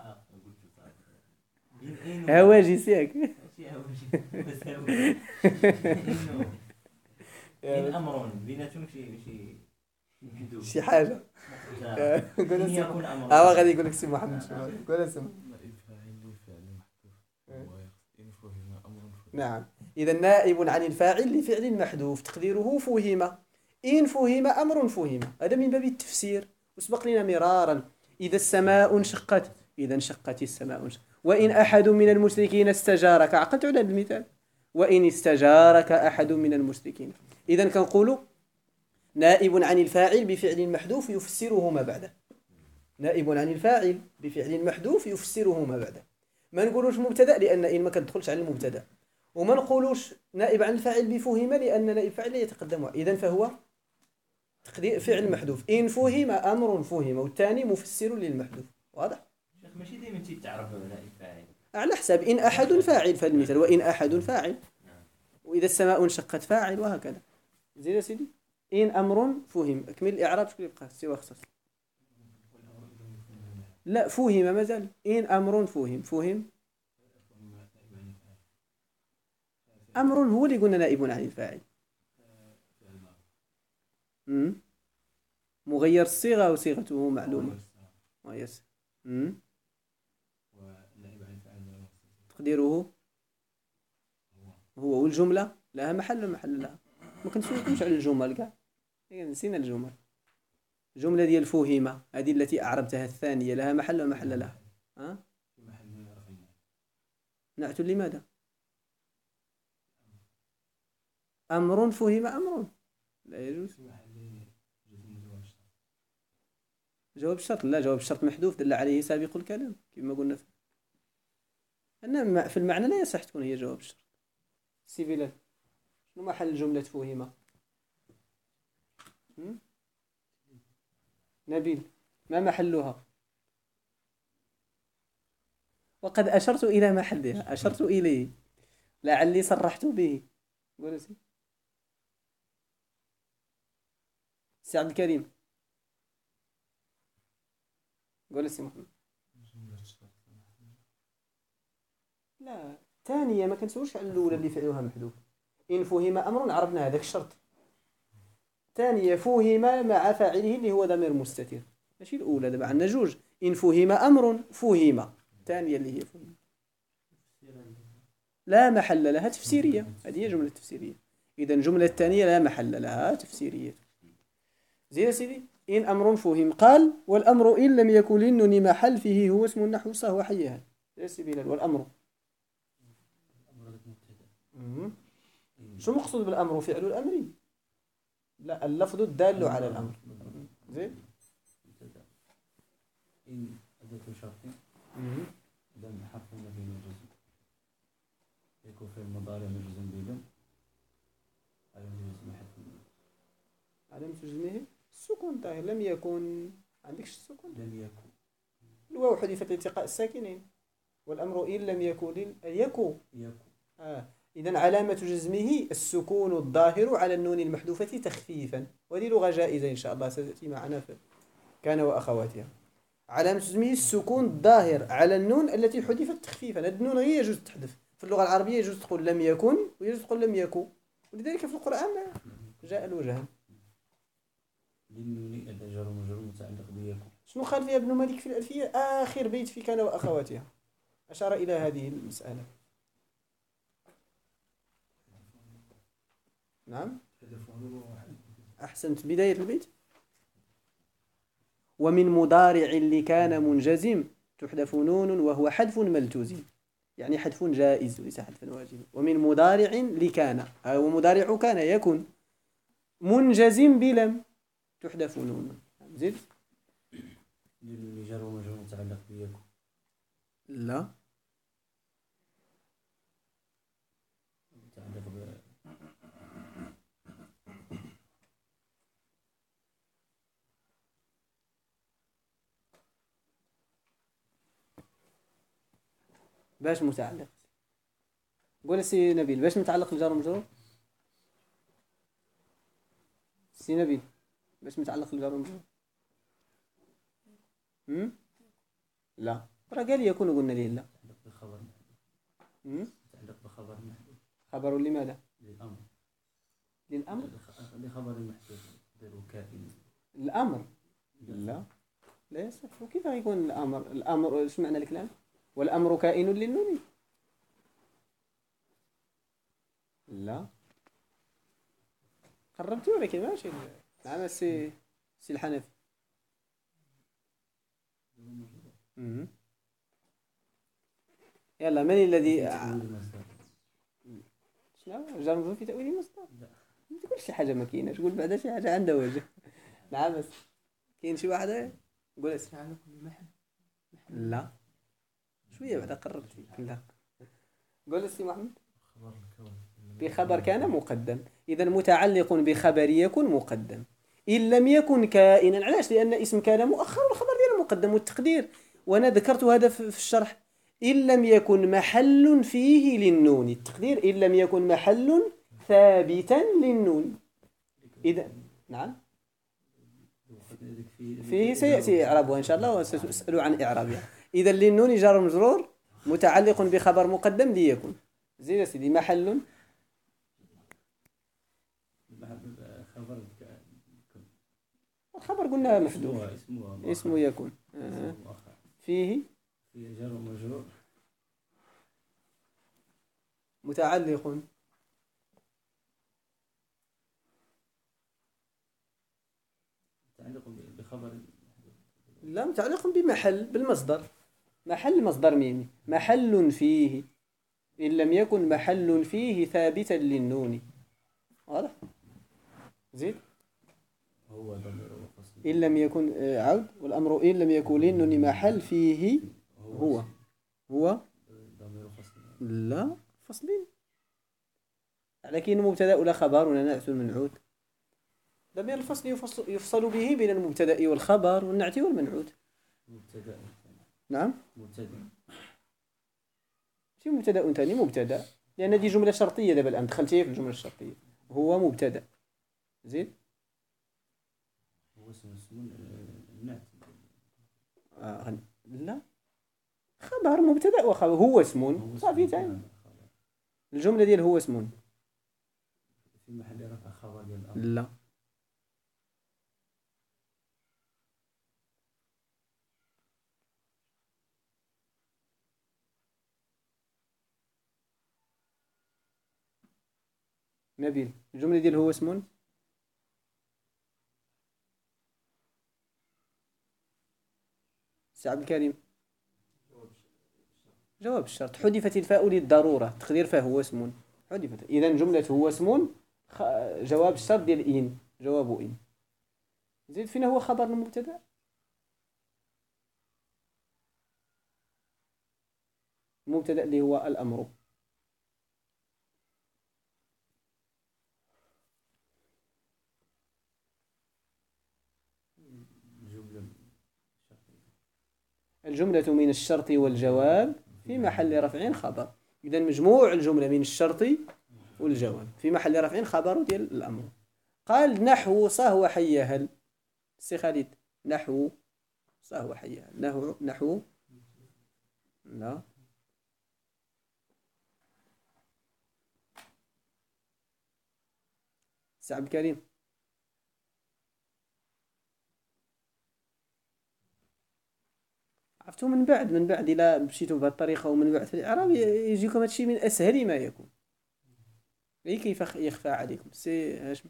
هواجي سياك. إن أمر بيناتهم شي حاجة. قول إن السي يكون أمر غادي يقول لك سي محمد شو قول السي. نعم. إذا نائب عن الفاعل لفعل محذوف تقديره فهم. إن فهم أمر فهم، هذا من باب التفسير وسبق لنا مرارا. إذا السماء انشقت، إذا انشقت السماء وإن أحد من المشركين استجارك، عقلت على المثال، وإن استجارك أحد من المشركين. إذا كنقول نائب عن الفاعل بفعل محذوف يفسره ما بعده. نائب عن الفاعل بفعل محذوف يفسره ما بعده. ما نقولوش مبتدأ لأن إن ما كتدخلش على المبتدأ، وما نقولوش نائب عن الفاعل بفهم لأن نائب فاعل لا يتقدم. إذا فهو تقدير فعل محذوف. إن فهم أمر فهم، والثاني مفسر للمحذوف. واضح؟ شيخ ماشي دائما تعرف نائب فاعل على حسب إن أحد فاعل فالمثال، وإن أحد فاعل، وإذا السماء انشقت فاعل، وهكذا. زين يا سيدي. إن أمر فهم، أكمل الإعراب. شكون يبقى سوى خصص؟ لا، فهم مازال. إن أمر فهم. فهم أمر هو اللي قلنا نائب عن الفاعل. مغير الصيغة وصيغته معلومة. ويس. تقديره هو، والجملة لها محل لها. ما كنسولكمش على الجمل كاع، نسينا الجمل. الجملة ديال فهيمة هذه التي أعربتها الثانية لها محل ومحل لها. نعت لماذا؟ أمر فهم أمر لا يجوز. جواب الشرط لا، جواب الشرط محذوف دل عليه سابق الكلام كما قلنا. أن في المعنى لا يصح تكون هي جواب الشرط. سي بلال، شنو محل جملة فهم؟ نبيل، ما محلها؟ وقد أشرت إلى محلها، أشرت إليه لعلي صرحت به. قول سي عبد الكريم. قول سي محمد. لا، ثانية ما كنسوش على الأولى اللي فعلها محذوف. إن فهم أمر عرفنا هذاك الشرط. ثانية فهم مع فاعله اللي هو ضمير مستتر، ماشي الأولى. دابا عندنا جوج. إن فهم أمر فهم، ثانية اللي هي فهم لا محل لها تفسيرية. هذه هي جملة تفسيرية. إذا الجملة الثانية لا محل لها تفسيرية. زين سيدي. إن أمر فهم. قال والأمر إن لم يكن للنون محل فيه هو اسم النحو صهو حيها. يا سيدي والأمر شو مقصود بالأمر؟ فعل الأمر؟ لا، اللفظ الدال على الأمر. زين. إن أداة شرط دم حرف النفي والجزم يكون في المضارع مجزم بدم علامة جزمه السكون طاهر. لم يكن عندكش السكون. لم يكن الواو حذفت لالتقاء الساكنين. والأمر إن لم يكن يكو. يكو. إذن علامة جزمه السكون الظاهر على النون المحذوفة تخفيفا، وهذه لغة جائزة إن شاء الله ستأتي معنا في كان وأخواتها. علامة جزمه السكون الظاهر على النون التي حذفت تخفيفا. النون غير يجوز تحذف في اللغة العربية، يجوز تقول لم يكن ويجوز تقول لم يكو، ولذلك في القرآن جاء الوجهان. للنون الجار ومجرور متعلق بيكو. شنو قال فيها ابن مالك في الألفية؟ آخر بيت في كان وأخواتها أشار إلى هذه المسألة. نعم أحسنت، بداية البيت. ومن مضارع لكان منجزم تحذف نون وهو حذف ملتزم، يعني حذف جائز وليس حذف واجب. ومن مضارع لكان، ومضارع كان يكن منجزم بلم تحذف نون. زد. للنون جار ومجرور متعلق بيكو. لا متعلق باش متعلق. قول سي نبيل باش متعلق الجار ومجرور. سي نبيل باش متعلق الجار ومجرور. لا راه قال يكون وقلنا ليه لا. متعلق بخبر متعلق بخبر محذوف. خبر لماذا؟ للأمر. للأمر. لخبر محذوف غير كائن. الأمر لا لا يصح. وكيف يكون الأمر؟ الأمر ايش معنى الكلام؟ والأمر كائن للنون. لا قربتي ولكن ماشي. نعم سي الحنفي. يلا من الذي شنو جار مجرور في تأويل المصدر؟ لا ما تقول شي حاجة ما كايناش، قول بعدا شي حاجة عندها وجه. نعم بس كاين شي واحد قول اسمع. لا شوية بعدا قربتي. لا قول السي محمد. بخبر كان مقدم، إذا متعلق بخبر يكن مقدم. إن لم يكن كائنا، علاش؟ لأن اسم كان مؤخر والخبر ديالو مقدم. والتقدير وأنا ذكرت هذا في الشرح، إن لم يكن محل فيه للنون. التقدير إن لم يكن محل ثابتا للنون. إذا نعم فيه سيأتي إعرابها إن شاء الله وسأسأل عن إعرابها. إذا للنون جار مجرور متعلق بخبر مقدم ليكن. زين يا سيدي. محل الخبر قلنا محذوف اسمه يكون. فيه جار ومجرور متعلق بخبر. لا متعلق بمحل بالمصدر. محل مصدر ميمي. محل فيه إن لم يكن محل فيه ثابتا للنون. واضح؟ زيد. هو ضمير فصل. إن لم يكن عود. والأمر إن لم يكن للنون محل فيه هو ضمير فصل. لا فصلين، لكن مبتدأ ولا خبر ولا نعت المنعوت. ضمير الفصل يفصل به بين المبتدأ والخبر والنعت والمنعوت. مبتدأ. نعم مبتدأ. شي مبتدأ ثاني مبتدأ، لأن دي جملة شرطية. دابا الآن دخلتي في الجملة الشرطية. هو مبتدأ. زيد. هو اسم النعت. لا خبر مبتدأ وخبر. هو اسم صافي ثاني. الجملة ديال هو اسم في محل رفع خبر ديال الأمر. لا نبيل. الجملة ديال هو اسم سي عبد الكريم. جواب الشرط. حذفت الفاء للضرورة. تقدير فهو اسم حذفت. إذا جملة هو اسم جواب الشرط ديال إن. جواب إن. زيد. فين هو خبر المبتدأ؟ المبتدأ اللي هو الأمر. الجملة من الشرط والجواب في محل رفع خبر. إذا مجموع الجملة من الشرط والجواب في محل رفع خبر ديال الأمر. قال نحو صه وحيا هل. سي خالد نحو صه وحيا هل. نحو لا سي عبد الكريم عرفتوا من بعد إلا مشيتوا بهذه الطريقة ومن بعد في الإعراب يجيكم هادشي من أسهل ما يكون. ليه كيف يخفى عليكم سي هاشم؟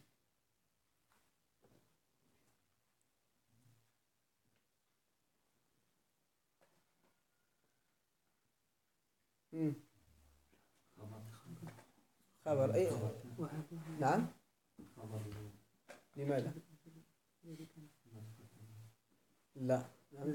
خبر أي نعم لماذا؟ لا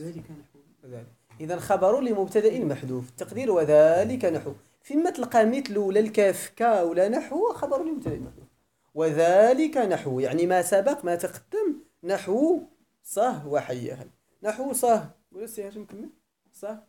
إذا خبر لمبتدأ محذوف تقدير وذلك نحو. فيما تلقى مثل ولا الكاف كا ولا نحو خبر لمبتدأ محذوف. وذلك نحو يعني ما سبق ما تقدم. نحو صه وحيا هل. نحو صه ولا سي هاشم كمل صه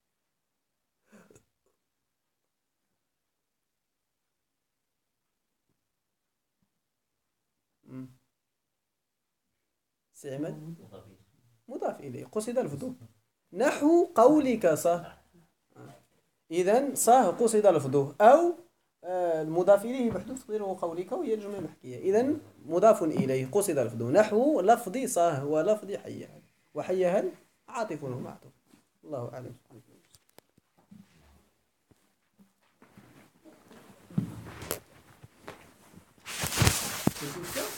سي عماد مضاف إليه قصد الفضول. نحو قولك صه. إذن صه قصد الفضول أو المضاف إليه محذوف تقديره قولك وهي الجملة المحكية. إذن مضاف إليه قصد الفضول. نحو لفظ صه ولفظ حيا هل. وحيا هل عاطف ومعطوف. الله أعلم.